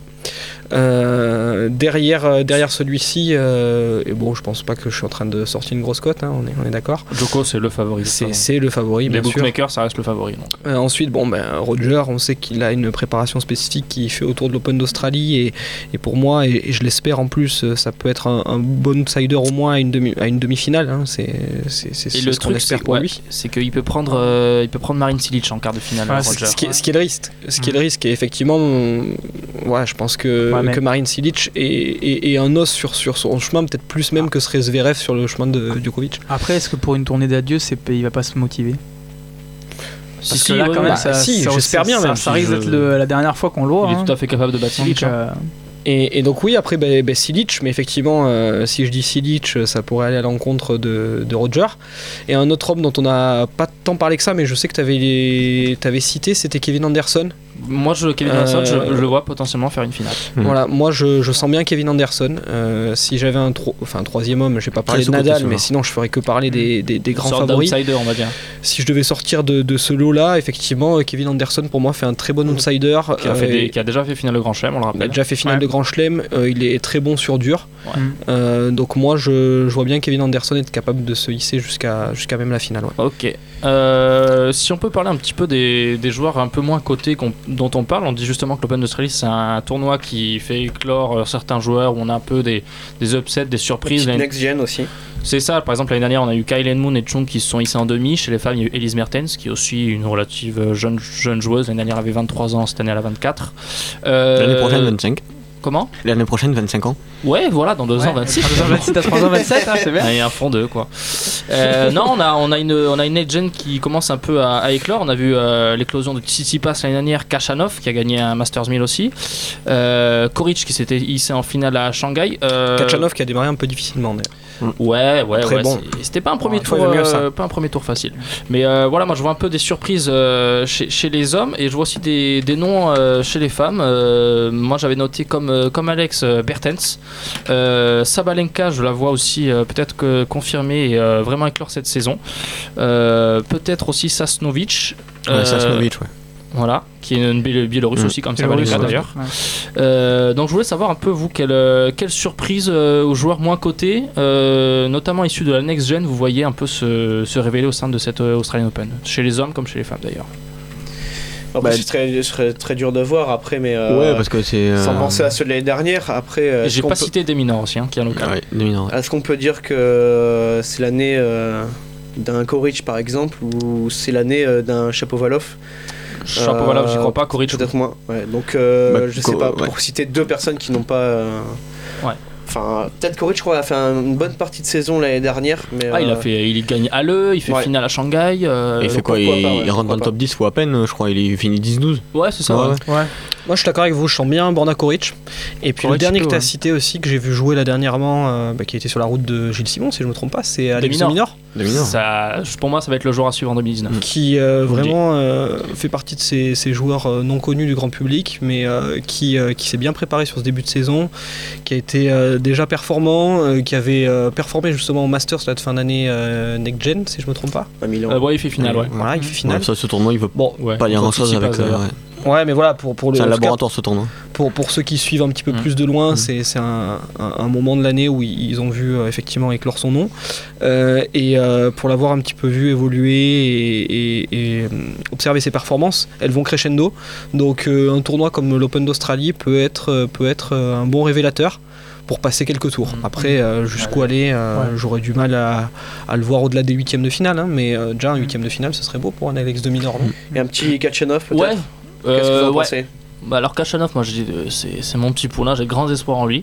Euh, derrière, euh, derrière celui-ci, euh, et bon je pense pas que je suis en train de sortir une grosse cote, hein, on est, on est d'accord. Djoko, c'est le favori. de C'est, ça. c'est le favori Les bien sûr. bookmakers, ça reste le favori. Donc. Euh, ensuite, bon, ben, Roger, on sait qu'il a une préparation spécifique qu'il fait autour de l'Open d'Australie et, et pour moi, et, et je l'espère en plus, euh, ça peut être un, un bon outsider au moins à une, demi, à une demi-finale. Hein, c'est c'est, c'est, Et c'est le ce qu'on truc, espère c'est, pour ouais, lui. c'est qu'il peut prendre, euh, il peut prendre Marin Cilic en quart de finale. Ouais, Roger. Ce qui, est, ce qui est le risque, ce qui est le risque, et effectivement, on- ouais, je pense que, Ouais, mais- que Marin Cilic est, est- est un os sur, sur son chemin, peut-être plus même que serait Zverev sur le chemin de Djokovic. Après, est-ce que pour une tournée d'adieu, c'est, il va pas se motiver Parce Si, que si, là, ouais, quand ouais, même, bah, ça, si, ça- j'espère bien, ça, même ça si risque je- d'être le- la dernière fois qu'on le voit. Il est hein. tout à fait capable de battre Donc, Silic. hein. euh, Et, et donc oui, après bah, bah, Silic, mais effectivement, euh, si je dis Silic, ça pourrait aller à l'encontre de, de Roger. Et un autre homme dont on n'a pas tant parlé que ça, mais je sais que tu avais cité, c'était Kevin Anderson. Moi, je, Kevin Euh, Anderson, je, je le vois potentiellement faire une finale. Mhm. Voilà, moi je, je sens bien Kevin Anderson. Euh, si j'avais un, tro- enfin, un troisième homme, je vais pas parler de sous-côté, Nadal, souvent. mais sinon je ferais que parler des, des, des Une grands sorte favoris. d'outsider, on va dire. Si je devais sortir de, de ce lot-là, effectivement, euh, Kevin Anderson pour moi fait un très bon outsider. Qui a, fait Euh, des- qui a déjà fait finale de Grand Chelem, on le Il a rappelle. déjà fait finale Ouais. de Grand Chelem, euh, il est très bon sur dur. Ouais. Mm. Euh, donc moi je, je vois bien Kevin Anderson être capable de se hisser jusqu'à jusqu'à même la finale. Ouais. Ok. Euh, si on peut parler un petit peu des, des joueurs un peu moins cotés qu'on- dont on parle, on dit justement que l'Open d'Australie c'est un tournoi qui fait éclore euh, certains joueurs où on a un peu des, des upsets, des surprises. Petite L'année- next-gen aussi. C'est ça, par exemple l'année dernière on a eu Kylie Moon et Chung qui se sont hissés en demi. Chez les femmes il y a eu Elise Mertens qui est aussi une relative euh, jeune, jeune joueuse. L'année dernière elle avait vingt-trois ans, cette année elle a vingt-quatre. Euh, L'année prochaine, vingt-cinq. Comment L'année prochaine, vingt-cinq ans. Ouais, voilà, dans deux ouais, ans vingt-six. trois ans vingt-six, t'as trois ans vingt-sept, hein, c'est bien. Et un fond deux quoi. Euh, non, on a, on a une, on a une next gen qui commence un peu à, à éclore. On a vu euh, l'éclosion de Tsitsipas l'année dernière, Kachanov qui a gagné un Masters mille aussi, euh, Koric qui s'était hissé en finale à Shanghai. Euh, Kachanov qui a démarré un peu difficilement. d'ailleurs. Ouais, ouais, Très ouais. bon. c'est- C'était pas un premier Ouais, tour, il faut mieux ça. euh, pas un premier tour facile. Mais euh, voilà, moi je vois un peu des surprises euh, chez, chez les hommes et je vois aussi des, des noms euh, chez les femmes. Euh, moi j'avais noté comme, euh, comme Alex euh, Bertens, euh, Sabalenka, je la vois aussi euh, peut-être que confirmer et euh, vraiment éclore cette saison. Euh, peut-être aussi Sasnovic. Ouais, euh, Sasnovic, ouais. Voilà, qui est une Biél- Biélorusse Mm. aussi, comme Biélorusse, Sabalenka ouais. d'ailleurs. Ouais. Euh, donc je voulais savoir un peu vous quelle, euh, quelle surprise euh, aux joueurs moins cotés, euh, notamment issus de la next gen, vous voyez un peu se, se révéler au sein de cette euh, Australian Open, chez les hommes comme chez les femmes d'ailleurs. Après, Bah, ce serait, ce serait très dur de voir après, mais euh, Ouais, parce que c'est. euh, sans penser à ceux de l'année dernière. Après, euh, Et est-ce j'ai qu'on pas peut- cité des mineurs aussi, hein, qui est un local. Ouais, dominant, ouais. est-ce qu'on peut dire que c'est l'année euh, d'un Koric par exemple, ou c'est l'année euh, d'un Shapovalov? Shapovalov, j'y crois pas, Koric. Peut-être moins. Ouais, donc euh, Bah, je sais Ko- pas, ouais. pour citer deux personnes qui n'ont pas. euh, Ouais. Enfin, peut-être Koric, je crois, a fait un- une bonne partie de saison l'année dernière. Mais, Ah, il a euh, fait, il gagne à l'E, il fait Ouais. finale à Shanghai. euh, Et il fait donc quoi pourquoi il, pas, ouais, il rentre dans pourquoi le pas. top dix ou à peine, je crois. Il finit dix douze. Ouais, c'est ça. Ouais, ouais. ouais. Ouais. Moi je suis d'accord avec vous, je sens bien Borna Koric. Et puis Koric, le dernier peu, que tu as ouais. cité aussi, que j'ai vu jouer là dernièrement, euh, bah, qui était sur la route de Gilles Simon, si je me trompe pas, c'est Alex Minor. de Minor. Dominant. Ça, pour moi, ça va être le joueur à suivre en deux mille dix-neuf. Qui euh, Vous le vraiment euh, fait partie de ces, ces joueurs euh, non connus du grand public, mais euh, qui, euh, qui s'est bien préparé sur ce début de saison, qui a été euh, déjà performant, euh, qui avait euh, performé justement au Masters là, de fin d'année euh, Next Gen, si je me trompe pas. à Milan. Euh, ouais, il fait finale, ouais. Voilà, il fait finale. Ouais, ça, ce tournoi, il veut Bon, Ouais. pas dire grand chose Tsitsipas, avec. euh, d'ailleurs. ouais. ouais, mais voilà, pour, pour le C'est un en tout cas, laboratoire ce tournoi. pour, pour ceux qui suivent un petit peu Mm. plus de loin, Mm. c'est c'est un, un- un moment de l'année où ils ils ont vu euh, effectivement éclore son nom. Euh, et euh, pour l'avoir un petit peu vu évoluer et, et- et, euh, observer ses performances, elles vont crescendo. Donc euh, un tournoi comme l'Open d'Australie peut être, euh, peut être euh, un bon révélateur pour passer quelques tours. Mm. Après, euh, jusqu'où aller, euh, Ouais. j'aurais du mal à, à le voir au-delà des huitièmes de finale, hein, mais euh, déjà un huitième de finale, ce serait beau pour un Alex de Minor, non Et un petit Kachanov peut-être. Ouais. Qu'est-ce que vous Euh, en ouais. pensez? Bah alors Kachanov, moi je dis, euh, c'est c'est mon petit poulain, j'ai grand espoir en lui.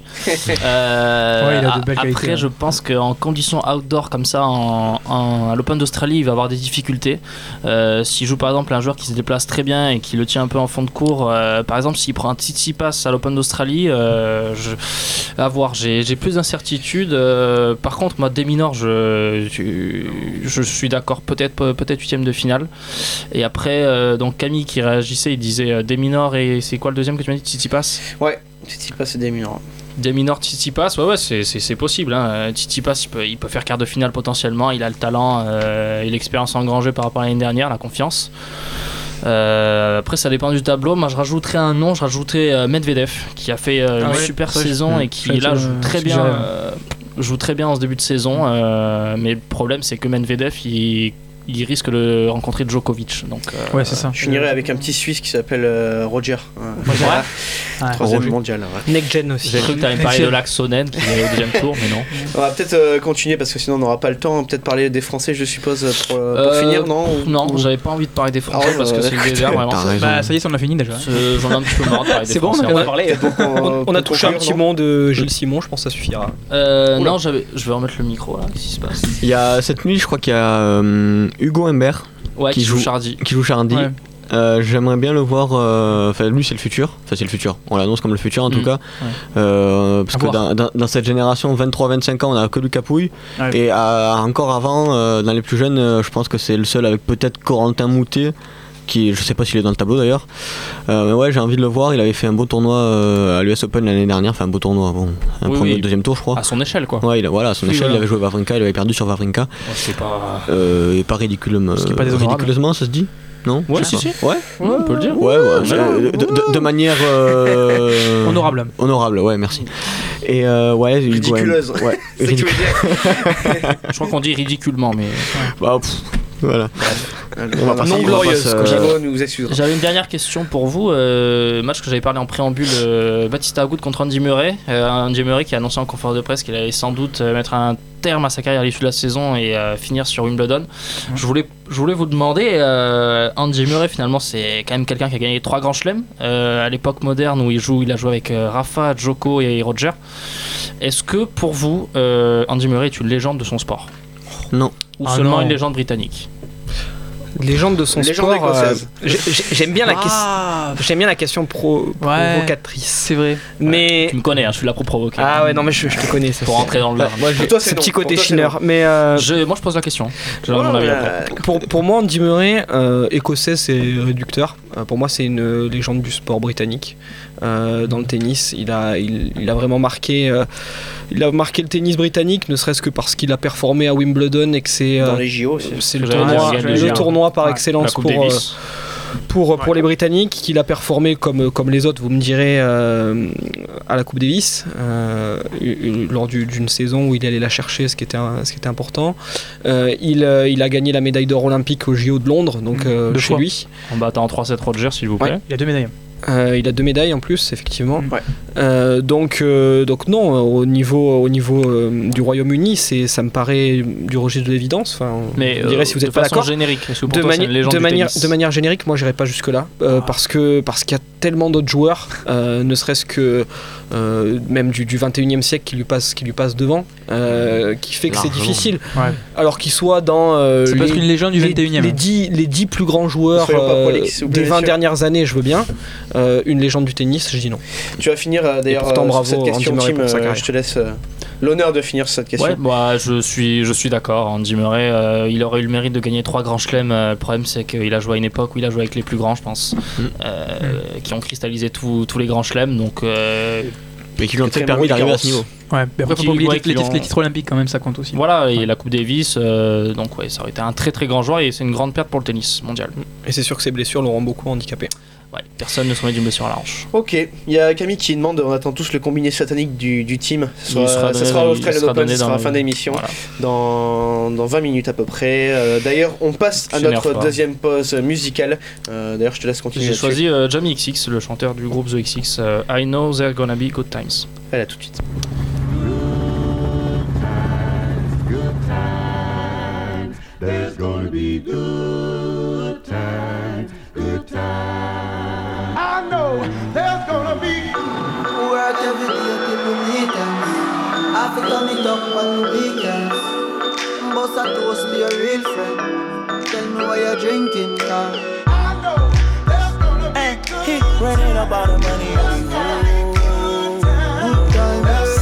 Euh, Ouais, il a de a- belles après, qualités, hein. je pense qu'en conditions outdoor comme ça, en, en- à l'Open d'Australie, il va avoir des difficultés. Euh, S'il joue par exemple un joueur qui se déplace très bien et qui le tient un peu en fond de cours, euh, par exemple s'il prend un Tsitsipas à l'Open d'Australie, euh, je... à voir, j'ai j'ai plus d'incertitudes. Euh, par contre, moi, Deminor, je, je, je suis d'accord, peut-être peut-être huitième de finale. Et après, euh, donc Camille qui réagissait, il disait euh, Deminor et c'est quoi le deuxième que tu m'as dit, Tsitsipas? Ouais, Tsitsipas c'est des mineurs. Deminor, Tsitsipas, ouais, ouais, c'est, c'est, c'est possible. Hein. Tsitsipas, il peut, il peut faire quart de finale potentiellement. Il a le talent euh, et l'expérience engrangée par rapport à l'année dernière, la confiance. Euh, après, ça dépend du tableau. Moi, je rajouterais un nom, je rajouterais euh, Medvedev, qui a fait euh, Ah une ouais, super ça, saison je- et qui ça, là je- joue très je bien. dirais. euh, joue très bien en ce début de saison. Euh, mais le problème, c'est que Medvedev, il, il risque de rencontrer Djokovic. Donc, euh, Ouais, c'est ça. Je finirai avec un petit Suisse qui s'appelle euh, Roger. Euh, Roger. Ouais. Troisième Roger. mondial. Ouais. Next Gen aussi. J'ai cru que tu allais me parler de Laxonen qui est au deuxième tour, mais non. On va peut-être euh, continuer parce que sinon on n'aura pas le temps. Peut-être parler des Français, je suppose, pour, euh, pour Euh, finir, non Ou- Non, ou- j'avais pas envie de parler des Français Ah ouais, parce que bah, c'est le désert vraiment. T'as c'est- raison. Bah, ça y est, on a fini déjà. c'est- J'en ai un petit peu marre de parler des C'est bon, Français. on en a fait. parlé. Peut-être pour, euh, On a pour touché un conclure, petit non mot de Gilles Simon, je pense que ça suffira. Euh, Oula. non, j'avais, je vais remettre le micro là. Qu'est-ce qui se passe? Il y a cette nuit, je crois qu'il y a euh, Hugo Humbert Ouais, qui, qui joue joue Chardy. Qui joue Chardy. Ouais. Euh, j'aimerais bien le voir. Enfin, euh, lui, c'est le futur. Enfin, c'est le futur. On l'annonce comme le futur en tout Mmh. cas. Ouais. Euh, parce À que voir. dans, dans, dans cette génération vingt-trois vingt-cinq ans, on a que Lucas Pouille. Ouais. Et euh, encore avant, euh, dans les plus jeunes, euh, je pense que c'est le seul avec peut-être Corentin Moutet. Qui, je sais pas s'il est dans le tableau d'ailleurs. Euh, mais ouais, j'ai envie de le voir. Il avait fait un beau tournoi euh, à l'U S Open l'année dernière. Enfin, un beau tournoi. Bon, un Oui, premier, oui. deuxième tour, je crois. À son échelle, quoi. Ouais, il a, voilà, à son Oui, échelle, voilà. il avait joué Wawrinka, il avait perdu sur Wawrinka. Ouais, c'est pas. Euh, et pas ridiculement. Ce qui est pas déshonorable. ridiculeusement, ça se dit Non Ouais, Je sais si, pas. si. Ouais, Ouais, on peut le dire. ouais, ouais. Ouais. euh, de, de- de manière. euh, Honorable. Honorable, ouais, merci. Et euh, ouais, il- Ridiculeuse. Ouais, ouais, C'est ce que tu veux dire. Je crois qu'on dit ridiculement, mais. bah, pff, voilà. On va passer- Non on va glorieuse, passer, comme euh, Jago nous excusera. J'avais une dernière question pour vous. Euh, match que j'avais parlé en préambule, euh, Baptiste Agut contre Andy Murray. Euh, Andy Murray qui a annoncé en conférence de presse qu'il allait sans doute euh, mettre un terme à sa carrière à l'issue de la saison et euh, finir sur Wimbledon. Je voulais, je voulais vous demander, euh, Andy Murray finalement c'est quand même quelqu'un qui a gagné trois grands chelems euh, à l'époque moderne où il joue, il a joué avec euh, Rafa, Djoko et Roger. Est-ce que pour vous, euh, Andy Murray est une légende de son sport Non. ou Ah seulement non. une légende britannique? Légende de son Légende sport. écossaise. euh, j'ai- j'ai- j'aime bien la question. Ah, J'aime bien la question pro- Ouais. provocatrice. c'est vrai. Mais Tu me connais, hein, je suis là pour provoquer. ah ouais non mais je, je te connais. Ça Pour fait- rentrer dans le Bah, lard. moi j'ai Pour toi, ce c'est petit non. côté Pour toi, c'est chineur. non. Mais euh, Je- moi je pose la question. Je donne mon avis après. pour, pour moi, Andy Murray, euh, écossais, c'est réducteur. Euh, pour moi, c'est une légende du sport britannique. Euh, dans le tennis, il a, il, il a vraiment marqué, euh, il a marqué le tennis britannique, ne serait-ce que parce qu'il a performé à Wimbledon et que c'est, euh, Dans les J O aussi. c'est le J'allais dire, tournoi, il gagne le les J O. tournoi par Ouais. La excellence Coupe pour, euh, Davis. pour, pour les Britanniques, qu'il a performé comme, comme les autres, vous me direz, euh, à la Coupe Davis, euh, lors du- d'une saison où il allait la chercher, ce qui était, un- ce qui était important. Euh, il, euh, il a gagné la médaille d'or olympique au J O de Londres, donc euh, Deux chez fois. lui. En battant en trois sept Roger, s'il vous plaît. Ouais. Il y a deux médailles. Euh, il a deux médailles en plus, effectivement. Mm. Ouais. Euh, donc, euh, donc non, au niveau, au niveau euh, du Royaume-Uni, c'est, ça me paraît du registre de l'évidence. Enfin, Mais je dirais euh, si vous de n'êtes pas façon d'accord. générique, est-ce que pour De, toi, c'est mani- une légende de du manière, tennis de manière générique, moi j'irai pas jusque là euh, Ah. parce que parce qu'il y a tellement d'autres joueurs, euh, ne serait-ce que euh, même du, du vingt et unième siècle qui lui passe qui lui passe devant, euh, qui fait que c'est Largement. difficile. Ouais. Alors qu'il soit dans euh, Ça peut les, être une légende du les- vingt et unième. les dix les dix plus grands joueurs Soyons pas euh, prolixes, s'il vous plaît, des vingt messieurs. dernières années, je veux bien. Euh, une légende du tennis, je dis non. Tu vas finir euh, d'ailleurs pourtant, euh, bravo, sur cette question, Andy Murray Tim. pour sa euh, carrière. je te laisse euh, l'honneur de finir sur cette question. Ouais, moi je suis, je suis d'accord. Andy Murray, euh, il aurait eu le mérite de gagner trois grands chelems. Euh, le problème, c'est qu'il a joué à une époque où il a joué avec les plus grands, je pense, Mm. euh, qui ont cristallisé tous tous les grands chelems. Donc, euh, Mais qui lui ont Très peut-être permis bon d'arriver à ce carence. niveau. Ouais, mais après, faut Qui- pas oublier ouais, les, qui les- l'ont- les titres olympiques quand même, ça compte aussi. voilà, et la Coupe Davis. euh, donc, ouais, ça aurait été un très très grand joueur et c'est une grande perte pour le tennis mondial. Et c'est sûr que ces blessures l'auront beaucoup handicapé. Ouais, personne ne se remet d'une blessure à la hanche. Ok, il y a Camille qui demande, on attend tous le combiné satanique du, du team. Ce Il sera, sera ça donné- sera à il l'Australian sera Open, donné ce sera dans à la le- fin d'émission, Voilà. dans, dans vingt minutes à peu près. Euh, D'ailleurs, on passe à Je n'énerve notre pas. deuxième pause musicale. Euh, D'ailleurs, je te laisse continuer. J'ai là-dessus. choisi euh, Jamie X X, le chanteur du groupe The X X. euh, I know there gonna be good times. Allez, à tout de suite. There's gonna be good times, good times. I know there's gonna be work every day till we meet ends. I fi turn it up on the weekends. Bust a toast to your real friend. Tell me why you're drinking, car. I know there's gonna be Hey, good he running up all the money on the road. Good times,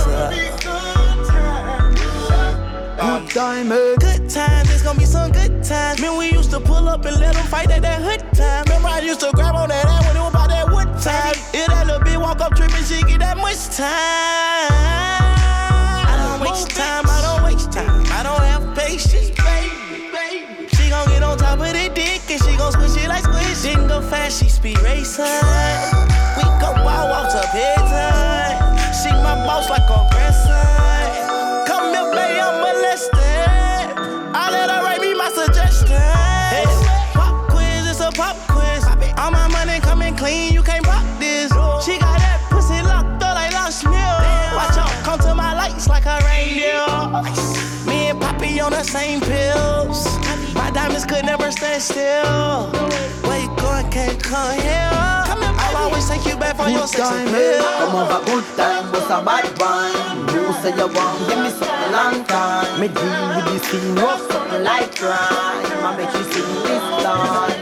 good times, eh. Good times, it's gonna be some good times. Man, we used to pull up and let them fight at that hood time. Remember, I used to grab on that ass when it was about that wood time. If that little bitch walk up tripping, she get that much time. I don't waste time, I don't waste time. I don't have patience, baby, baby. She gon' get on top of the dick and she gon' squish it like squish. Didn't go fast, she speed racing. We go wild walks up head time. She my boss like a grandson. Come here, baby, I'm molested. I let her write me my suggestions. Hey, pop quiz, it's a pop quiz. All my money coming clean, you can't pop this. She got that pussy locked up like Lost Mill. Watch out, come to my lights like a reindeer. Me and Poppy on the same pills. My diamonds just could never stand still. Where you going, can't come here. I'll always take you back for your sex appeal. Come on, a good time, but a bad one. You say you want, give me something long time. Me deal with this scene, no something like crime. I make you sing this time.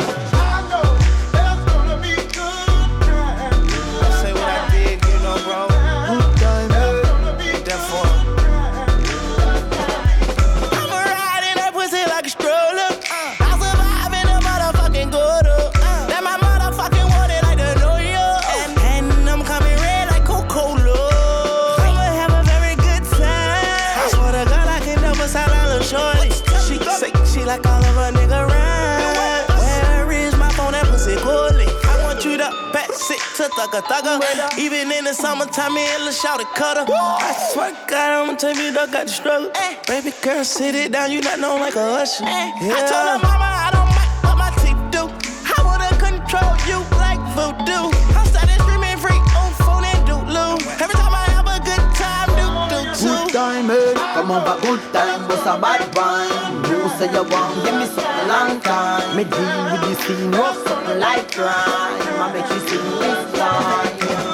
Like all of a nigga rhyme. Where is my phone? That pussy coolly. I want you to pass it to thugger thugger. Even in the summertime, me and Lil' Shawty cutter. I swear to God, I'ma tell you, dog got the struggle. Baby girl, sit it down, you not known like a usher. Yeah. I told her mama I don't mind what my teeth do. I wanna control you like voodoo. I'm starting streaming free on phone and doodloo. Every time I have a good time, do do too. Good time, eh? Come on, a good time, but a bad one. You say you want, give me something long time. Me deal with this scene, no something like crime. I make you sing this line.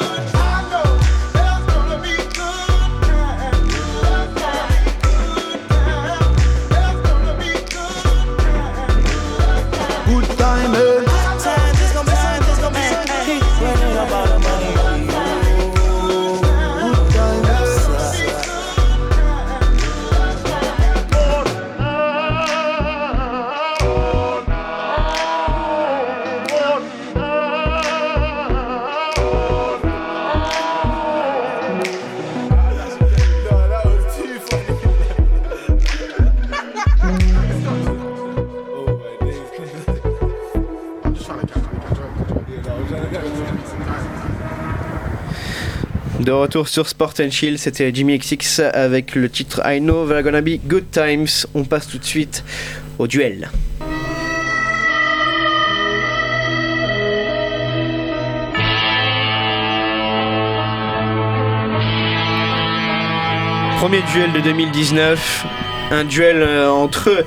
Good time, eh? Time, this gon' be something, this gon' be something. Keep running up all the money on you. Good time, eh? De retour sur Sport and Chill, c'était Jimmy X X avec le titre I Know They're Gonna Be Good Times. On passe tout de suite au duel. Premier duel de deux mille dix-neuf, un duel euh, entre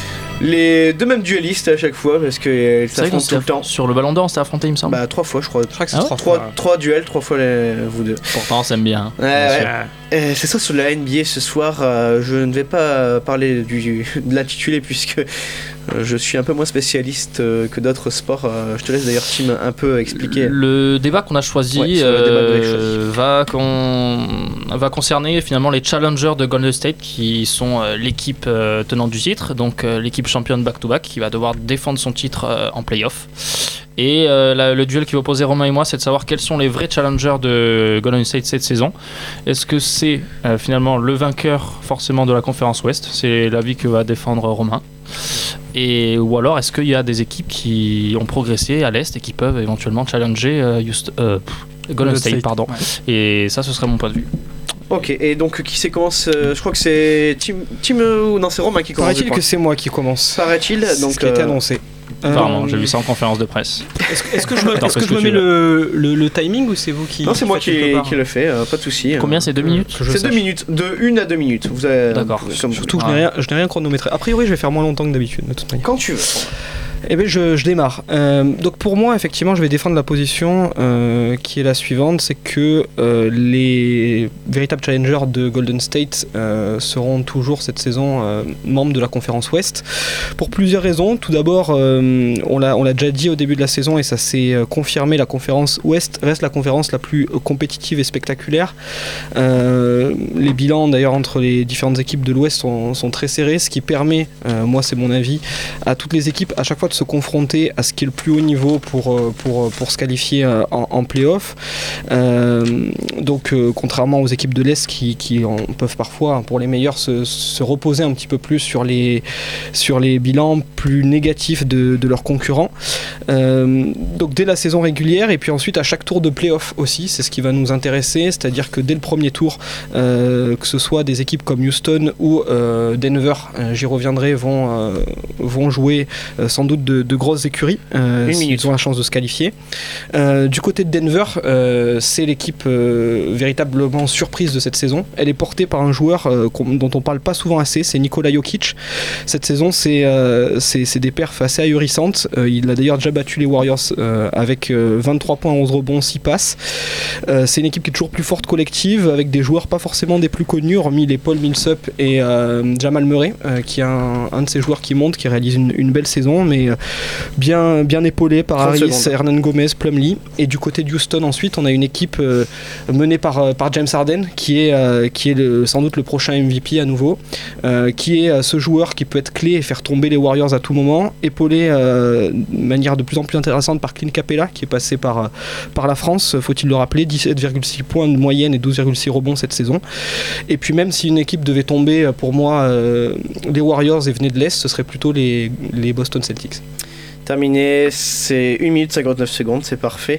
les deux mêmes duellistes à chaque fois parce qu'ils s'affrontent tout le temps. Sur le Ballon d'Or, on s'est affronté, il me semble. Bah trois fois je crois. Je crois que c'est ah trois, trois, fois. trois duels, trois fois les, vous deux. Pourtant on s'aime bien. Ouais, ouais. Euh, c'est ça sur la N B A ce soir. Euh, je ne vais pas parler du, de l'intitulé puisque euh, je suis un peu moins spécialiste euh, que d'autres sports. Euh, je te laisse d'ailleurs Tim un peu expliquer. Le débat qu'on a choisi, ouais, euh, va, con... va concerner finalement les challengers de Golden State qui sont euh, l'équipe euh, tenante du titre, donc euh, l'équipe championne back-to-back qui va devoir défendre son titre euh, en play-off. Et euh, la, le duel qui va opposer Romain et moi, c'est de savoir quels sont les vrais challengers de Golden State cette saison. Est-ce que c'est euh, finalement le vainqueur forcément de la conférence Ouest? C'est l'avis que va défendre Romain. Et, ou alors est-ce qu'il y a des équipes qui ont progressé à l'Est et qui peuvent éventuellement challenger euh, Houston, euh, pff, Golden State, State, pardon. Ouais. Et ça, ce serait mon point de vue. Ok, et donc qui c'est commence euh, je crois que c'est Tim, Tim ou non, c'est Romain qui commence. Paraît-il que c'est moi qui commence. Paraît-il, donc ce qui a été annoncé. Apparemment, euh, j'ai vu ça en conférence de presse. Est-ce, est-ce que je me, est-ce que je me mets le, le, le timing ou c'est vous qui... Non, c'est moi qui, qui le fais, euh, pas de souci. Combien c'est deux minutes? C'est deux minutes, de une à deux minutes. Vous avez, D'accord. Vous, comme Surtout que je n'ai rien, je n'ai rien chronométré. A priori, je vais faire moins longtemps que d'habitude, de toute manière. Quand tu veux. Eh bien, je, je démarre. Euh, donc, pour moi, effectivement, je vais défendre la position euh, qui est la suivante, c'est que euh, les véritables challengers de Golden State euh, seront toujours cette saison euh, membres de la conférence Ouest, pour plusieurs raisons. Tout d'abord, euh, on, l'a, on l'a déjà dit au début de la saison et ça s'est confirmé, la conférence Ouest reste la conférence la plus compétitive et spectaculaire. Euh, les bilans, d'ailleurs, entre les différentes équipes de l'Ouest sont, sont très serrés, ce qui permet, euh, moi c'est mon avis, à toutes les équipes à chaque fois de se confronter à ce qui est le plus haut niveau pour, pour, pour se qualifier en, en play-off. Euh, donc euh, contrairement aux équipes de l'Est qui, qui en peuvent parfois, pour les meilleurs, se, se reposer un petit peu plus sur les, sur les bilans plus négatifs de, de leurs concurrents. Euh, donc dès la saison régulière et puis ensuite à chaque tour de play-off aussi, c'est ce qui va nous intéresser, c'est-à-dire que dès le premier tour, euh, que ce soit des équipes comme Houston ou euh, Denver, euh, j'y reviendrai, vont, euh, vont jouer euh, sans doute de, de grosses écuries. Euh, Une minute. Ils ont la chance de se qualifier. Euh, du côté de Denver, euh, c'est l'équipe euh, véritablement surprise de cette saison. Elle est portée par un joueur euh, dont on parle pas souvent assez, c'est Nikola Jokic. Cette saison, c'est, euh, c'est, c'est des perfs assez ahurissantes. Euh, il a d'ailleurs déjà battu les Warriors euh, avec euh, vingt-trois points, onze rebonds, six passes. Euh, c'est une équipe qui est toujours plus forte collective, avec des joueurs pas forcément des plus connus, hormis les Paul Millsap et euh, Jamal Murray, euh, qui est un, un de ces joueurs qui monte, qui réalise une, une belle saison, mais euh, bien, bien épaulé par Harris, secondes. Hernan Gomez, Plumlee. Et du côté de Houston, ensuite, on a une équipe euh, menée par, par James Harden, qui est, euh, qui est le, sans doute le prochain M V P à nouveau, euh, qui est euh, ce joueur qui peut être clé et faire tomber les Warriors à tout moment, épaulé euh, de manière de plus en plus intéressante par Clint Capella, qui est passé par, par la France, faut-il le rappeler, dix-sept virgule six points de moyenne et douze virgule six rebonds cette saison. Et puis même si une équipe devait tomber, pour moi, euh, les Warriors et venaient de l'Est, ce serait plutôt les, les Boston Celtics. Terminé, c'est une minute cinquante-neuf secondes, c'est parfait.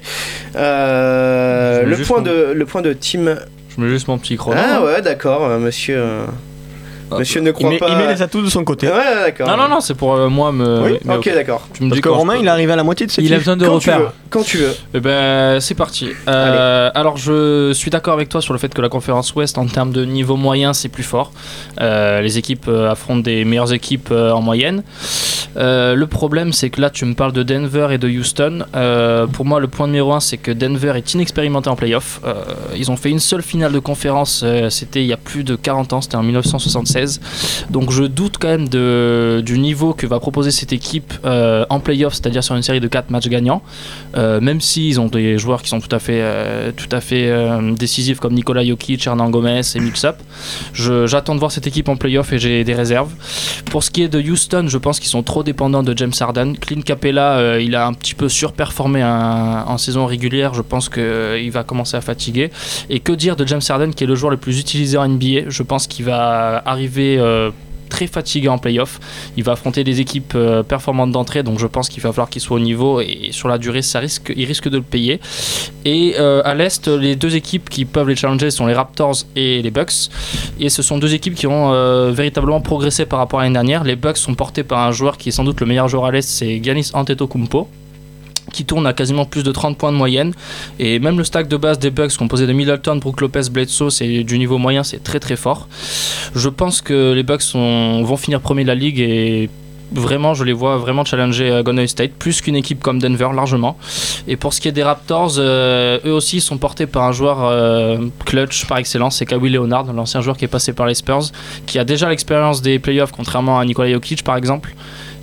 Euh, le, point mon... de, le point de team... Je mets juste mon petit chrono. Ah ouais, d'accord, euh, monsieur... Euh... Monsieur ne croit il met, pas. Il met les atouts de son côté. Ouais, d'accord. Non, non, non, c'est pour euh, moi me. Oui, ok, okay. d'accord. Tu me Parce dis que Romain, il est arrivé à la moitié de ce Il a besoin de quand repères. Tu veux. Quand tu veux. Eh ben, c'est parti. Euh, alors, je suis d'accord avec toi sur le fait que la conférence Ouest, en termes de niveau moyen, c'est plus fort. Euh, les équipes euh, affrontent des meilleures équipes euh, en moyenne. Euh, le problème, c'est que là, tu me parles de Denver et de Houston. Euh, pour moi, le point numéro un, c'est que Denver est inexpérimenté en playoff. Euh, ils ont fait une seule finale de conférence. Euh, c'était il y a plus de quarante ans. C'était en dix-neuf cent soixante-seize. Donc je doute quand même de, du niveau que va proposer cette équipe euh, en playoff, c'est-à-dire sur une série de quatre matchs gagnants, euh, même s'ils ont des joueurs qui sont tout à fait, euh, tout à fait euh, décisifs comme Nikola Jokic, Hernan Gomez et Millsap. Je, j'attends de voir cette équipe en playoff et j'ai des réserves. Pour ce qui est de Houston, je pense qu'ils sont trop dépendants de James Harden. Clint Capella, euh, il a un petit peu surperformé un, en saison régulière, je pense qu'il euh, va commencer à fatiguer. Et que dire de James Harden qui est le joueur le plus utilisé en N B A? Je pense qu'il va arriver... Euh, très fatigué en play-off. Il va affronter des équipes euh, performantes d'entrée, donc je pense qu'il va falloir qu'il soit au niveau et sur la durée, ça risque, il risque de le payer. Et euh, à l'Est, les deux équipes qui peuvent les challenger sont les Raptors et les Bucks. Et ce sont deux équipes qui ont euh, véritablement progressé par rapport à l'année dernière. Les Bucks sont portés par un joueur qui est sans doute le meilleur joueur à l'Est, c'est Giannis Antetokounmpo, qui tourne à quasiment plus de trente points de moyenne, et même le stack de base des Bucks composé de Middleton, Brook Lopez, Bledsoe, c'est du niveau moyen, c'est très très fort. Je pense que les Bucks sont, vont finir premier de la ligue et vraiment je les vois vraiment challenger Golden State plus qu'une équipe comme Denver largement. Et pour ce qui est des Raptors, euh, eux aussi sont portés par un joueur euh, clutch par excellence, c'est Kawhi Leonard, l'ancien joueur qui est passé par les Spurs, qui a déjà l'expérience des playoffs contrairement à Nikola Jokic par exemple.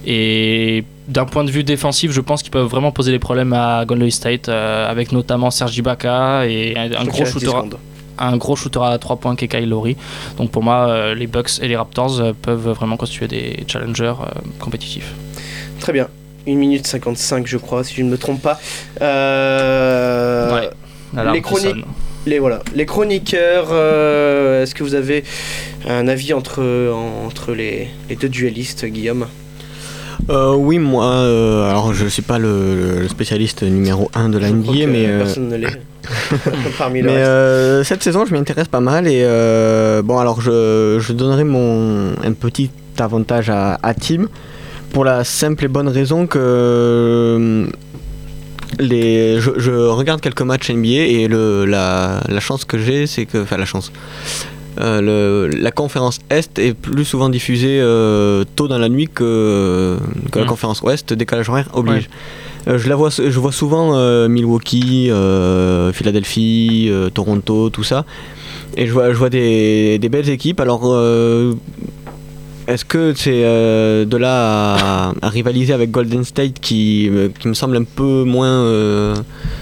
Et d'un point de vue défensif, je pense qu'ils peuvent vraiment poser des problèmes à Golden State, euh, avec notamment Serge Ibaka et un, un gros shooter, un gros shooter à trois points qui est Kyle Lowry. Donc pour moi, euh, les Bucks et les Raptors euh, peuvent vraiment constituer des challengers euh, compétitifs. Très bien. une minute cinquante-cinq, je crois, si je ne me trompe pas. Euh... Ouais. Les chroniques. Les, voilà. les chroniqueurs, euh, est-ce que vous avez un avis entre, entre les, les deux duellistes, Guillaume? Euh, oui, moi, euh, alors je suis pas le, le spécialiste numéro un de la N B A, mais euh, personne ne l'est. Parmi le mais reste. Euh, cette saison, je m'y intéresse pas mal et euh, bon, alors je, je donnerai mon un petit avantage à, à Tim pour la simple et bonne raison que les, je, je regarde quelques matchs N B A et le, la, la chance que j'ai, c'est que, enfin la chance. Euh, le, la conférence Est est plus souvent diffusée euh, tôt dans la nuit que, que mmh. la conférence Ouest, décalage horaire oblige. Ouais. Euh, je, la vois, je vois souvent euh, Milwaukee, euh, Philadelphie, euh, Toronto, tout ça. Et je vois, je vois des, des belles équipes. Alors, euh, est-ce que c'est euh, de là à, à rivaliser avec Golden State qui, qui me semble un peu moins... Euh,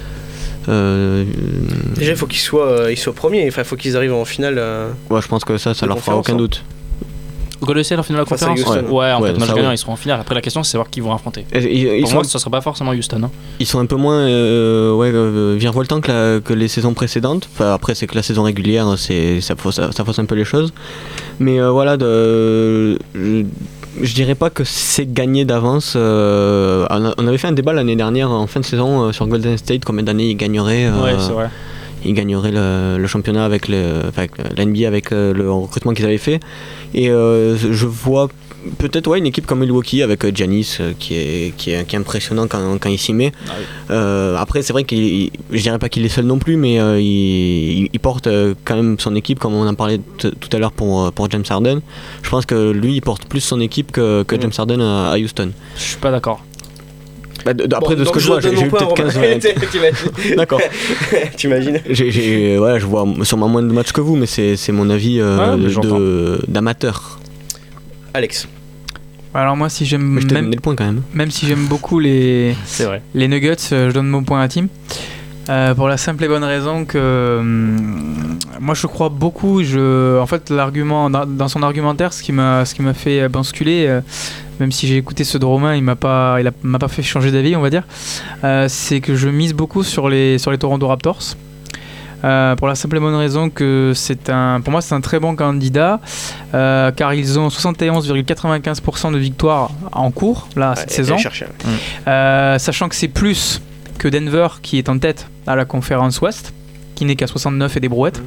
Euh, Déjà, il faut qu'ils soient, euh, ils soient premiers, enfin, il faut qu'ils arrivent en finale. Euh, ouais, je pense que ça, ça leur fera aucun doute. Golden State en finale de la conférence, ouais, ouais, en ouais, fait, match gagnant, ouais. ils seront en finale. Après, la question, c'est savoir qui vont affronter. Et, et, Pour ils moi, sont... ça serait pas forcément Houston. Hein. Ils sont un peu moins euh, ouais, euh, virevoltants que, la, que les saisons précédentes. Enfin, après, c'est que la saison régulière, c'est, ça, fausse, ça, ça fausse un peu les choses. Mais euh, voilà, de, je, je dirais pas que c'est gagné d'avance. Euh, on avait fait un débat l'année dernière en fin de saison euh, sur Golden State, combien d'années ils gagneraient. Euh, ouais, c'est vrai. Ils gagneraient le, le championnat avec, le, enfin, avec la N B A avec euh, le recrutement qu'ils avaient fait. Et euh, je vois Peut-être ouais, une équipe comme Milwaukee avec euh, Giannis euh, qui, est, qui, est, qui est impressionnant quand, quand il s'y met. Ah oui. euh, après c'est vrai qu'il il, je dirais pas qu'il est seul non plus, mais euh, il, il porte euh, quand même son équipe comme on en parlait t- tout à l'heure pour, pour James Harden. Je pense que lui il porte plus son équipe que, que mmh. James Harden à, à Houston. Je suis pas d'accord. Bah, de, après bon, de ce que je vois, j'ai, j'ai eu peut-être quinze vingt. D'accord. T'imagines j'ai, j'ai, ouais, je vois sûrement moins de matchs que vous, mais c'est, c'est mon avis euh, ouais, de, d'amateur. Alex. Alors moi, si j'aime mais je t'ai même, donné le point quand même. Même si j'aime beaucoup les, c'est vrai. les Nuggets, je donne mon point à Tim. Euh, pour la simple et bonne raison que euh, moi je crois beaucoup. Je, en fait, l'argument dans, dans son argumentaire, ce qui m'a, ce qui m'a fait basculer, euh, même si j'ai écouté ceux de Romain, il m'a pas, il a, m'a pas fait changer d'avis, on va dire. Euh, c'est que je mise beaucoup sur les, sur les Toronto Raptors. Euh, pour la simple et bonne raison que c'est un, pour moi c'est un très bon candidat euh, car ils ont soixante et onze virgule quatre-vingt-quinze pour cent de victoires en cours là cette ouais, saison, chercher, ouais. euh, sachant que c'est plus que Denver qui est en tête à la conférence Ouest, qui n'est qu'à soixante-neuf et des brouettes.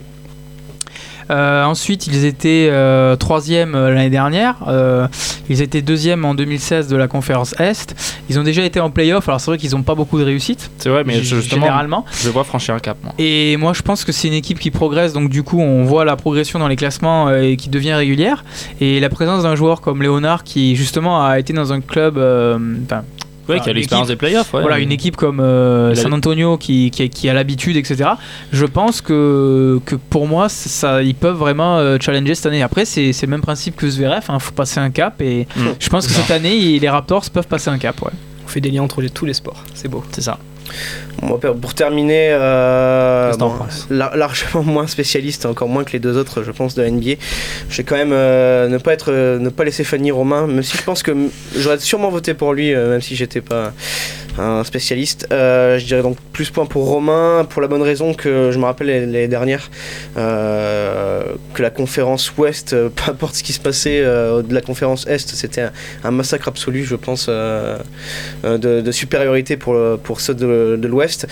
Euh, ensuite, ils étaient euh, troisième l'année dernière. Euh, ils étaient deuxième en deux mille seize de la conférence Est. Ils ont déjà été en play-off. Alors c'est vrai qu'ils n'ont pas beaucoup de réussite. C'est vrai, mais g- généralement. Je vois franchir un cap. Moi. Et moi, je pense que c'est une équipe qui progresse. Donc du coup, on voit la progression dans les classements euh, et qui devient régulière. Et la présence d'un joueur comme Léonard, qui justement a été dans un club, euh, enfin. Oui, qui a l'expérience équipe, des playoffs. Ouais. Voilà, une équipe comme euh, San Antonio qui, qui, qui a l'habitude, et cetera. Je pense que, que pour moi, ça, ils peuvent vraiment euh, challenger cette année. Après, c'est, c'est le même principe que Zverev, il hein, faut passer un cap. Et mmh. je pense que non. cette année, les Raptors peuvent passer un cap. Ouais. On fait des liens entre les, tous les sports, c'est beau. C'est ça. Bon, pour terminer, euh, bon, lar- largement moins spécialiste, encore moins que les deux autres, je pense, de la N B A. Je vais quand même euh, ne pas être, euh, ne pas laisser Fanny Romain, même si je pense que j'aurais sûrement voté pour lui, euh, même si j'étais pas un spécialiste. Euh, je dirais donc plus points pour Romain, pour la bonne raison que je me rappelle l'année dernière euh, que la conférence Ouest, euh, peu importe ce qui se passait euh, de la conférence Est, c'était un, un massacre absolu, je pense, euh, de, de supériorité pour, pour ceux de, de l'Ouest.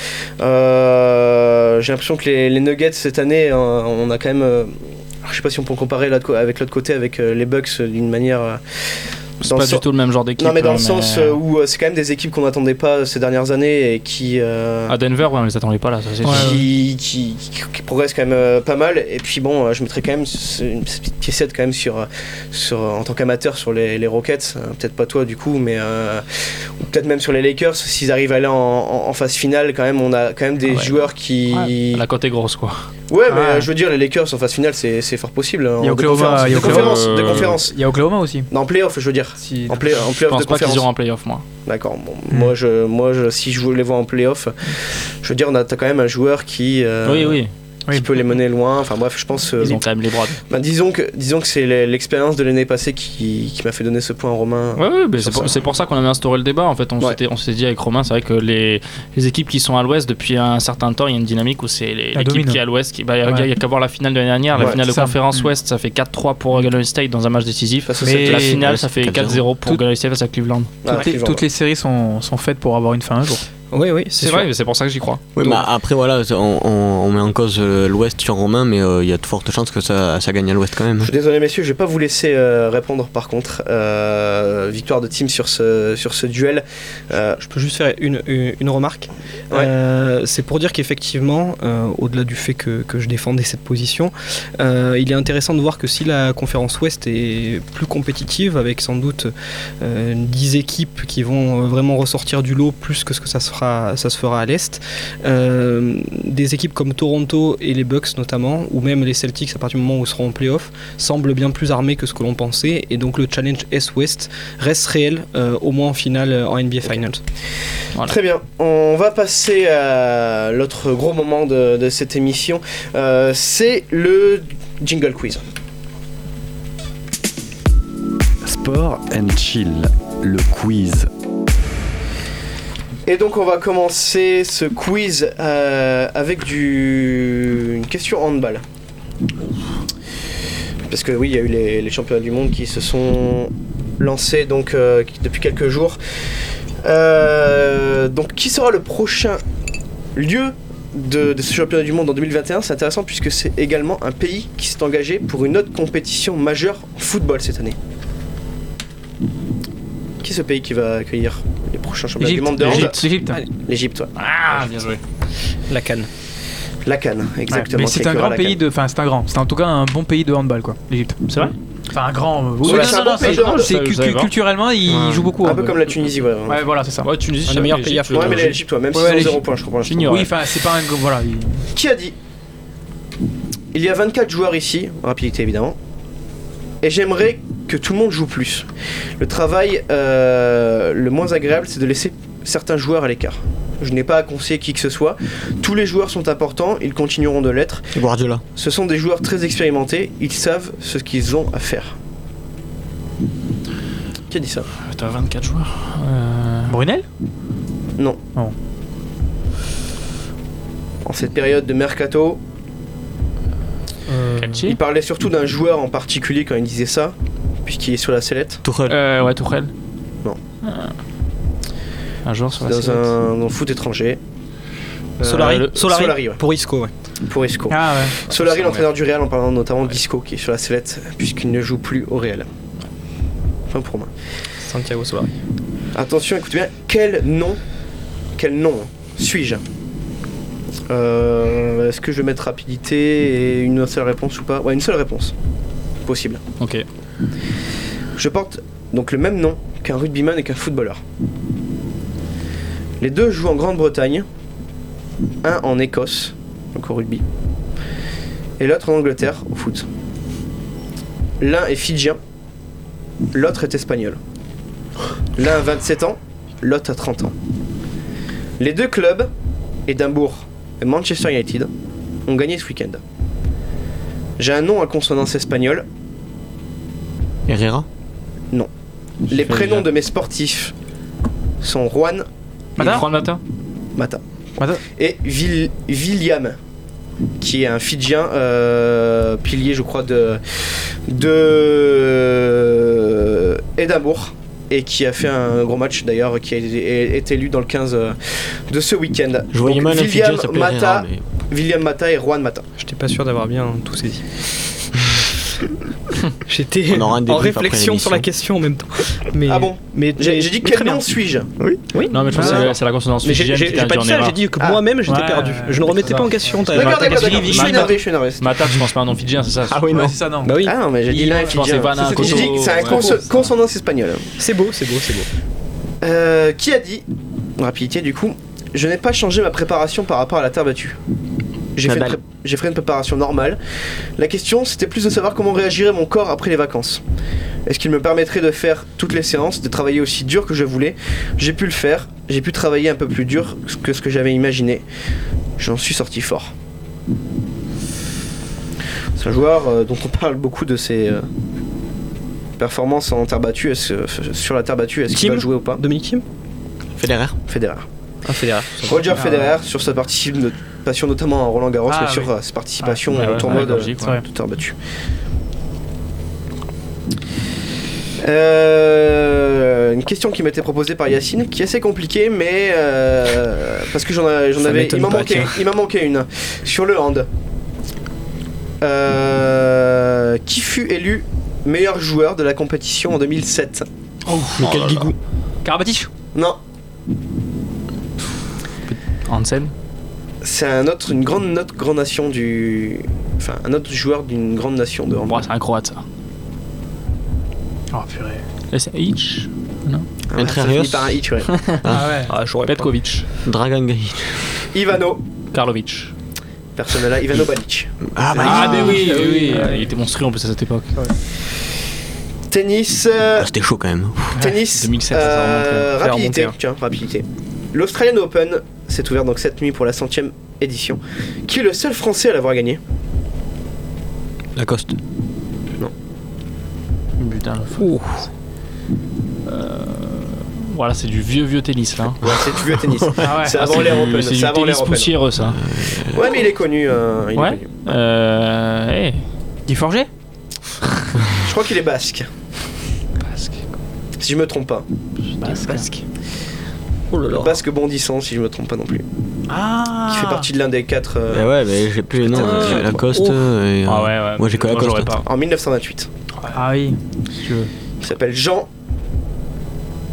Euh, j'ai l'impression que les, les Nuggets cette année, hein, on a quand même, euh, je sais pas si on peut comparer l'autre, avec l'autre côté avec euh, les Bucks d'une manière. Euh, C'est pas du so- tout le même genre d'équipe. Non, mais dans le mais... sens où euh, c'est quand même des équipes qu'on n'attendait pas ces dernières années et qui. Euh, à Denver, ouais, on les attendait pas là, ça c'est ouais, qui, qui, qui, qui progressent quand même euh, pas mal. Et puis bon, euh, je mettrais quand même une petite piécette quand même sur, sur, en tant qu'amateur sur les, les Rockets. Euh, peut-être pas toi du coup, mais. Euh, ou peut-être même sur les Lakers, s'ils arrivent à aller en, en, en phase finale, quand même, on a quand même des ouais. joueurs qui. Ouais, la cote est grosse quoi. Ouais, mais ah. je veux dire, les Lakers en phase finale, c'est, c'est fort possible. Il y a Oklahoma, il y a Oklahoma, de conférence. Il y a Oklahoma aussi. Non, en playoff, je veux dire. Si, en play, en je pense pas qu'ils iront en playoff, moi. D'accord. Bon, mmh. moi, je, moi, je, si je les vois en playoff, je veux dire, on a t'as quand même un joueur qui. Euh, oui, oui. qui oui. peut les mener loin. Enfin bref, je pense. Ils euh, ont quand même les bras. Bah, disons que, disons que c'est l'expérience de l'année passée qui, qui m'a fait donner ce point à Romain. Ouais, ouais, c'est, pour, c'est pour ça qu'on avait instauré le débat. En fait, on, ouais. s'était, on s'est dit avec Romain, c'est vrai que les, les équipes qui sont à l'Ouest depuis un certain temps, il y a une dynamique où c'est les, l'équipe domine. Qui est à l'Ouest. Qui, bah, il ouais. y a qu'à voir la finale de l'année dernière, la ouais, finale de ça. conférence mmh. Ouest, ça fait quatre trois pour Golden State dans un match décisif. Mais la finale, ça fait quatre zéro pour Golden State face à Cleveland. Ah, toutes, les, Cleveland. Toutes les séries sont, sont faites pour avoir une fin un jour. Oui, oui, c'est, c'est vrai, mais c'est pour ça que j'y crois. Oui, bah, après, voilà, on, on, on met en cause euh, l'Ouest sur Romain, mais il euh, y a de fortes chances que ça, ça gagne à l'Ouest quand même. Je suis désolé, messieurs, je vais pas vous laisser euh, répondre par contre. Euh, victoire de Tim sur ce, sur ce duel. Euh, je peux juste faire une, une, une remarque. Ouais. Euh, c'est pour dire qu'effectivement, euh, au-delà du fait que, que je défendais cette position, euh, il est intéressant de voir que si la conférence Ouest est plus compétitive, avec sans doute euh, dix équipes qui vont vraiment ressortir du lot plus que ce que ça sera ça se fera à l'Est. Euh, des équipes comme Toronto et les Bucks notamment, ou même les Celtics à partir du moment où ils seront en play-off, semblent bien plus armés que ce que l'on pensait, et donc le challenge Est-Ouest reste réel, euh, au moins en finale en N B A Finals. Voilà. Très bien, on va passer à l'autre gros moment de, de cette émission, euh, c'est le Jingle Quiz. Sport and Chill, le quiz. Et donc on va commencer ce quiz euh, avec du... une question handball. Parce que oui, il y a eu les, les championnats du monde qui se sont lancés donc, euh, depuis quelques jours. Euh, donc qui sera le prochain lieu de, de ce championnat du monde en deux mille vingt et un ? C'est intéressant puisque c'est également un pays qui s'est engagé pour une autre compétition majeure en football cette année. qui est ce pays qui va accueillir les prochains championnats du monde de hand? L'Égypte. L'Égypte. L'Égypte, ouais. Ah, bien joué. La canne. La Cannes, exactement. Ouais, mais c'est un grand pays de. Enfin, c'est un grand. C'est en tout cas un bon pays de handball, quoi. L'Égypte. C'est vrai? Enfin, un grand. euh, Ouais, oui, c'est non, un non, bon c'est- pays de handball. c'est cu- cu- culturellement, ils Ouais. jouent beaucoup. Un au peu handball. comme la Tunisie, ouais. Ouais, voilà, c'est ça. Ouais, Tunisie, Un des meilleurs pays Ouais, africains. mais l'Égypte, ouais, même Ouais, s'ils ont l'Égypte. zéro point, je comprends. J'ignore. Oui, enfin, c'est pas un. Voilà. il- Qui a dit? Il y a vingt-quatre joueurs ici, en rapidité évidemment, et j'aimerais que tout le monde joue plus. Le travail euh, le moins agréable, c'est de laisser certains joueurs à l'écart. Je n'ai pas à conseiller qui que ce soit. Tous les joueurs sont importants, ils continueront de l'être. Guardiola. Ce sont des joueurs très expérimentés, ils savent ce qu'ils ont à faire. Qui a dit ça? T'as vingt-quatre joueurs. Euh... Brunel? Non. Oh. En cette période de mercato, Calci il parlait surtout d'un joueur en particulier quand il disait ça, puisqu'il est sur la sellette. Tuchel. Euh, ouais, Tourelle. Non. Un joueur sur la Dans sellette. un dans le foot étranger. Solari. le- Solari. Solari, ouais. Pour Isco, ouais. Pour Isco. Ah ouais. Solari, l'entraîneur du Real, en parlant notamment d'Isco, qui est sur la sellette, puisqu'il ne joue plus au Real. Enfin pour moi. Santiago Solari. Attention, écoutez bien, quel nom, quel nom suis-je? Euh, Est-ce que je vais mettre rapidité et une seule réponse ou pas? Ouais, une seule réponse. Possible. Ok. Je porte donc le même nom qu'un rugbyman et qu'un footballeur. Les deux jouent en Grande-Bretagne, un en Écosse, donc au rugby, et l'autre en Angleterre, au foot. L'un est fidjien, l'autre est espagnol. L'un a vingt-sept ans, l'autre a trente ans. Les deux clubs, Édimbourg et Manchester United, ont gagné ce week-end. J'ai un nom à consonance espagnole. Herrera. Non. Les prénoms de mes sportifs sont Juan Mata Juan Mata Mata Mata. et Vil- William, qui est un Fidjien euh, pilier, je crois, de de Édimbourg, et qui a fait un gros match d'ailleurs, qui a été est élu dans le quinze de ce week-end. Je voyais Donc, mal un William Fidjien s'appelait Mata, Herrera, mais... William Mata et Juan Mata. J'étais pas sûr d'avoir bien tout saisi. J'étais On aura un en débrief après réflexion sur la l'émission. question en même temps. Mais, Ah bon? mais J'ai j'ai dit mais quel très bien. nom suis-je? Oui, oui. Non, mais je pense que Ah. c'est- c'est la consonance Mais j'ai fidjienne j'ai- qui j'ai t'a pas dit dit en ça, j'ai erreur. dit que Ah. moi-même j'étais Ouais, perdu. Je ne c'est remettais ça. pas en question ta D'accord, ta d'accord, question. d'accord. Je suis énervé, je suis énervé. Mata, tu penses pas à un nom fidjien, c'est ça? Ah oui, non. Ouais, c'est ça, non. Bah oui, Ah non, mais j'ai dit l'un est Je pensais Fidjien. Vanna, J'ai Koto, dit que c'est un ouais. conso- consonance espagnole. c'est beau, c'est beau, c'est beau. Euh, qui a dit, en rapidité du coup, je n'ai pas changé ma préparation par rapport à la terre battue. J'ai fait, une Nadal. pré- j'ai fait une préparation normale. La question, c'était plus de savoir comment réagirait mon corps après les vacances. Est-ce qu'il me permettrait de faire toutes les séances, de travailler aussi dur que je voulais? J'ai pu le faire, j'ai pu travailler un peu plus dur que ce que j'avais imaginé. J'en suis sorti fort. C'est un joueur euh, dont on parle beaucoup de ses euh, performances en terre battue. Est-ce, euh, sur la terre battue, est-ce qu'il Kim va jouer ou pas? Dominique Thiem. Federer. Federer. Ah, Federer. Roger Ah, Federer sur sa participation notamment à Roland Garros, Ah, mais sur oui. euh, sa participation Ah, ouais, au ouais, tournoi ouais, de, logique, ouais. de terre battue. Euh, une question qui m'était proposée par Yacine, qui est assez compliquée, mais euh, parce que j'en, a- j'en Ça avais, m'étonne il m'en pas, manquait, tiens. il m'en manquait une sur le hand. Euh, qui fut élu meilleur joueur de la compétition en deux mille sept? Michael Guigou. Karabatic. Non, Hansen. c'est un autre, une grande, autre grande nation du, enfin un autre joueur d'une grande nation de Bon, handball. c'est un croate ça. Oh purée. Et c'est Hitch Non. Ah, ça Interios. finit par un hitch, ouais. Ah ouais. Ah, j'aurais pas. Petkovic. Dragan Gajic. Ivano, Karlovic. personne là, Ivano Balic. Ah bah Ah, mais oui, ah oui, oui, oui. ah oui. Il était monstrueux en plus à cette époque. Tennis, euh, Ah, c'était chaud quand même. tennis, deux mille sept, ça euh, remonte, faire rapidité, remonter, hein. tiens, rapidité. L'Australian Open s'est ouvert donc cette nuit pour la centième édition. Qui est le seul Français à l'avoir gagné? Lacoste. Putain, le fou. Euh, Voilà, c'est du vieux vieux tennis là. Ouais, c'est du vieux tennis. Ah ouais. C'est Ah, avant c'est l'ère du- Open. C'est du C'est avant l'ère tennis Open. poussiéreux ça. Ouais, mais il est connu. euh, il est Ouais. connu. Euh. hey. Guy Forget. Je crois qu'il est basque. Basque. Si je me trompe pas. Basque. Oh là là. Basque bondissant, si je me trompe pas non plus. Ah. Qui fait partie de l'un des quatre. euh, Bah ouais, bah j'ai plus les noms. Putain, J'ai oh. Lacoste. et, euh, Ah ouais, ouais. Moi j'ai que Moi, Lacoste. j'aurais pas. En mille neuf cent vingt-huit. Ah oui. Si tu veux. Il s'appelle Jean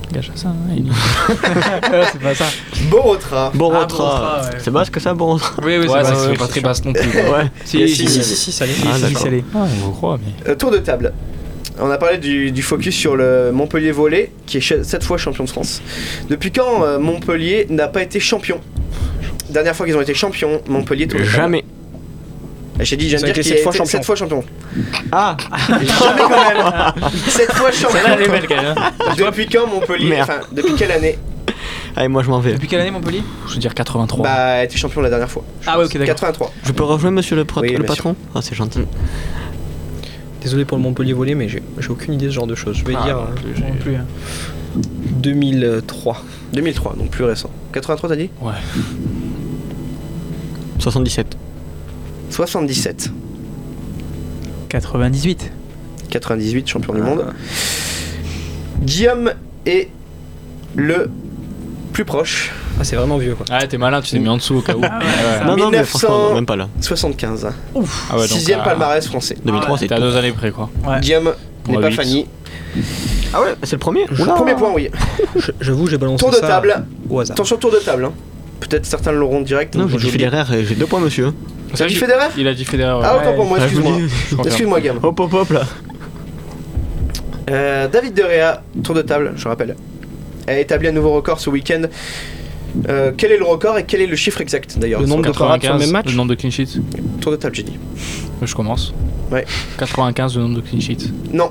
Gâche ça, hein, il- C'est pas ça. Borotra. Borotra. Ah, Borotra, ouais. C'est basque ça, Borotra? Oui, oui, Ouais, c'est c'est pas c'est pas très basse non plus. quoi. Ouais. Si, Si, si, si, si, ça l'est. Ah, si, d'accord. ça l'est. Ouais, on vous croit, mais. Euh, tour de table. On a parlé du, du focus sur le Montpellier Volley, qui est ch- sept fois champion de France. Depuis quand euh, Montpellier n'a pas été champion? Dernière fois qu'ils ont été champions, Montpellier, tour de table. Jamais. J'ai dit, je viens Ils de ont dire été qu'il sept a fois été champion. sept fois champion. Ah. Jamais quand même. sept fois champion. Celle-là, elle est belle quand même. hein. Depuis quand Montpellier, Merde. enfin, depuis quelle année? Allez, moi je m'en vais. Depuis quelle année Montpellier? Je veux dire quatre-vingt-trois. Bah, elle a été champion la dernière fois. Ah ouais, ok, d'accord. quatre-vingt-trois. Je peux rejoindre monsieur le, pro- Oui, le bien patron? Ah, c'est gentil. Désolé pour le Montpellier volé, mais j'ai j'ai aucune idée de ce genre de choses. Je vais Ah, dire non, euh, j'ai- Non plus. hein. deux mille trois. deux mille trois, donc plus récent. quatre-vingt-trois, t'as dit? Ouais. soixante-dix-sept. soixante-dix-sept. quatre-vingt-dix-huit. quatre-vingt-dix-huit, champion du monde. Guillaume est le plus proche. Ah, c'est vraiment vieux quoi. Ah, t'es malin, tu t'es mis en dessous au cas où. Ah ouais, Ouais, ouais. Non, non, mais franchement, mille neuf cent même pas là. soixante-quinze. Ah ouais, donc, Sixième euh, palmarès français. deux mille trois, c'est T'es à tout. deux années près, quoi. Ouais. Guillaume n'est Moi, pas huit. Fanny. Ah ouais, c'est le premier? Oula. Premier point, oui. Je- J'avoue, j'ai balancé Tour de ça table. au hasard. Attention, tour de table. hein. Peut-être certains l'auront direct. Non, donc j'ai dit j'oublie. Federer et j'ai deux points, monsieur. T'as dit Federer? Il a dit Federer. ouais. Ah, autant pour moi, Ah, je vous excuse-moi. dis. confirme. Excuse-moi, Guillaume. Hop, hop, hop là. Euh, David De Rea, tour de table, je rappelle, a établi un nouveau record ce week-end. Euh, quel est le record et quel est le chiffre exact d'ailleurs? Le nombre de parades sur le même match. Le nombre de clean sheets. Tour de table, j'ai dit. Je commence. Ouais. quatre-vingt-quinze le nombre de clean sheets. Non.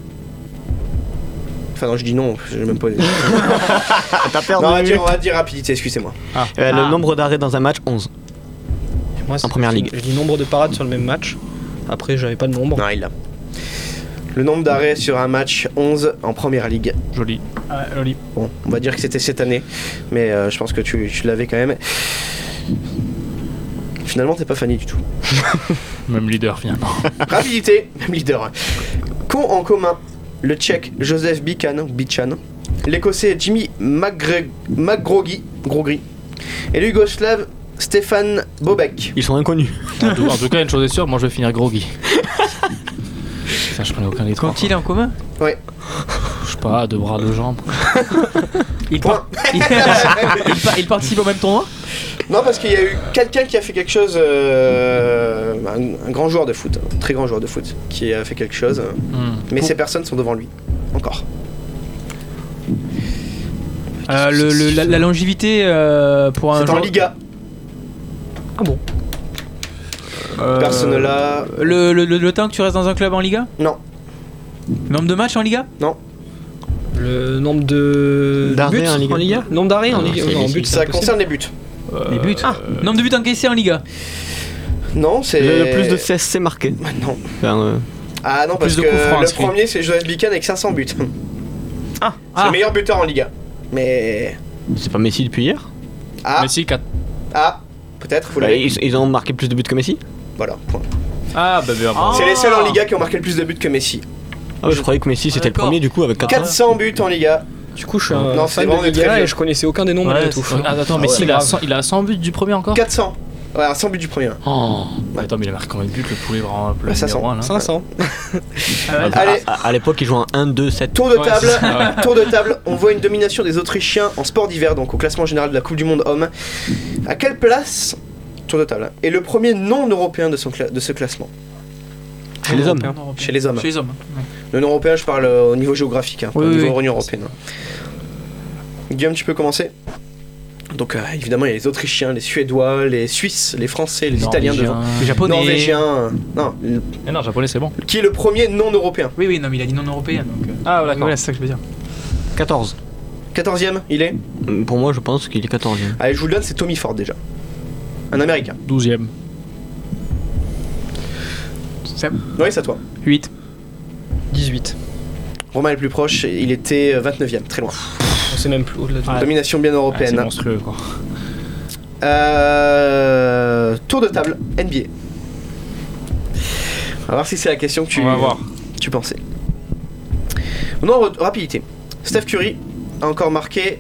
Enfin, non, je dis non, j'ai même pas. T'as perdu. Non, on va dire, on va dire rapidité, excusez-moi. Euh, Le Ah. nombre d'arrêts dans un match, onze. Moi, c'est- première je- ligue. Je dis nombre de parades sur le même match. Après, j'avais pas de nombre. Non, il l'a. Le nombre d'arrêts sur un match, onze en première ligue. Joli. Ouais, joli. Bon, on va dire que c'était cette année, mais euh, je pense que tu, tu l'avais quand même. Finalement, t'es pas Fanny du tout. Même leader finalement. Rapidité, même leader. Qu'ont en commun le Tchèque Joseph Bican, ou Bichan, l'Écossais Jimmy McGre- McGrogy, Grogry, et le Yougoslave Stefan Bobek? Ils sont inconnus. En tout, en tout cas, une chose est sûre, moi je vais finir groggy. Putain, je prenais aucun des trois. Quand il est en commun? Ouais. Je sais pas, deux bras, deux jambes. Il, Point. il, il par- il participe au même tournoi? Non, parce qu'il y a eu quelqu'un qui a fait quelque chose, euh, un, un grand joueur de foot, un très grand joueur de foot, qui a fait quelque chose, euh, Hmm. mais ces personnes sont devant lui, encore. Euh, le, le- la, la longévité euh, pour un C'est en joueur- Liga. Ah bon? Euh, Personne là. Le, le, le- le temps que tu restes dans un club en Liga? Non. Nombre de matchs en Liga? Non. Le nombre de D'arrêts buts en Liga. en Liga. Nombre d'arrêts en Ah, Liga. c'est- Non, en c'est- but, c'est Ça impossible. concerne les buts. Les buts? Ah, nombre de buts encaissés en Liga? Non, c'est. Le, le plus de C S C marqué. Non. Enfin, euh, Ah non, parce Plus que de coups francs le inscrits. premier c'est Joseph Bican avec cinq cents buts. Ah, C'est le meilleur buteur en Liga. Mais. c'est pas Messi depuis hier? Ah, Messi, quatre. ah peut-être, vous Bah, l'avez. ils, ils ont marqué plus de buts que Messi? Voilà, point. Ah, bah bien. Ah. C'est les seuls en Liga qui ont marqué le plus de buts que Messi. Ah ouais, je croyais que Messi c'était le d'accord. premier du coup avec quatre quatre cents buts en Liga. Du coup, je suis un Non, c'est fan vraiment de des très Liga vieux. et je connaissais aucun des nombres Ouais, et tout. c'est- ah, attends, Ah Messi, ouais, il, a grave. cent, il a cent buts du premier encore? quatre cents. Ouais, cent buts du premier. Oh. Attends, mais il a marqué combien de buts le poulet vraiment le Bah, ça numéro sent. un, là cinq cents. À, Allez. à- à l'époque, ils jouaient en un, deux, sept. Tour de Ouais, table, c'est ça, ouais. tour de table, on voit une domination des Autrichiens en sport d'hiver, donc au classement général de la Coupe du Monde Hommes. À quelle place, tour de table, est le premier non-européen de, son cla- de ce classement? Chez les hommes. Chez les hommes. Chez les hommes. Ouais. Le non-européen, je parle euh, au niveau géographique, hein, pas Oui, au oui, niveau oui. Union Européenne. Guillaume, tu peux commencer? Donc euh, évidemment, il y a les Autrichiens, les Suédois, les Suisses, les Français, les Italiens devant. Les Japonais. Norvégiens. euh, Non, le- Eh non, japonais, c'est bon. qui est le premier non-européen? Oui, oui, non, mais il a dit non européen donc. euh, Ah, d'accord. Voilà, c'est ça que je veux dire. quatorze. quatorzième, il est? Pour moi, je pense qu'il est quatorzième. Allez, je vous le donne, c'est Tommy Ford déjà. Un américain. douzième. Seb? Oui, c'est à toi. huit. dix-huit. Romain est le plus proche, il était euh, vingt-neuvième, très loin. On sait même plus au-delà de Domination bien Ah, c'est européenne. monstrueux, quoi. Euh, tour de table, N B A. On va voir si c'est la question que tu, On va voir. tu pensais. Non, re- rapidité. Steph Curry a encore marqué.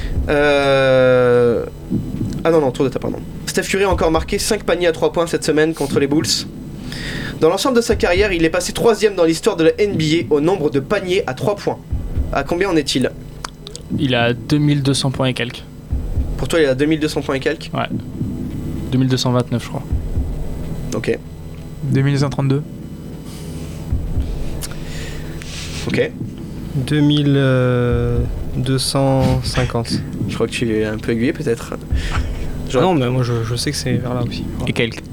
euh, Ah non, non, tour de table, pardon. Steph Curry a encore marqué cinq paniers à trois points cette semaine contre les Bulls. Dans l'ensemble de sa carrière, il est passé troisième dans l'histoire de la N B A au nombre de paniers à trois points. À combien en est-il? Il a deux mille deux cents points et quelques. Pour toi, il a deux mille deux cents points et quelques. Ouais. deux mille deux cent vingt-neuf, je crois. Ok. deux mille deux cent trente-deux. Ok. deux mille deux cent cinquante. Je crois que tu es un peu aiguillé peut-être. Ah non, mais moi je, je sais que c'est vers là aussi. Et quelques.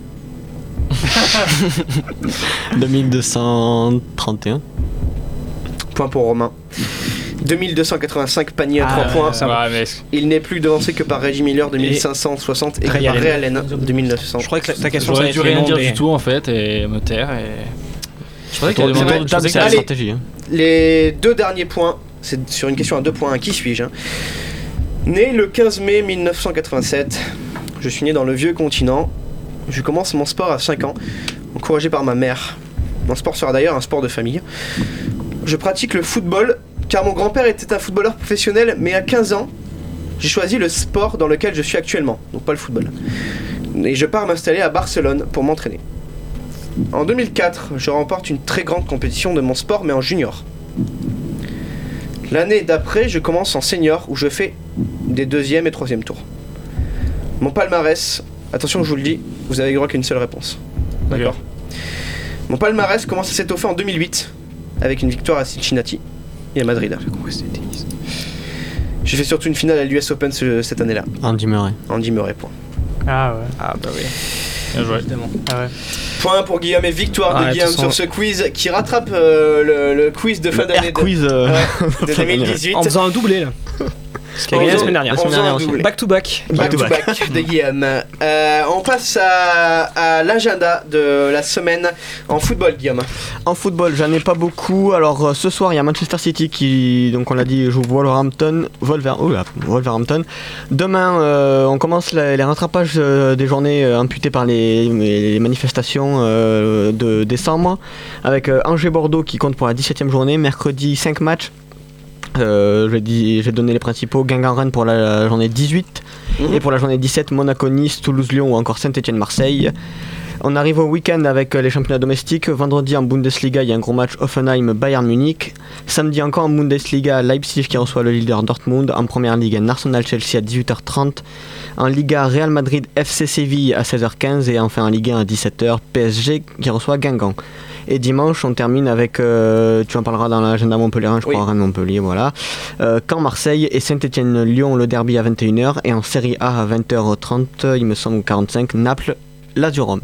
deux mille deux cent trente et un. Point pour Romain. deux mille deux cent quatre-vingt-cinq paniers à Ah, trois ouais, points. ça va, mais... Il n'est plus devancé que par Reggie Miller deux mille cinq cent soixante et, et Ray par Allen. Ray Allen deux mille neuf cents. Je crois que ta question J'aurais ça dû allait être rien les dire noms du des- tout en fait et me taire et... Je pensais qu'il y avait C'est vrai, mon je sais que c'est la Allez. stratégie. Hein. Les deux derniers points, c'est sur une question à deux points. Qui suis-je hein Né le quinze mai mille neuf cent quatre-vingt-sept, je suis né dans le vieux continent. Je commence mon sport à cinq ans, encouragé par ma mère. Mon sport sera d'ailleurs un sport de famille. Je pratique le football car mon grand-père était un footballeur professionnel, mais à quinze ans, j'ai choisi le sport dans lequel je suis actuellement, donc pas le football. Et je pars m'installer à Barcelone pour m'entraîner. En deux mille quatre, je remporte une très grande compétition de mon sport, mais en junior. L'année d'après, je commence en senior où je fais des deuxième et troisième tours. Mon palmarès, attention je vous le dis, vous avez droit qu'une seule réponse. D'accord. Mon palmarès commence à s'étoffer en deux mille huit avec une victoire à Cincinnati et à Madrid. J'ai fait surtout une finale à l'U S Open ce- cette année-là. Andy Murray. Andy Murray, point. Ah ouais. Ah bah oui. Bien joué. Évidemment. Ah ouais. Point pour Guillaume et victoire Ah, de de Guillaume toute façon- sur ce quiz qui rattrape euh, le, le quiz de fin Le d'année Air quiz euh, de, de deux mille dix-huit. En faisant un doublé là. Ce qui a En gagné la faisant- semaine dernière. en faisant un doublé. Back to back. Back to back de Guillaume. Euh, on passe à, à l'agenda de la semaine en football, Guillaume. En football, j'en ai pas beaucoup. Alors euh, ce soir, il y a Manchester City qui, donc on l'a dit, joue Wolverhampton. Wolver... oh là, Wolverhampton. Demain, euh, on commence la- les rattrapages euh, des journées euh, amputées par les, les manifestations euh, de décembre. Avec euh, Angers-Bordeaux qui compte pour la dix-septième journée. Mercredi, cinq matchs. Euh, j'ai dit- j'ai donné les principaux. Guingamp-Rennes pour la journée dix-huit. Mhm. Et pour la journée dix-sept, Monaco-Nice, Toulouse-Lyon ou encore Saint-Étienne-Marseille. On arrive au week-end avec euh, les championnats domestiques. Vendredi en Bundesliga, il y a un gros match Hoffenheim-Bayern Munich. Samedi encore en Bundesliga, Leipzig qui reçoit le leader Dortmund. En première ligue, un Arsenal-Chelsea à dix-huit heures trente. En Liga, Real Madrid F C Séville à seize heures quinze. Et enfin en Ligue un à dix-sept heures, P S G qui reçoit Guingamp. Et dimanche, on termine avec, euh, tu en parleras dans l'agenda Montpellier, je Oui. crois, Rennes-Montpellier, voilà. Euh, Caen-Marseille et Saint-Étienne-Lyon, le derby à vingt et une heures. Et en Série A à vingt heures trente, il me semble, quarante-cinq, Naples, Lazio Rome.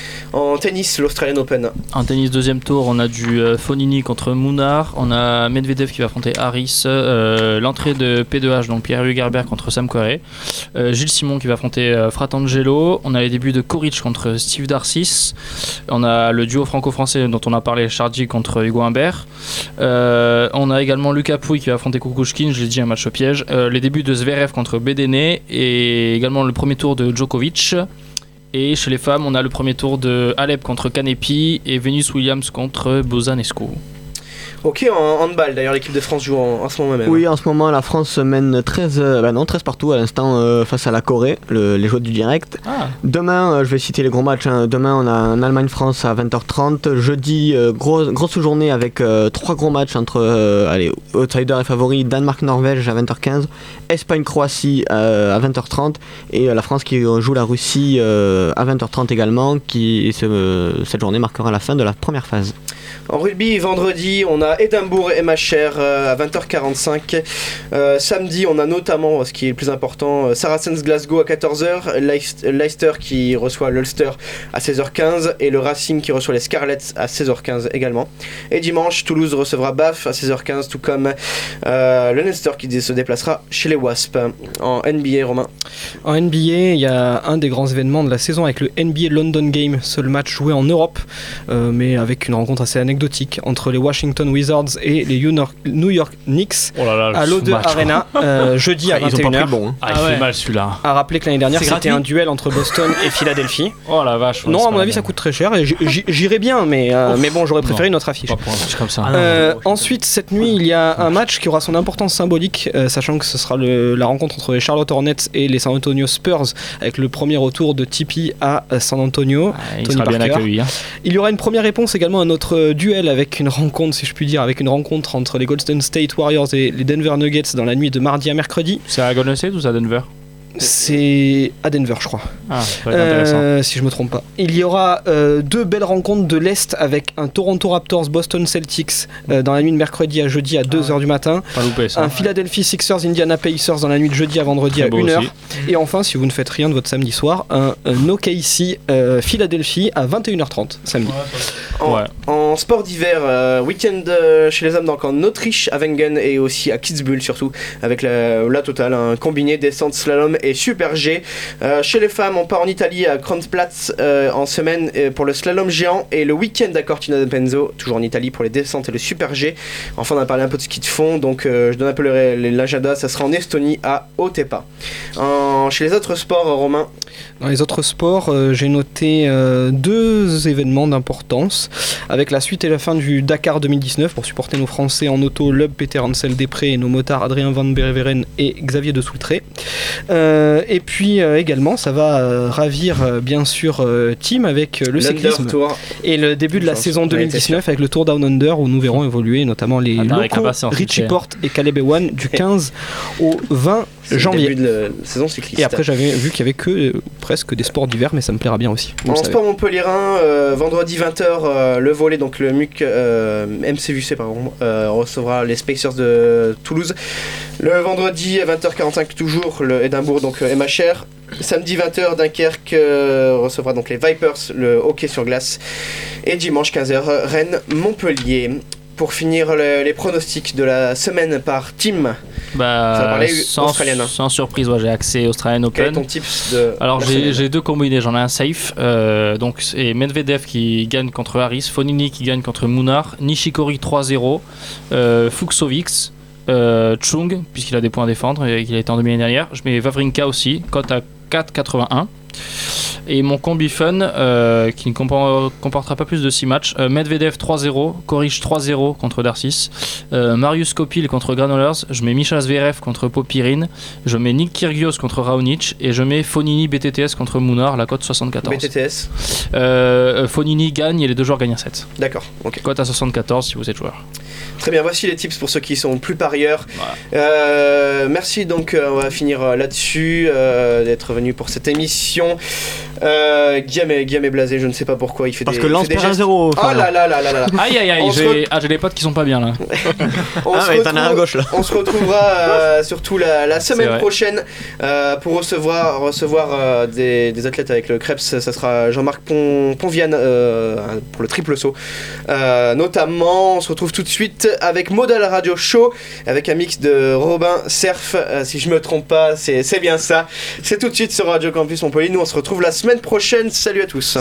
En tennis, l'Australian Open. En tennis deuxième tour, on a du euh, Fonini contre Mounar, on a Medvedev qui va affronter Harris, euh, l'entrée de P deux H, donc Pierre-Hugues Herbert contre Sam Querrey, euh, Gilles Simon qui va affronter euh, Fratangelo, on a les débuts de Koric contre Steve Darcis, on a le duo franco-français dont on a parlé, Chardy contre Hugo Humbert, euh, on a également Lucas Pouille qui va affronter Kukushkin, je l'ai dit, un match au piège, euh, les débuts de Zverev contre Bedene et également le premier tour de Djokovic. Et chez les femmes, on a le premier tour de Alep contre Kanepi et Venus Williams contre Bozanescu. Ok, en handball, d'ailleurs, l'équipe de France joue en, en ce moment même. Oui, en ce moment, la France mène treize, euh, bah non, treize partout à l'instant euh, face à la Corée, le- les joueurs du direct. Ah. Demain, euh, je vais citer les gros matchs. hein. Demain, on a un Allemagne-France à vingt heures trente. Jeudi, euh, gros, grosse journée avec euh, trois gros matchs entre euh, allez, outsider et favori. Danemark-Norvège à vingt heures quinze. Espagne-Croatie euh, à vingt heures trente. Et euh, la France qui joue la Russie euh, à vingt heures trente également. Qui, et ce, euh, cette journée marquera la fin de la première phase. En rugby, vendredi, on a Édimbourg et Macher euh, à vingt heures quarante-cinq. Euh, samedi, on a notamment, ce qui est le plus important, euh, Saracens Glasgow à quatorze heures, Leicest- Leicester qui reçoit l'Ulster à seize heures quinze et le Racing qui reçoit les Scarlets à seize heures quinze également. Et dimanche, Toulouse recevra Bath à seize heures quinze, tout comme euh, le Leinster qui se déplacera chez les Wasps. En N B A, Romain. En N B A, il y a un des grands événements de la saison avec le N B A London Game, seul match joué en Europe, euh, mais avec une rencontre assez anecdotique entre les Washington Wizards et les New York, New York Knicks Oh là là, à l'O deux match. Arena euh, jeudi à Ils ont vingt et pas une pris heures. le bon. hein. Ah, il Ah ouais. fait mal celui-là. À rappeler que l'année dernière C'est c'était gratuit un duel entre Boston et Philadelphie. Oh la vache. ouais, Non, c'est à pas mon la avis ça même. coûte très cher et j- j- j'irais bien, mais, euh, mais bon, j'aurais préféré Non. notre affiche. Pas pour un match comme ça. Ah non. Euh, ensuite, cette nuit, il y a un match qui aura son importance symbolique, euh, sachant que ce sera le- la rencontre entre les Charlotte Hornets et les San Antonio Spurs, avec le premier retour de Tipeee à euh, San Antonio. Ah, il Tony sera bien Parker. accueilli. hein. Il y aura une première réponse également à notre euh, duel avec une rencontre, si je puis dire, dire, avec une rencontre entre les Golden State Warriors et les Denver Nuggets dans la nuit de mardi à mercredi. C'est à Golden State ou c'est à Denver ? C'est à Denver, je crois. Ah, ça va être intéressant. Euh, si je me trompe pas. Il y aura euh, deux belles rencontres de l'Est avec un Toronto Raptors Boston Celtics euh, dans la nuit de mercredi à jeudi à deux heures du matin. Pas loupé, ça. Un Philadelphie Sixers Indiana Pacers dans la nuit de jeudi à vendredi Très à beau une heure. aussi. Et enfin, si vous ne faites rien de votre samedi soir, un, un O K C euh, Philadelphie à vingt et une heures trente samedi. En, Ouais. en sport d'hiver, euh, week-end euh, chez les hommes donc en Autriche à Wengen et aussi à Kitzbühel surtout avec la, la totale, un combiné descente slalom et super G. Euh, chez les femmes, on part en Italie à Kronplatz euh, en semaine euh, pour le slalom géant et le week-end à Cortina d'Ampezzo, toujours en Italie pour les descentes et le super G. Enfin, on a parlé un peu de ski de fond, donc euh, je donne un peu le- l'agenda, ça sera en Estonie à Otepää. En, chez les autres sports, euh, Romain. Dans les autres sports, euh, j'ai noté euh, deux événements d'importance avec la suite et la fin du Dakar deux mille dix-neuf pour supporter nos Français en auto, Lub, Peter Hansel Després et nos motards Adrien Van Beveren et Xavier de Soultré. Euh, et puis euh, également, ça va euh, ravir euh, bien sûr euh, Team avec euh, le cyclisme Tour. et le début de la Chance. saison deux mille dix-neuf avec le Tour Down Under où nous verrons évoluer notamment les Attends, avec locaux impatience, Richie c'est- Porte et Caleb Ewan du quinze au vingt C'est le janvier. début de la saison cycliste. Et après, j'avais vu qu'il y avait que euh, presque des sports d'hiver, mais ça me plaira bien aussi. Vous En le savez. sport montpelliérain, euh, vendredi vingt heures, euh, le volley, donc le M U C, euh, M C V C pardon, euh, recevra les Spacers de Toulouse. Le vendredi à vingt heures quarante-cinq toujours, le Édimbourg, donc euh, M H R. Samedi vingt heures, Dunkerque euh, recevra donc les Vipers, le hockey sur glace. Et dimanche quinze heures, Rennes, Montpellier. Pour finir le- les pronostics de la semaine par team, ça va Bah, parler sans, australienne. sans surprise, ouais, j'ai accès Australian Quel est Open. ton tips de Alors la j'ai semaine j'ai deux combinés, j'en ai un safe, euh, donc c'est Medvedev qui gagne contre Harris, Fonini qui gagne contre Munar, Nishikori trois zéro, euh, Fuxovics, euh, Chung puisqu'il a des points à défendre et qu'il a été en demi l'année dernière. Je mets Wawrinka aussi, cote à quatre quatre-vingt-un. Et mon combi fun euh, qui ne compor- comportera pas plus de six matchs, euh, Medvedev trois zéro, Koric trois zéro contre Darcis, euh, Marius Kopil contre Granollers, je mets Mischa Zverev contre Popirine, je mets Nick Kyrgios contre Raonic et je mets Fonini B T T S contre Munar, la cote soixante-quatorze. B T T S. Euh, Fonini gagne et les deux joueurs gagnent à sept. D'accord, ok. Cote à soixante-quatorze si vous êtes joueur. Très bien, voici les tips pour ceux qui sont plus parieurs. Euh, merci donc, euh, on va finir euh, là-dessus, euh, d'être venu pour cette émission. Euh, Guillaume, est, Guillaume est blasé, je ne sais pas pourquoi il fait Parce des que Lens il fait des perd un gestes. zéro, Oh Fabien. là là là là là. Aïe aïe aïe, On se j'ai re- ah, j'ai des potes qui sont pas bien là. On Ah se ouais, t'en as un à retrouve- gauche là. On se retrouvera euh, surtout la, la C'est semaine vrai. prochaine euh, pour recevoir, recevoir euh, des, des athlètes avec le Krebs. Ça sera Jean-Marc Pon, Ponviane euh, pour le triple saut. Euh, notamment, on se retrouve tout de suite avec Modal Radio Show avec un mix de Robin Cerf. Euh, si je me trompe pas, c'est c'est bien ça. C'est tout de suite sur Radio Campus Montpellier. Nous, on se retrouve la semaine prochaine. Salut à tous.